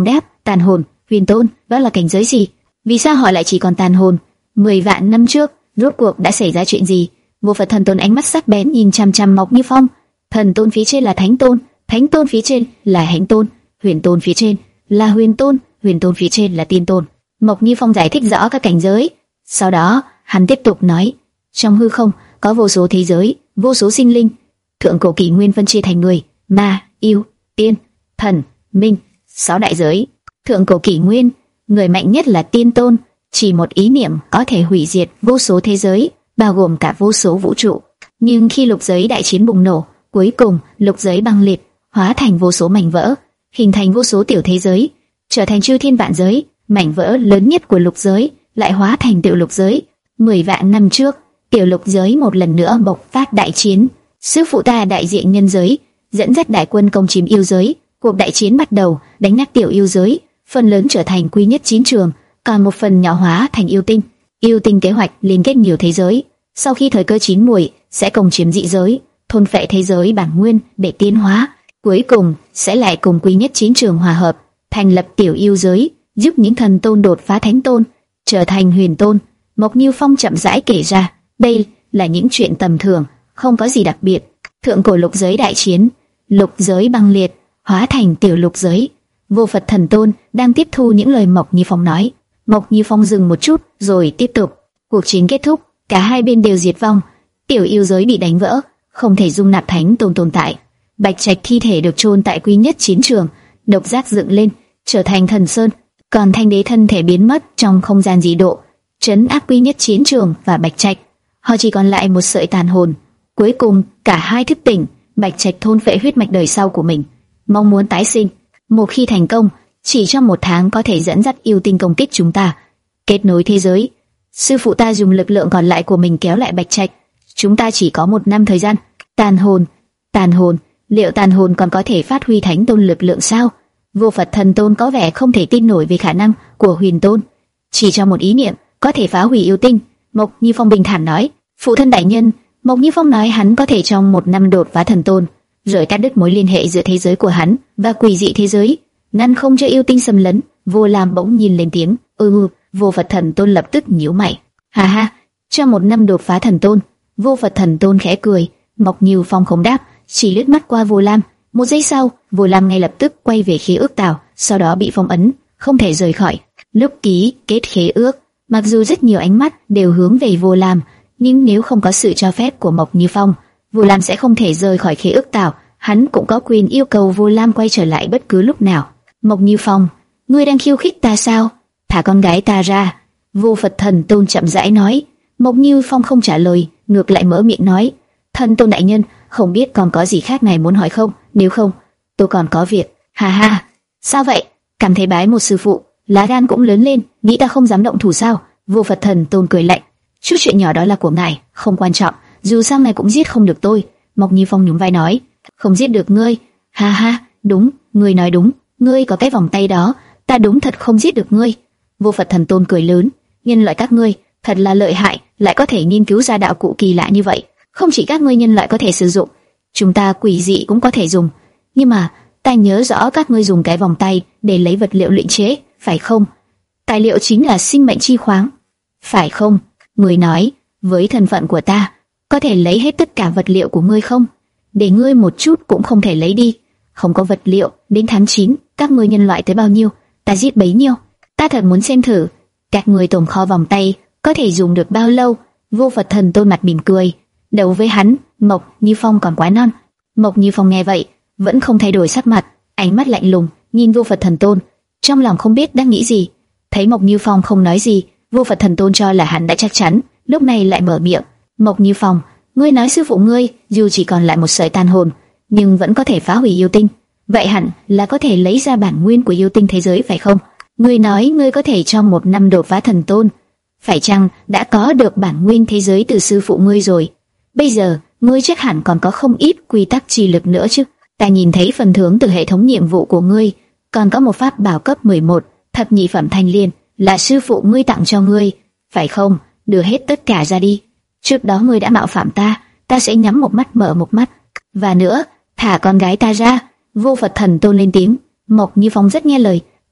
Tàn hồn, huyền tôn, đó là cảnh giới gì? Vì sao họ lại chỉ còn tàn hồn? Mười vạn năm trước, rốt cuộc đã xảy ra chuyện gì? Vô Phật Thần Tôn ánh mắt sắc bén nhìn chằm chằm Mộc Như Phong. Thần tôn phía trên là Thánh Tôn, Thánh Tôn phía trên là Hạnh Tôn, Huyền Tôn phía trên là Huyền Tôn, Huyền Tôn phía trên là Tiên Tôn. Mộc Như Phong giải thích rõ các cảnh giới. Sau đó, hắn tiếp tục nói: trong hư không có vô số thế giới, vô số sinh linh. Thượng cổ kỷ nguyên phân chia thành người, ma, yêu, tiên, thần, minh, sáu đại giới. Thượng cổ kỷ nguyên, người mạnh nhất là Tiên Tôn, chỉ một ý niệm có thể hủy diệt vô số thế giới, bao gồm cả vô số vũ trụ. Nhưng khi lục giới đại chiến bùng nổ, cuối cùng lục giới băng liệt, hóa thành vô số mảnh vỡ, hình thành vô số tiểu thế giới, trở thành chư thiên vạn giới. Mảnh vỡ lớn nhất của lục giới lại hóa thành tiểu lục giới. Mười vạn năm trước, tiểu lục giới một lần nữa bộc phát đại chiến. Sư phụ ta đại diện nhân giới, dẫn dắt đại quân công chiếm yêu giới. Cuộc đại chiến bắt đầu, đánh nát tiểu yêu giới, phần lớn trở thành quy nhất chiến trường, còn một phần nhỏ hóa thành yêu tinh. Yêu tinh kế hoạch liên kết nhiều thế giới, sau khi thời cơ chín muồi sẽ công chiếm dị giới, thôn phệ thế giới bản nguyên để tiến hóa, cuối cùng sẽ lại cùng quy nhất chiến trường hòa hợp, thành lập tiểu yêu giới, giúp những thần tôn đột phá thánh tôn, trở thành huyền tôn. Mộc Như Phong chậm rãi kể ra, đây là những chuyện tầm thường, không có gì đặc biệt. Thượng cổ lục giới đại chiến, lục giới băng liệt, hóa thành tiểu lục giới. Vô Phật Thần Tôn đang tiếp thu những lời Mộc Như Phong nói. Mộc Như Phong dừng một chút, rồi tiếp tục. Cuộc chiến kết thúc, cả hai bên đều diệt vong. Tiểu yêu giới bị đánh vỡ, không thể dung nạp thánh tôn tồn tại. Bạch Trạch thi thể được chôn tại quy nhất chiến trường, độc giác dựng lên, trở thành thần sơn. Còn Thanh Đế thân thể biến mất trong không gian dị độ, trấn áp quy nhất chiến trường và Bạch Trạch. Họ chỉ còn lại một sợi tàn hồn. Cuối cùng, cả hai thức tỉnh. Bạch Trạch thôn phệ huyết mạch đời sau của mình, mong muốn tái sinh. Một khi thành công, chỉ trong một tháng có thể dẫn dắt yêu tinh công kích chúng ta, kết nối thế giới. Sư phụ ta dùng lực lượng còn lại của mình kéo lại Bạch Trạch. Chúng ta chỉ có một năm thời gian. Tàn hồn, tàn hồn, liệu tàn hồn còn có thể phát huy thánh tôn lực lượng sao? Vô Phật Thần Tôn có vẻ không thể tin nổi về khả năng của huyền tôn. Chỉ trong một ý niệm có thể phá hủy yêu tinh. Mộc Như Phong bình thản nói: phụ thân đại nhân. Mộc Như Phong nói hắn có thể trong một năm đột phá thần tôn, rồi cắt đứt mối liên hệ giữa thế giới của hắn và quỷ dị thế giới, ngăn không cho yêu tinh xâm lấn. Vô Lam bỗng nhìn lên tiếng: ừ. Vô Phật Thần Tôn lập tức nhíu mày: ha ha, trong một năm đột phá thần tôn. Vô Phật Thần Tôn khẽ cười. Mộc Như Phong không đáp, chỉ liếc mắt qua Vô Lam. Một giây sau, Vô Lam ngay lập tức quay về khế ước tảo, sau đó bị phong ấn, không thể rời khỏi. Lúc ký kết khế ước, mặc dù rất nhiều ánh mắt đều hướng về Vô Lam, nhưng nếu không có sự cho phép của Mộc Như Phong, Vô Lam sẽ không thể rời khỏi khế ước tảo. Hắn cũng có quyền yêu cầu Vô Lam quay trở lại bất cứ lúc nào. Mộc Như Phong, ngươi đang khiêu khích ta sao? Thả con gái ta ra. Vô Phật Thần Tôn chậm rãi nói. Mộc Như Phong không trả lời, ngược lại mở miệng nói: Thần Tôn đại nhân, không biết còn có gì khác ngài muốn hỏi không? Nếu không, tôi còn có việc. Ha ha, sao vậy? Cảm thấy bái một sư phụ, lá gan cũng lớn lên, nghĩ ta không dám động thủ sao? Vô Phật Thần Tôn cười lạnh: chút chuyện nhỏ đó là của ngài, không quan trọng, dù sao ngài cũng giết không được tôi. Mộc Như Phong nhún vai nói: không giết được ngươi? Ha ha, đúng, ngươi nói đúng, ngươi có cái vòng tay đó, ta đúng thật không giết được ngươi. Vô Phật Thần Tôn cười lớn: nhân loại các ngươi thật là lợi hại, lại có thể nghiên cứu ra đạo cụ kỳ lạ như vậy. Không chỉ các ngươi nhân loại có thể sử dụng, chúng ta quỷ dị cũng có thể dùng. Nhưng mà ta nhớ rõ các ngươi dùng cái vòng tay để lấy vật liệu luyện chế, phải không? Tài liệu chính là sinh mệnh chi khoáng, phải không? Ngươi nói, với thân phận của ta, có thể lấy hết tất cả vật liệu của ngươi không? Để ngươi một chút cũng không thể lấy đi. Không có vật liệu, đến tháng chín, các ngươi nhân loại tới bao nhiêu, ta giết bấy nhiêu. Ta thật muốn xem thử, các ngươi tồn kho vòng tay có thể dùng được bao lâu. Vô Phật Thần Tôn mặt mỉm cười. Đấu với hắn, Mộc Như Phong còn quá non. Mộc Như Phong nghe vậy, vẫn không thay đổi sắc mặt, ánh mắt lạnh lùng nhìn Vô Phật Thần Tôn, trong lòng không biết đang nghĩ gì. Thấy Mộc Như Phong không nói gì, Vô Phật Thần Tôn cho là hắn đã chắc chắn, lúc này lại mở miệng: Mộc Như Phong, ngươi nói sư phụ ngươi dù chỉ còn lại một sợi tàn hồn, nhưng vẫn có thể phá hủy yêu tinh, vậy hẳn là có thể lấy ra bản nguyên của yêu tinh thế giới phải không? Ngươi nói ngươi có thể trong một năm đột phá thần tôn, phải chăng đã có được bản nguyên thế giới từ sư phụ ngươi rồi? Bây giờ ngươi chắc hẳn còn có không ít quy tắc chi lực nữa chứ? Ta nhìn thấy phần thưởng từ hệ thống nhiệm vụ của ngươi, còn có một pháp bảo cấp mười một, thập nhị phẩm thanh liên, là sư phụ ngươi tặng cho ngươi, phải không? Đưa hết tất cả ra đi. Trước đó ngươi đã mạo phạm ta, ta sẽ nhắm một mắt mở một mắt. Và nữa, thả con gái ta ra. Vô Phật Thần Tôn lên tiếng. Mộc Như Phong rất nghe lời, thả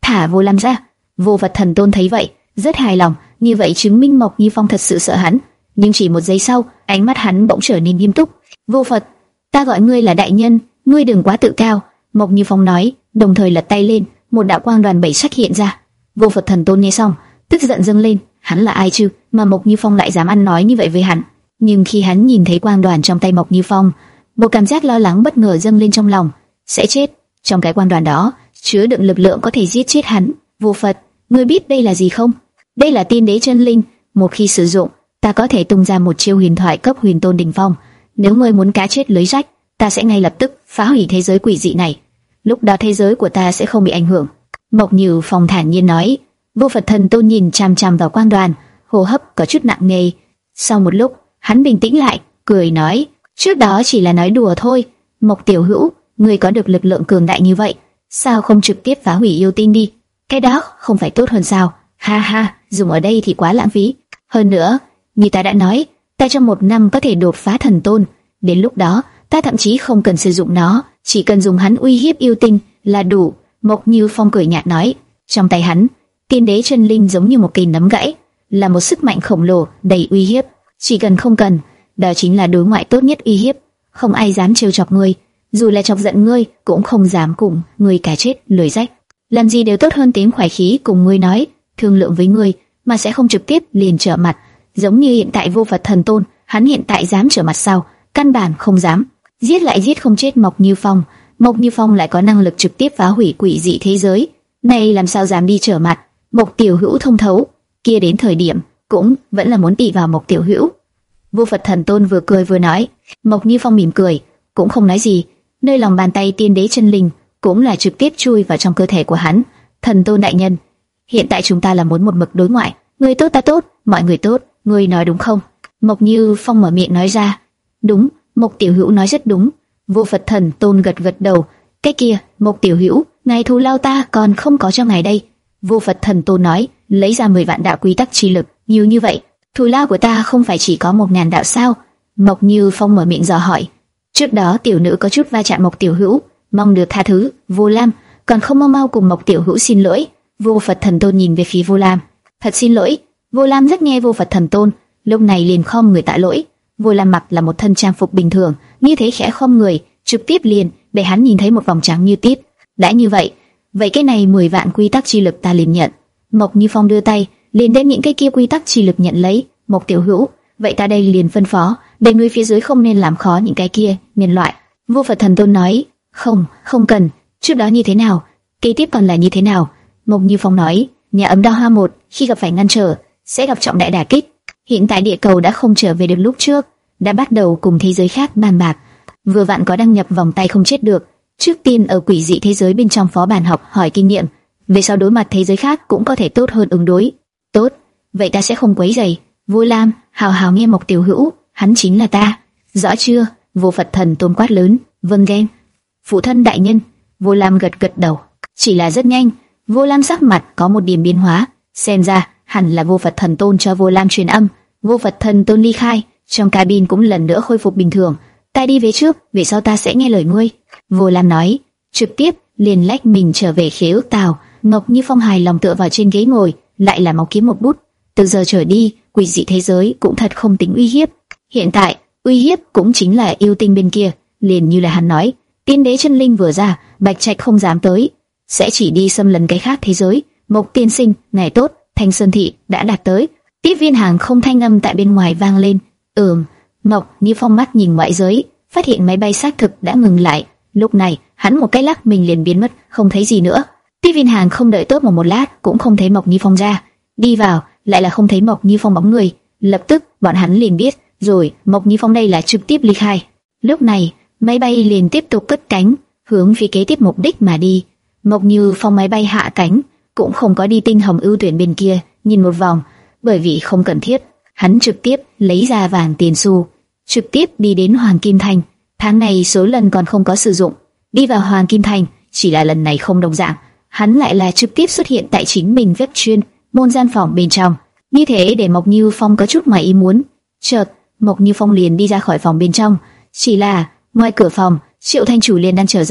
thả Vô Lam ra. Vô Vật Thần Tôn thấy vậy, rất hài lòng, như vậy chứng minh Mộc Như Phong thật sự sợ hắn. Nhưng chỉ một giây sau, ánh mắt hắn bỗng trở nên nghiêm túc. Vô Phật, ta gọi ngươi là đại nhân, ngươi đừng quá tự cao. Mộc Như Phong nói, đồng thời lật tay lên, một đạo quang đoàn bảy sắc hiện ra. Vô Phật Thần Tôn nghe xong, tức giận dâng lên, hắn là ai chứ, mà Mộc Như Phong lại dám ăn nói như vậy với hắn? Nhưng khi hắn nhìn thấy quang đoàn trong tay Mộc Như Phong, một cảm giác lo lắng bất ngờ dâng lên trong lòng, sẽ chết. Trong cái quang đoàn đó chứa đựng lực lượng có thể giết chết hắn. Vô Phật, ngươi biết đây là gì không? Đây là tiên đế chân linh, một khi sử dụng, ta có thể tung ra một chiêu huyền thoại cấp huyền tôn đỉnh phong. Nếu ngươi muốn cá chết lưới rách, ta sẽ ngay lập tức phá hủy thế giới quỷ dị này. Lúc đó thế giới của ta sẽ không bị ảnh hưởng. Mộc Như Phong thản nhiên nói. Vô Phật Thần Tôn nhìn chằm chằm vào quang đoàn, hô hấp có chút nặng nề. Sau một lúc, hắn bình tĩnh lại, cười nói: trước đó chỉ là nói đùa thôi. Mộc tiểu hữu, ngươi có được lực lượng cường đại như vậy, sao không trực tiếp phá hủy yêu tinh đi? Cái đó không phải tốt hơn sao? Ha ha, dùng ở đây thì quá lãng phí. Hơn nữa, như ta đã nói, ta trong một năm có thể đột phá thần tôn. Đến lúc đó, ta thậm chí không cần sử dụng nó, chỉ cần dùng hắn uy hiếp yêu tinh là đủ. Mộc Như Phong cười nhạt nói. Trong tay hắn, tiên đế chân linh giống như một cây nấm gãy, là một sức mạnh khổng lồ đầy uy hiếp. Chỉ cần không cần, đó chính là đối ngoại tốt nhất uy hiếp. Không ai dám trêu chọc ngươi, dù là chọc giận ngươi cũng không dám cùng ngươi cả chết lưỡi rách. Làm gì đều tốt hơn tiếng khoái khí cùng ngươi nói, thương lượng với ngươi mà sẽ không trực tiếp liền trở mặt. Giống như hiện tại Vô Phật Thần Tôn, hắn hiện tại dám trở mặt sao? Căn bản không dám. Giết lại giết không chết Mộc Như Phong. Mộc Như Phong lại có năng lực trực tiếp phá hủy quỷ dị thế giới, này làm sao dám đi trở mặt? Mộc tiểu hữu thông thấu, kia đến thời điểm cũng vẫn là muốn tị vào Mộc tiểu hữu. Vô Phật Thần Tôn vừa cười vừa nói. Mộc Như Phong mỉm cười, cũng không nói gì. Nơi lòng bàn tay tiên đế chân linh cũng là trực tiếp chui vào trong cơ thể của hắn. Thần Tôn đại nhân, hiện tại chúng ta là muốn một mực đối ngoại, người tốt ta tốt, mọi người tốt, ngươi nói đúng không? Mộc Như Phong mở miệng nói ra. Đúng, Mộc tiểu hữu nói rất đúng. Vô Phật Thần Tôn gật gật đầu. Cái kia, Mộc tiểu hữu, ngài thù lao ta còn không có cho ngài đây. Vô Phật Thần Tôn nói, lấy ra mười vạn đạo quy tắc chi lực, nhiều như vậy, thù lao của ta không phải chỉ có một ngàn đạo sao? Mộc Như Phong mở miệng dò hỏi. Trước đó tiểu nữ có chút va chạm Mộc tiểu hữu, mong được tha thứ. Vô Lam, còn không mau mau cùng Mộc tiểu hữu xin lỗi. Vô Phật Thần Tôn nhìn về phía Vô Lam. Thật xin lỗi. Vô Lam rất nghe Vô Phật Thần Tôn, lúc này liền khom người tạ lỗi. Vô Lam mặc là một thân trang phục bình thường, như thế khẽ khom người, trực tiếp liền để hắn nhìn thấy một vòng trắng như tuyết. Đã như vậy, vậy cái này mười vạn quy tắc chi lực ta liền nhận. Mộc Như Phong đưa tay, liền đem những cái kia quy tắc chi lực nhận lấy. Mộc tiểu hữu, vậy ta đây liền phân phó, để người phía dưới không nên làm khó những cái kia nhân loại. Vô Phật Thần Tôn nói, không, không cần. Trước đó như thế nào, kế tiếp còn là như thế nào? Mộc Như Phong nói, nhà ấm đao hoa một khi gặp phải ngăn trở sẽ gặp trọng đại đả kích. Hiện tại địa cầu đã không trở về được lúc trước, đã bắt đầu cùng thế giới khác bàn bạc. Vừa vặn có đăng nhập vòng tay không chết được. Trước tiên ở quỷ dị thế giới bên trong phó bản học hỏi kinh nghiệm, về sau đối mặt thế giới khác cũng có thể tốt hơn ứng đối. Tốt, vậy ta sẽ không quấy rầy. Vô Lam, hào hào nghe Mộc tiểu hữu, hắn chính là ta. Rõ chưa? Vô Phật Thần Tôn quát lớn. Vâng ghen. Phụ thân đại nhân. Vô Lam gật gật đầu. Chỉ là rất nhanh, Vô Lam sắc mặt có một điểm biến hóa. Xem ra hẳn là Vô Phật Thần Tôn cho Vô Lam truyền âm. Vô Phật Thần Tôn ly khai, trong cabin cũng lần nữa khôi phục bình thường. Ta đi về trước, về sau ta sẽ nghe lời ngươi. Vô Lam nói, trực tiếp liền lách mình trở về khế ước tàu. Mộc Như Phong hài lòng tựa vào trên ghế ngồi, lại là máu kiếm một bút. Từ giờ trở đi, quỷ dị thế giới cũng thật không tính uy hiếp. Hiện tại, uy hiếp cũng chính là yêu tinh bên kia. Liền như là hắn nói, tiên đế chân linh vừa ra, Bạch Trạch không dám tới, sẽ chỉ đi xâm lấn cái khác thế giới. Mộc tiên sinh, ngày tốt, Thanh Sơn thị đã đạt tới. Tiếp viên hàng không thanh âm tại bên ngoài vang lên. Ừm. Mộc Như Phong mắt nhìn ngoại giới, phát hiện máy bay xác thực đã ngừng lại. Lúc này, hắn một cái lắc mình liền biến mất, không thấy gì nữa. Tiếp viên hàng không đợi tốt một một lát, cũng không thấy Mộc Như Phong ra. Đi vào, lại là không thấy Mộc Như Phong bóng người. Lập tức, bọn hắn liền biết, rồi Mộc Như Phong đây là trực tiếp ly khai. Lúc này, máy bay liền tiếp tục cất cánh, hướng phía kế tiếp mục đích mà đi. Mộc Như Phong máy bay hạ cánh, cũng không có đi tinh hồng ưu tuyển bên kia, nhìn một vòng, bởi vì không cần thiết. Hắn trực tiếp lấy ra vàng tiền xu, trực tiếp đi đến Hoàng Kim Thành. Tháng này số lần còn không có sử dụng. Đi vào Hoàng Kim Thành, chỉ là lần này không đồng dạng. Hắn lại là trực tiếp xuất hiện tại chính mình web chuyên môn gian phòng bên trong. Như thế để Mộc Như Phong có chút ngoài ý muốn. Chợt, Mộc Như Phong liền đi ra khỏi phòng bên trong. Chỉ là ngoài cửa phòng, Triệu Thanh Chủ liền đang chờ ra đây.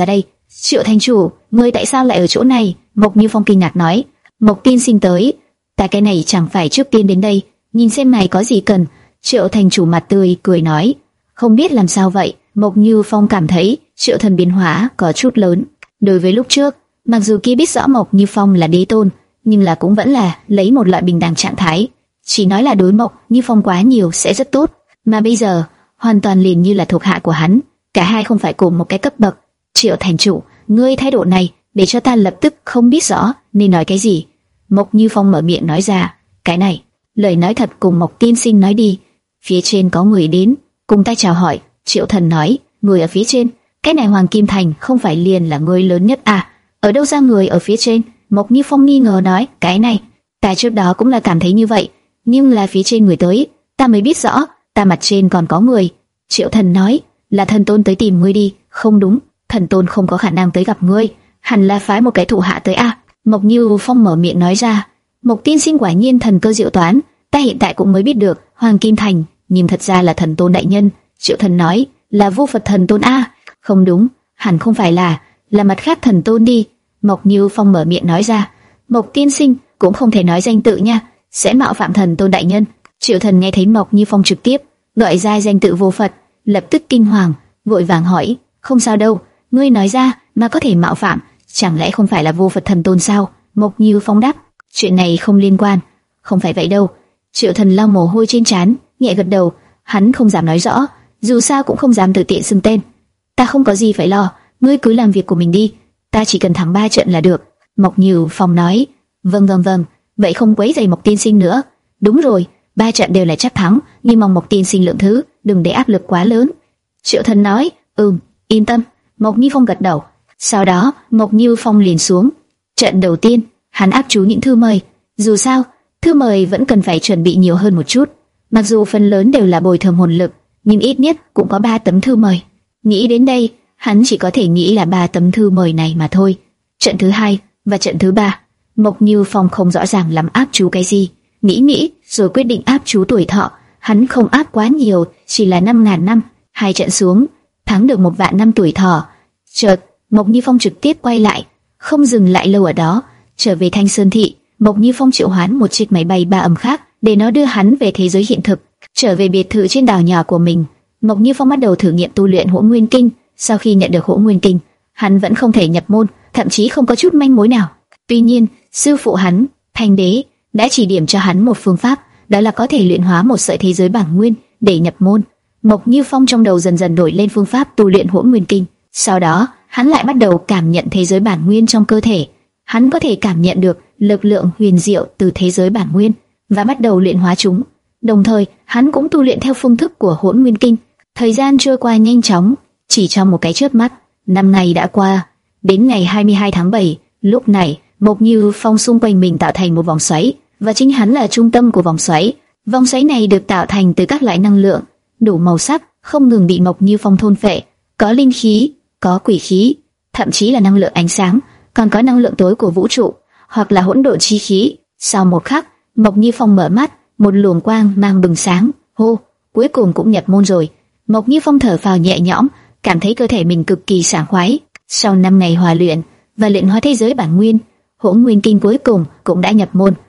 Triệu thành chủ, ngươi tại sao lại ở chỗ này? Mộc Như Phong kinh ngạc nói. Mộc tiên sinh tới, ta cái này chẳng phải trước tiên đến đây, nhìn xem này có gì cần. Triệu thành chủ mặt tươi cười nói, không biết làm sao vậy. Mộc Như Phong cảm thấy Triệu Thần biến hóa có chút lớn. Đối với lúc trước, mặc dù kia biết rõ Mộc Như Phong là đế tôn, nhưng là cũng vẫn là lấy một loại bình đẳng trạng thái, chỉ nói là đối Mộc Như Phong quá nhiều sẽ rất tốt, mà bây giờ hoàn toàn liền như là thuộc hạ của hắn, cả hai không phải cùng một cái cấp bậc. Triệu thành chủ, ngươi thái độ này để cho ta lập tức không biết rõ nên nói cái gì. Mộc Như Phong mở miệng nói ra, cái này, lời nói thật cùng Mộc tiên sinh nói đi. Phía trên có người đến, cùng ta chào hỏi. Triệu Thần nói, người ở phía trên, cái này Hoàng Kim Thành không phải liền là người lớn nhất à? Ở đâu ra người ở phía trên? Mộc Như Phong nghi ngờ nói, cái này, ta trước đó cũng là cảm thấy như vậy, nhưng là phía trên người tới, ta mới biết rõ, ta mặt trên còn có người. Triệu Thần nói, là thần tôn tới tìm ngươi đi. Không đúng, thần tôn không có khả năng tới gặp ngươi, hẳn là phái một cái thủ hạ tới à? Mộc Như Phong mở miệng nói ra, Mộc tiên sinh quả nhiên thần cơ diệu toán, ta hiện tại cũng mới biết được, Hoàng Kim Thành, nhưng thật ra là thần tôn đại nhân. Triệu Thần nói, là vô Phật thần tôn a? Không đúng, hẳn không phải là, là mặt khác thần tôn đi. Mộc Như Phong mở miệng nói ra, Mộc tiên sinh cũng không thể nói danh tự nha, sẽ mạo phạm thần tôn đại nhân. Triệu Thần nghe thấy Mộc Như Phong trực tiếp gọi ra danh tự vô Phật, lập tức kinh hoàng, vội vàng hỏi, không sao đâu, ngươi nói ra mà có thể mạo phạm, chẳng lẽ không phải là vô Phật thần tôn sao? Mộc Như Phong đáp, chuyện này không liên quan, không phải vậy đâu. Triệu Thần lau mồ hôi trên trán, nhẹ gật đầu, hắn không dám nói rõ, dù sao cũng không dám tự tiện xưng tên. Ta không có gì phải lo, ngươi cứ làm việc của mình đi, ta chỉ cần thắng ba trận là được. Mộc Như Phong nói, vâng vâng vâng, vậy không quấy rầy Mộc tiên sinh nữa. Đúng rồi, ba trận đều là chắc thắng, nhưng mong Mộc tiên sinh lượng thứ, đừng để áp lực quá lớn. Triệu Thần nói, ừm, yên tâm. Mộc Như Phong gật đầu. Sau đó, Mộc Như Phong liền xuống. Trận đầu tiên, hắn áp chú những thư mời. Dù sao, thư mời vẫn cần phải chuẩn bị nhiều hơn một chút. Mặc dù phần lớn đều là bồi thường hồn lực, nhưng ít nhất cũng có ba tấm thư mời. Nghĩ đến đây, hắn chỉ có thể nghĩ là ba tấm thư mời này mà thôi. Trận thứ hai và trận thứ ba, Mộc Như Phong không rõ ràng lắm áp chú cái gì, nghĩ nghĩ rồi quyết định áp chú tuổi thọ. Hắn không áp quá nhiều, chỉ là năm ngàn năm. Hai trận xuống, thắng được một vạn năm tuổi thọ. Chợt, Mộc Như Phong trực tiếp quay lại, không dừng lại lâu ở đó, trở về Thanh Sơn thị. Mộc Như Phong triệu hoán một chiếc máy bay ba âm khác để nó đưa hắn về thế giới hiện thực. Trở về biệt thự trên đảo nhỏ của mình, Mộc Như Phong bắt đầu thử nghiệm tu luyện Hỗn Nguyên Kinh. Sau khi nhận được Hỗn Nguyên Kinh, hắn vẫn không thể nhập môn, thậm chí không có chút manh mối nào. Tuy nhiên, sư phụ hắn, Thanh Đế, đã chỉ điểm cho hắn một phương pháp, đó là có thể luyện hóa một sợi thế giới bản nguyên để nhập môn. Mộc Như Phong trong đầu dần dần nổi lên phương pháp tu luyện Hỗn Nguyên Kinh. Sau đó, hắn lại bắt đầu cảm nhận thế giới bản nguyên trong cơ thể. Hắn có thể cảm nhận được lực lượng huyền diệu từ thế giới bản nguyên và bắt đầu luyện hóa chúng. Đồng thời, hắn cũng tu luyện theo phương thức của Hỗn Nguyên Kinh. Thời gian trôi qua nhanh chóng, chỉ trong một cái chớp mắt, năm ngày đã qua. Đến ngày hai mươi hai tháng bảy, lúc này, Mộc Như Phong xung quanh mình tạo thành một vòng xoáy, và chính hắn là trung tâm của vòng xoáy. Vòng xoáy này được tạo thành từ các loại năng lượng đủ màu sắc, không ngừng bị Mộc Như Phong thôn phệ. Có linh khí, có quỷ khí, thậm chí là năng lượng ánh sáng, còn có năng lượng tối của vũ trụ, hoặc là hỗn độn chi khí. Sau một khắc, Mộc Như Phong mở mắt, một luồng quang mang bừng sáng. Hô, cuối cùng cũng nhập môn rồi. Mộc Như Phong thở phào nhẹ nhõm, cảm thấy cơ thể mình cực kỳ sảng khoái. Sau năm ngày hòa luyện và luyện hóa thế giới bản nguyên, Hỗn Nguyên Kinh cuối cùng cũng đã nhập môn.